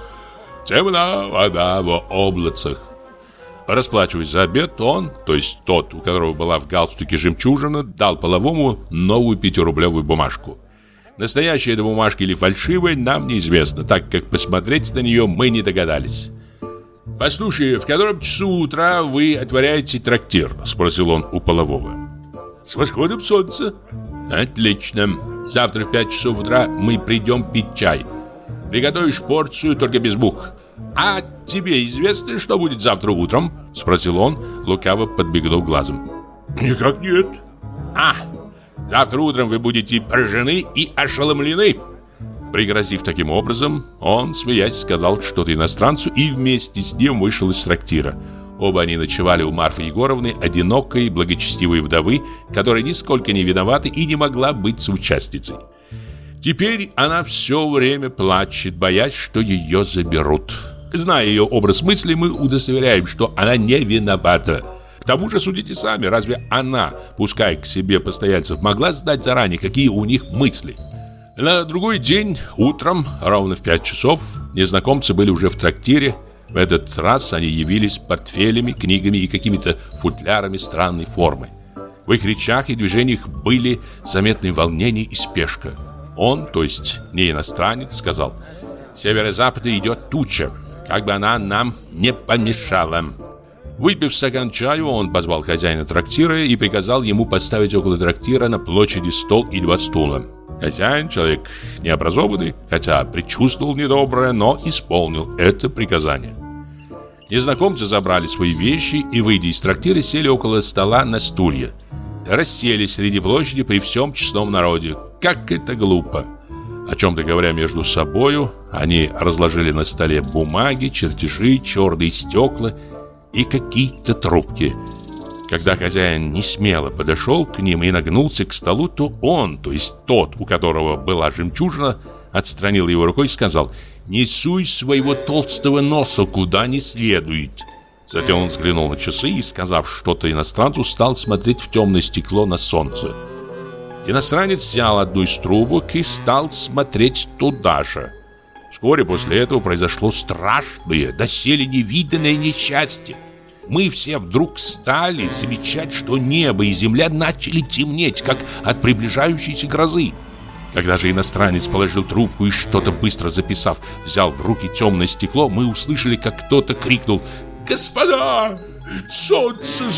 «Темна вода в облацах». Расплачиваясь за обед, он, то есть тот, у которого была в галстуке жемчужина, дал половому новую пятирублевую бумажку. Настоящая эта бумажка или фальшивая, нам неизвестно, так как посмотреть на нее мы не догадались. «Послушай, в котором часу утра вы отворяете трактир?» – спросил он у полового. «С восходом солнца». «Отлично. Завтра в пять часов утра мы придем пить чай. Приготовишь порцию, только без мух. А тебе известно, что будет завтра утром?» – спросил он, лукаво подбегнув глазом. «Никак нет». «А, завтра утром вы будете поражены и ошеломлены». Пригрозив таким образом, он, смеясь, сказал что-то иностранцу и вместе с ним вышел из трактира. Оба они ночевали у Марфы Егоровны, одинокой, благочестивой вдовы, которая нисколько не виновата и не могла быть соучастницей. Теперь она все время плачет, боясь, что ее заберут. Зная ее образ мысли, мы удостоверяем, что она не виновата. К тому же судите сами, разве она, пуская к себе постояльцев, могла знать заранее, какие у них мысли? На другой день, утром, ровно в пять часов, незнакомцы были уже в трактире. В этот раз они явились с портфелями, книгами и какими-то футлярами странной формы. В их речах и движениях были заметны волнение и спешка. Он, то есть не иностранец, сказал: «С северо-запада идет туча, как бы она нам не помешала». Выпив стакан чаю, он позвал хозяина трактира и приказал ему поставить около трактира на площади стол и два стула. Хозяин, человек необразованный, хотя предчувствовал недоброе, но исполнил это приказание. Незнакомцы забрали свои вещи и, выйдя из трактира, сели около стола на стулья. Расселись среди площади при всем честном народе. Как это глупо! О чем-то говоря между собою, они разложили на столе бумаги, чертежи, черные стекла и какие-то трубки. Когда хозяин несмело подошел к ним и нагнулся к столу, то он, то есть тот, у которого была жемчужина, отстранил его рукой и сказал: «Не суй своего толстого носа куда не следует». Затем он взглянул на часы и, сказав что-то иностранцу, стал смотреть в темное стекло на солнце. Иностранец взял одну из трубок и стал смотреть туда же. Вскоре после этого произошло страшное, доселе невиданное несчастье. Мы все вдруг стали замечать, что небо и земля начали темнеть, как от приближающейся грозы. Когда же иностранец положил трубку и, что-то быстро записав, взял в руки темное стекло, мы услышали, как кто-то крикнул: «Господа, солнце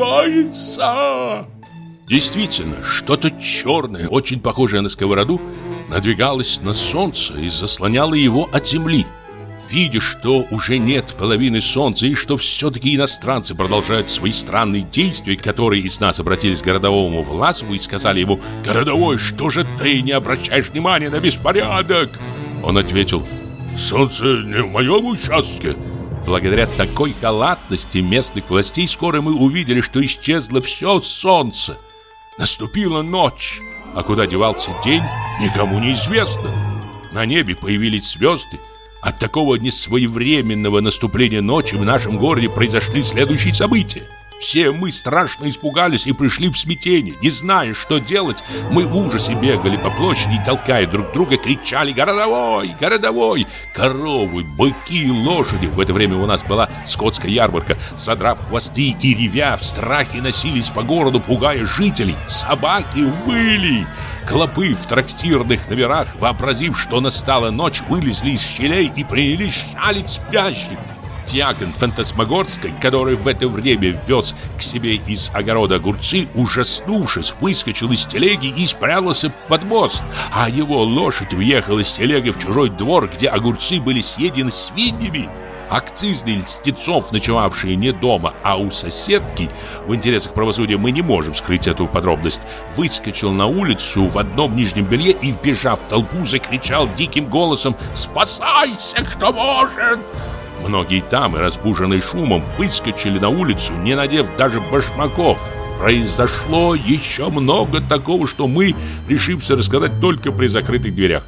закрывается!» Действительно, что-то черное, очень похожее на сковороду, надвигалось на солнце и заслоняло его от земли. Видя, что уже нет половины солнца и что все-таки иностранцы продолжают свои странные действия, которые из нас обратились к городовому Власову и сказали ему: «Городовой, что же ты не обращаешь внимания на беспорядок?» Он ответил: «Солнце не в моем участке». Благодаря такой халатности местных властей скоро мы увидели, что исчезло все солнце. Наступила ночь, а куда девался день, никому не известно. На небе появились звезды. От такого несвоевременного наступления ночи в нашем городе произошли следующие события. Все мы страшно испугались и пришли в смятение. Не зная, что делать, мы в ужасе бегали по площади и, толкая друг друга, кричали: «Городовой! Городовой!» Коровы, быки, лошади. В это время у нас была скотская ярмарка. Задрав хвосты и ревя, в страхе носились по городу, пугая жителей. Собаки выли. Клопы в трактирных номерах, вообразив, что настала ночь, вылезли из щелей и принялись шалить спящих. Дьякон Фантасмагорской, который в это время вез к себе из огорода огурцы, ужаснувшись, выскочил из телеги и спрятался под мост, а его лошадь въехала с телегой в чужой двор, где огурцы были съедены свиньями. Акцизный Льстецов, ночевавший не дома, а у соседки, в интересах правосудия мы не можем скрыть эту подробность, выскочил на улицу в одном нижнем белье и, вбежав в толпу, закричал диким голосом: «Спасайся, кто может!» Многие дамы, разбуженные шумом, выскочили на улицу, не надев даже башмаков. Произошло еще много такого, что мы решимся рассказать только при закрытых дверях.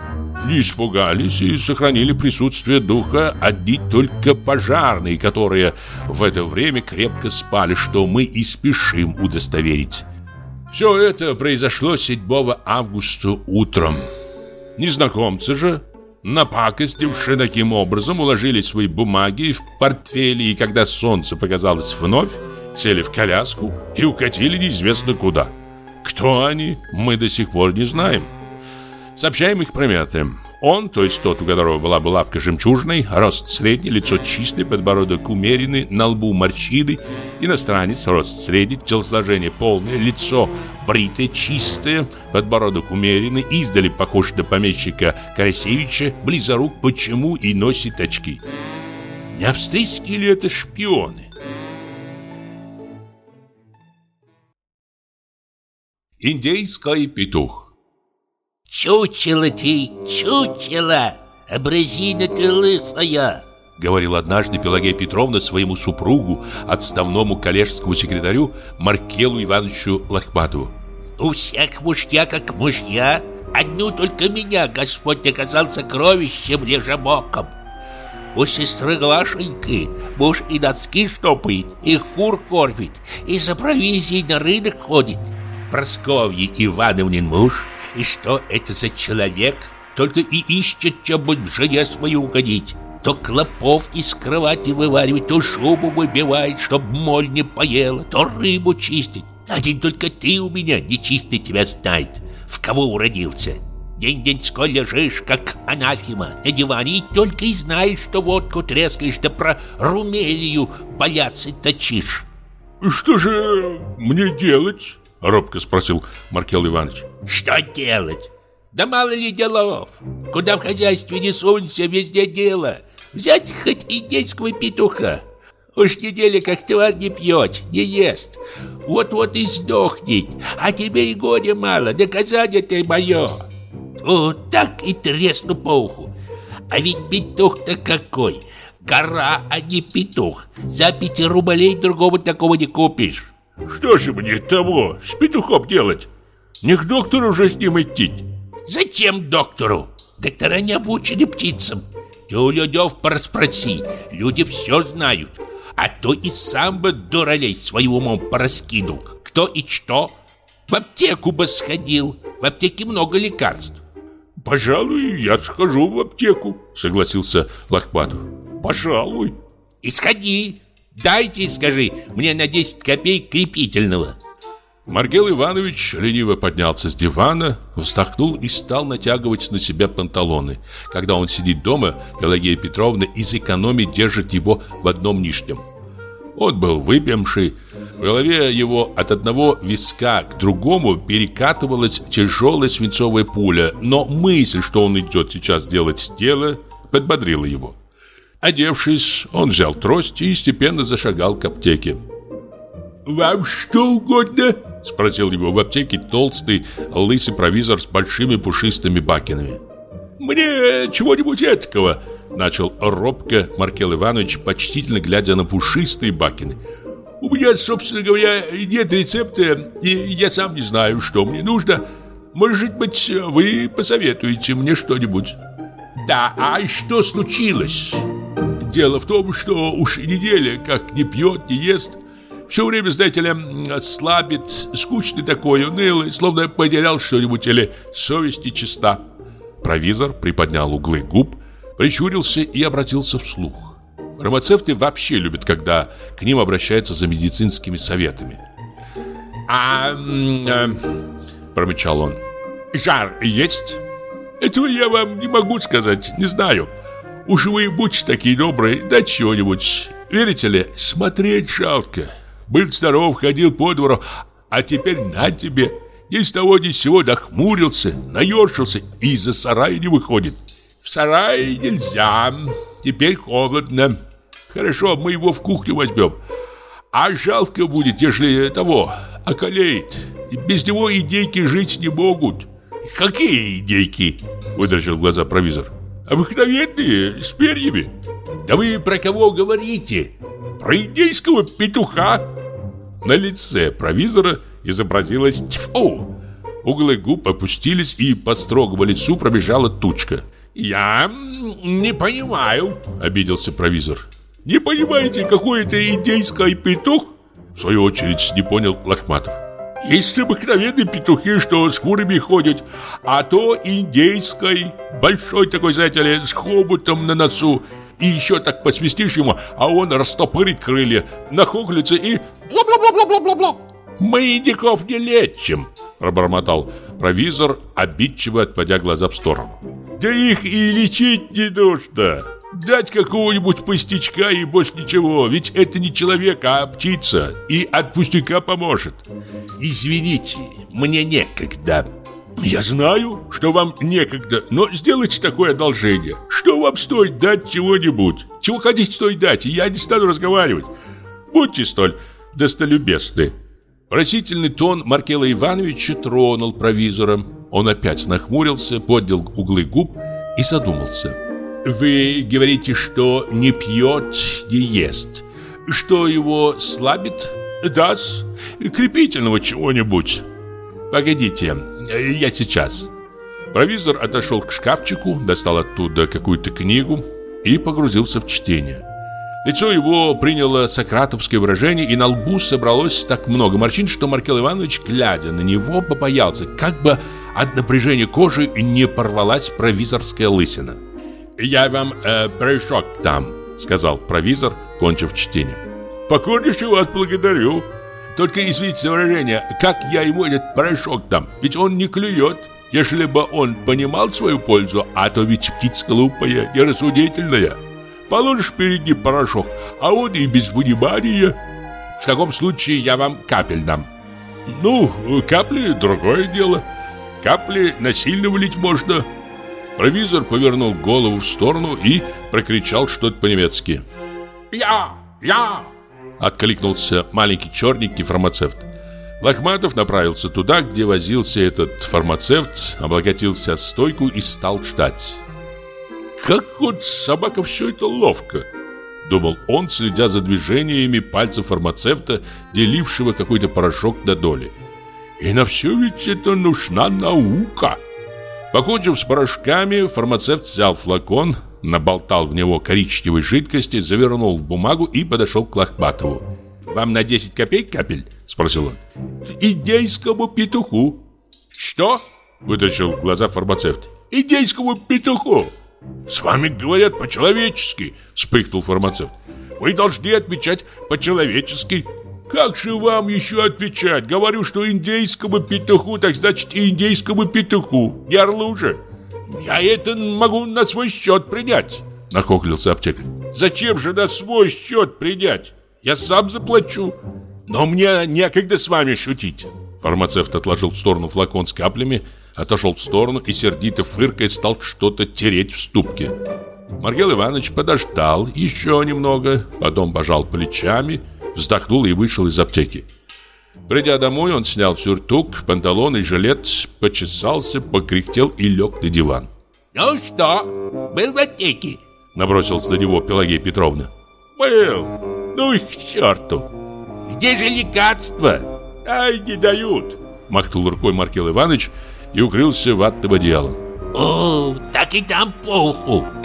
Не испугались и сохранили присутствие духа одни только пожарные, которые в это время крепко спали, что мы и спешим удостоверить. Все это произошло седьмого августа утром. Незнакомцы же, напакостившие таким образом, уложили свои бумаги в портфели, и когда солнце показалось вновь, сели в коляску и укатили неизвестно куда. Кто они, мы до сих пор не знаем. Сообщаем их приметы. Он, то есть тот, у которого была булавка жемчужной, рост средний, лицо чистое, подбородок умеренный, на лбу морщины. Иностранец, рост средний, телосложение полное, лицо бритое, чистое, подбородок умеренный, издали похож на помещика Карасевича, близорук почему и носит очки. Не австрийские ли это шпионы? Индейский петух. «Чучело ты, чучело! Образина ты лысая!» — говорил однажды Пелагея Петровна своему супругу, отставному коллежскому секретарю Маркелу Ивановичу Лохматову. «У всех мужья как мужья, одну только меня Господь наказал сокровищем лежебоком. У сестры Глашеньки муж и носки штопает, и кур кормит, и за провизией на рынок ходит. Прасковье Ивановнин муж, и что это за человек? Только и ищет, чем бы жене свою угодить. То клопов из кровати вываривает, то шубу выбивает, чтоб моль не поела, то рыбу чистит. Один только ты у меня нечистый тебя знает, в кого уродился. День-деньской лежишь, как анафема, на диване, и только и знаешь, что водку трескаешь, да про Румелию боляться точишь». «Что же мне делать?» — робко спросил Маркел Иванович. «Что делать? Да мало ли делов. Куда в хозяйстве не сунься, везде дело. Взять хоть индейского петуха. Уж неделя как тварь не пьет, не ест. Вот-вот и сдохнет. А тебе и горя мало, наказание ты мое. О, так и тресну по уху. А ведь петух-то какой! Гора, а не петух. За пяти рублей другого такого не купишь. Что же мне того с петухом делать? Не к доктору же с ним идти. Зачем доктору? Доктора не обучены птицам. Ты у людей пораспроси, люди все знают. А то и сам бы дуралей своим умом пораскинул. Кто и что. В аптеку бы сходил. В аптеке много лекарств. Пожалуй, я схожу в аптеку, согласился Лохматов. Пожалуй. И сходи. Дайте, скажи, мне на десять копеек крепительного. Маркел Иванович лениво поднялся с дивана, вздохнул и стал натягивать на себя панталоны. Когда он сидит дома, Пелагея Петровна из экономии держит его в одном нижнем. Он был выпьемший, в голове его от одного виска к другому перекатывалась тяжелая свинцовая пуля, но мысль, что он идет сейчас делать дело, подбодрила его. Одевшись, он взял трость и степенно зашагал к аптеке. «Вам что угодно?» — спросил его в аптеке толстый, лысый провизор с большими пушистыми бакинами. «Мне чего-нибудь этакого», — начал робко Маркел Иванович, почтительно глядя на пушистые бакины. «У меня, собственно говоря, нет рецепта, и я сам не знаю, что мне нужно. Может быть, вы посоветуете мне что-нибудь?» «Да, а что случилось?» «Дело в том, что уж неделя как не пьет, не ест. Все время, знаете ли, слабит, скучный такой, унылый, словно потерял что-нибудь или совесть нечиста». Провизор приподнял углы губ, прищурился и обратился вслух. Фармацевты вообще любят, когда к ним обращаются за медицинскими советами. «А, э, — промычал он, — жар есть?» «Этого я вам не могу сказать, не знаю. Уж вы будьте такие добрые, дать чего-нибудь. Верите ли, смотреть жалко. Был здоров, ходил по двору, а теперь на тебе. Ни с того ни с сего нахмурился, наершился и из-за сарая не выходит. В сарае нельзя, теперь холодно. Хорошо, мы его в кухню возьмем. А жалко будет, если того околеет. Без него индейки жить не могут». «Какие индейки?» — выдрачил глаза провизор. «Обыкновенные, с перьями». «Да вы про кого говорите?» «Про индейского петуха». На лице провизора изобразилось тьфу. Углы губ опустились, и по строгому лицу пробежала тучка. «Я не понимаю», — обиделся провизор. «Не понимаете, какой это индейский петух?» В свою очередь не понял Лохматов. «Есть обыкновенные петухи, что с курами ходят, а то индейский, большой такой, знаете ли, с хоботом на носу. И еще так посвистишь ему, а он растопырит крылья, нахохлится и бла-бла-бла-бла-бла-бла. Мы индиков не лечим», — пробормотал провизор, обидчиво отводя глаза в сторону. «Да их и лечить не нужно. Дать какого-нибудь пустячка и больше ничего, ведь это не человек, а птица, и от пустяка поможет». «Извините, мне некогда». «Я знаю, что вам некогда, но сделайте такое одолжение. Что вам стоит дать чего-нибудь? Чего хотите, стоит дать, и я не стану разговаривать. Будьте столь достолюбезны». Просительный тон Маркела Ивановича тронул провизора. Он опять нахмурился, поднял углы губ и задумался. «Вы говорите, что не пьет, не ест. Что его слабит? Да-с, крепительного чего-нибудь». «Погодите, я сейчас». Провизор отошел к шкафчику, достал оттуда какую-то книгу и погрузился в чтение. Лицо его приняло сократовское выражение, и на лбу собралось так много морщин, что Маркел Иванович, глядя на него, побоялся, как бы от напряжения кожи не порвалась провизорская лысина. «Я вам э, порошок дам», — сказал провизор, кончив чтение. «Покорнейше вас благодарю. Только извините за выражение, как я ему этот порошок дам? Ведь он не клюет. Если бы он понимал свою пользу, а то ведь птица глупая и рассудительная. Положишь перед ним порошок, а он и без внимания. В таком случае я вам капель дам». «Ну, капли — другое дело. Капли насильно влить можно». Провизор повернул голову в сторону и прокричал что-то по-немецки. «Я! Я!» — откликнулся маленький черненький фармацевт. Лохматов направился туда, где возился этот фармацевт, облокотился о стойку и стал ждать. «Как вот собака все это ловко!» думал он, следя за движениями пальцев фармацевта, делившего какой-то порошок на доли. И на все ведь это нужна наука. Покончив с порошками, фармацевт взял флакон, наболтал в него коричневой жидкости, завернул в бумагу и подошел к Лохматову. «Вам на десять копеек капель?» – спросил он. «Индейскому петуху». «Что?» – вытащил глаза фармацевт. «Индейскому петуху». «С вами говорят по-человечески», – вспыхнул фармацевт. «Вы должны отвечать по-человечески». «Как же вам еще отвечать? Говорю, что индейскому петуху, так значит и индейскому петуху. Не орлу же». «Я это могу на свой счет принять», – нахохлился аптекарь. «Зачем же на свой счет принять? Я сам заплачу. Но мне некогда с вами шутить». Фармацевт отложил в сторону флакон с каплями, отошел в сторону и, сердито фыркая, стал что-то тереть в ступке. Маркел Иванович подождал еще немного, потом пожал плечами, вздохнул и вышел из аптеки. Придя домой, он снял сюртук, панталон и жилет, почесался, покряхтел и лег на диван. «Ну что, был в аптеке?» — набросилась на него Пелагея Петровна. «Был. Ну их к черту!» «Где же лекарства?» «Ай, не дают!» — махнул рукой Маркел Иванович и укрылся ватным одеялом. «О, так и там плохо!»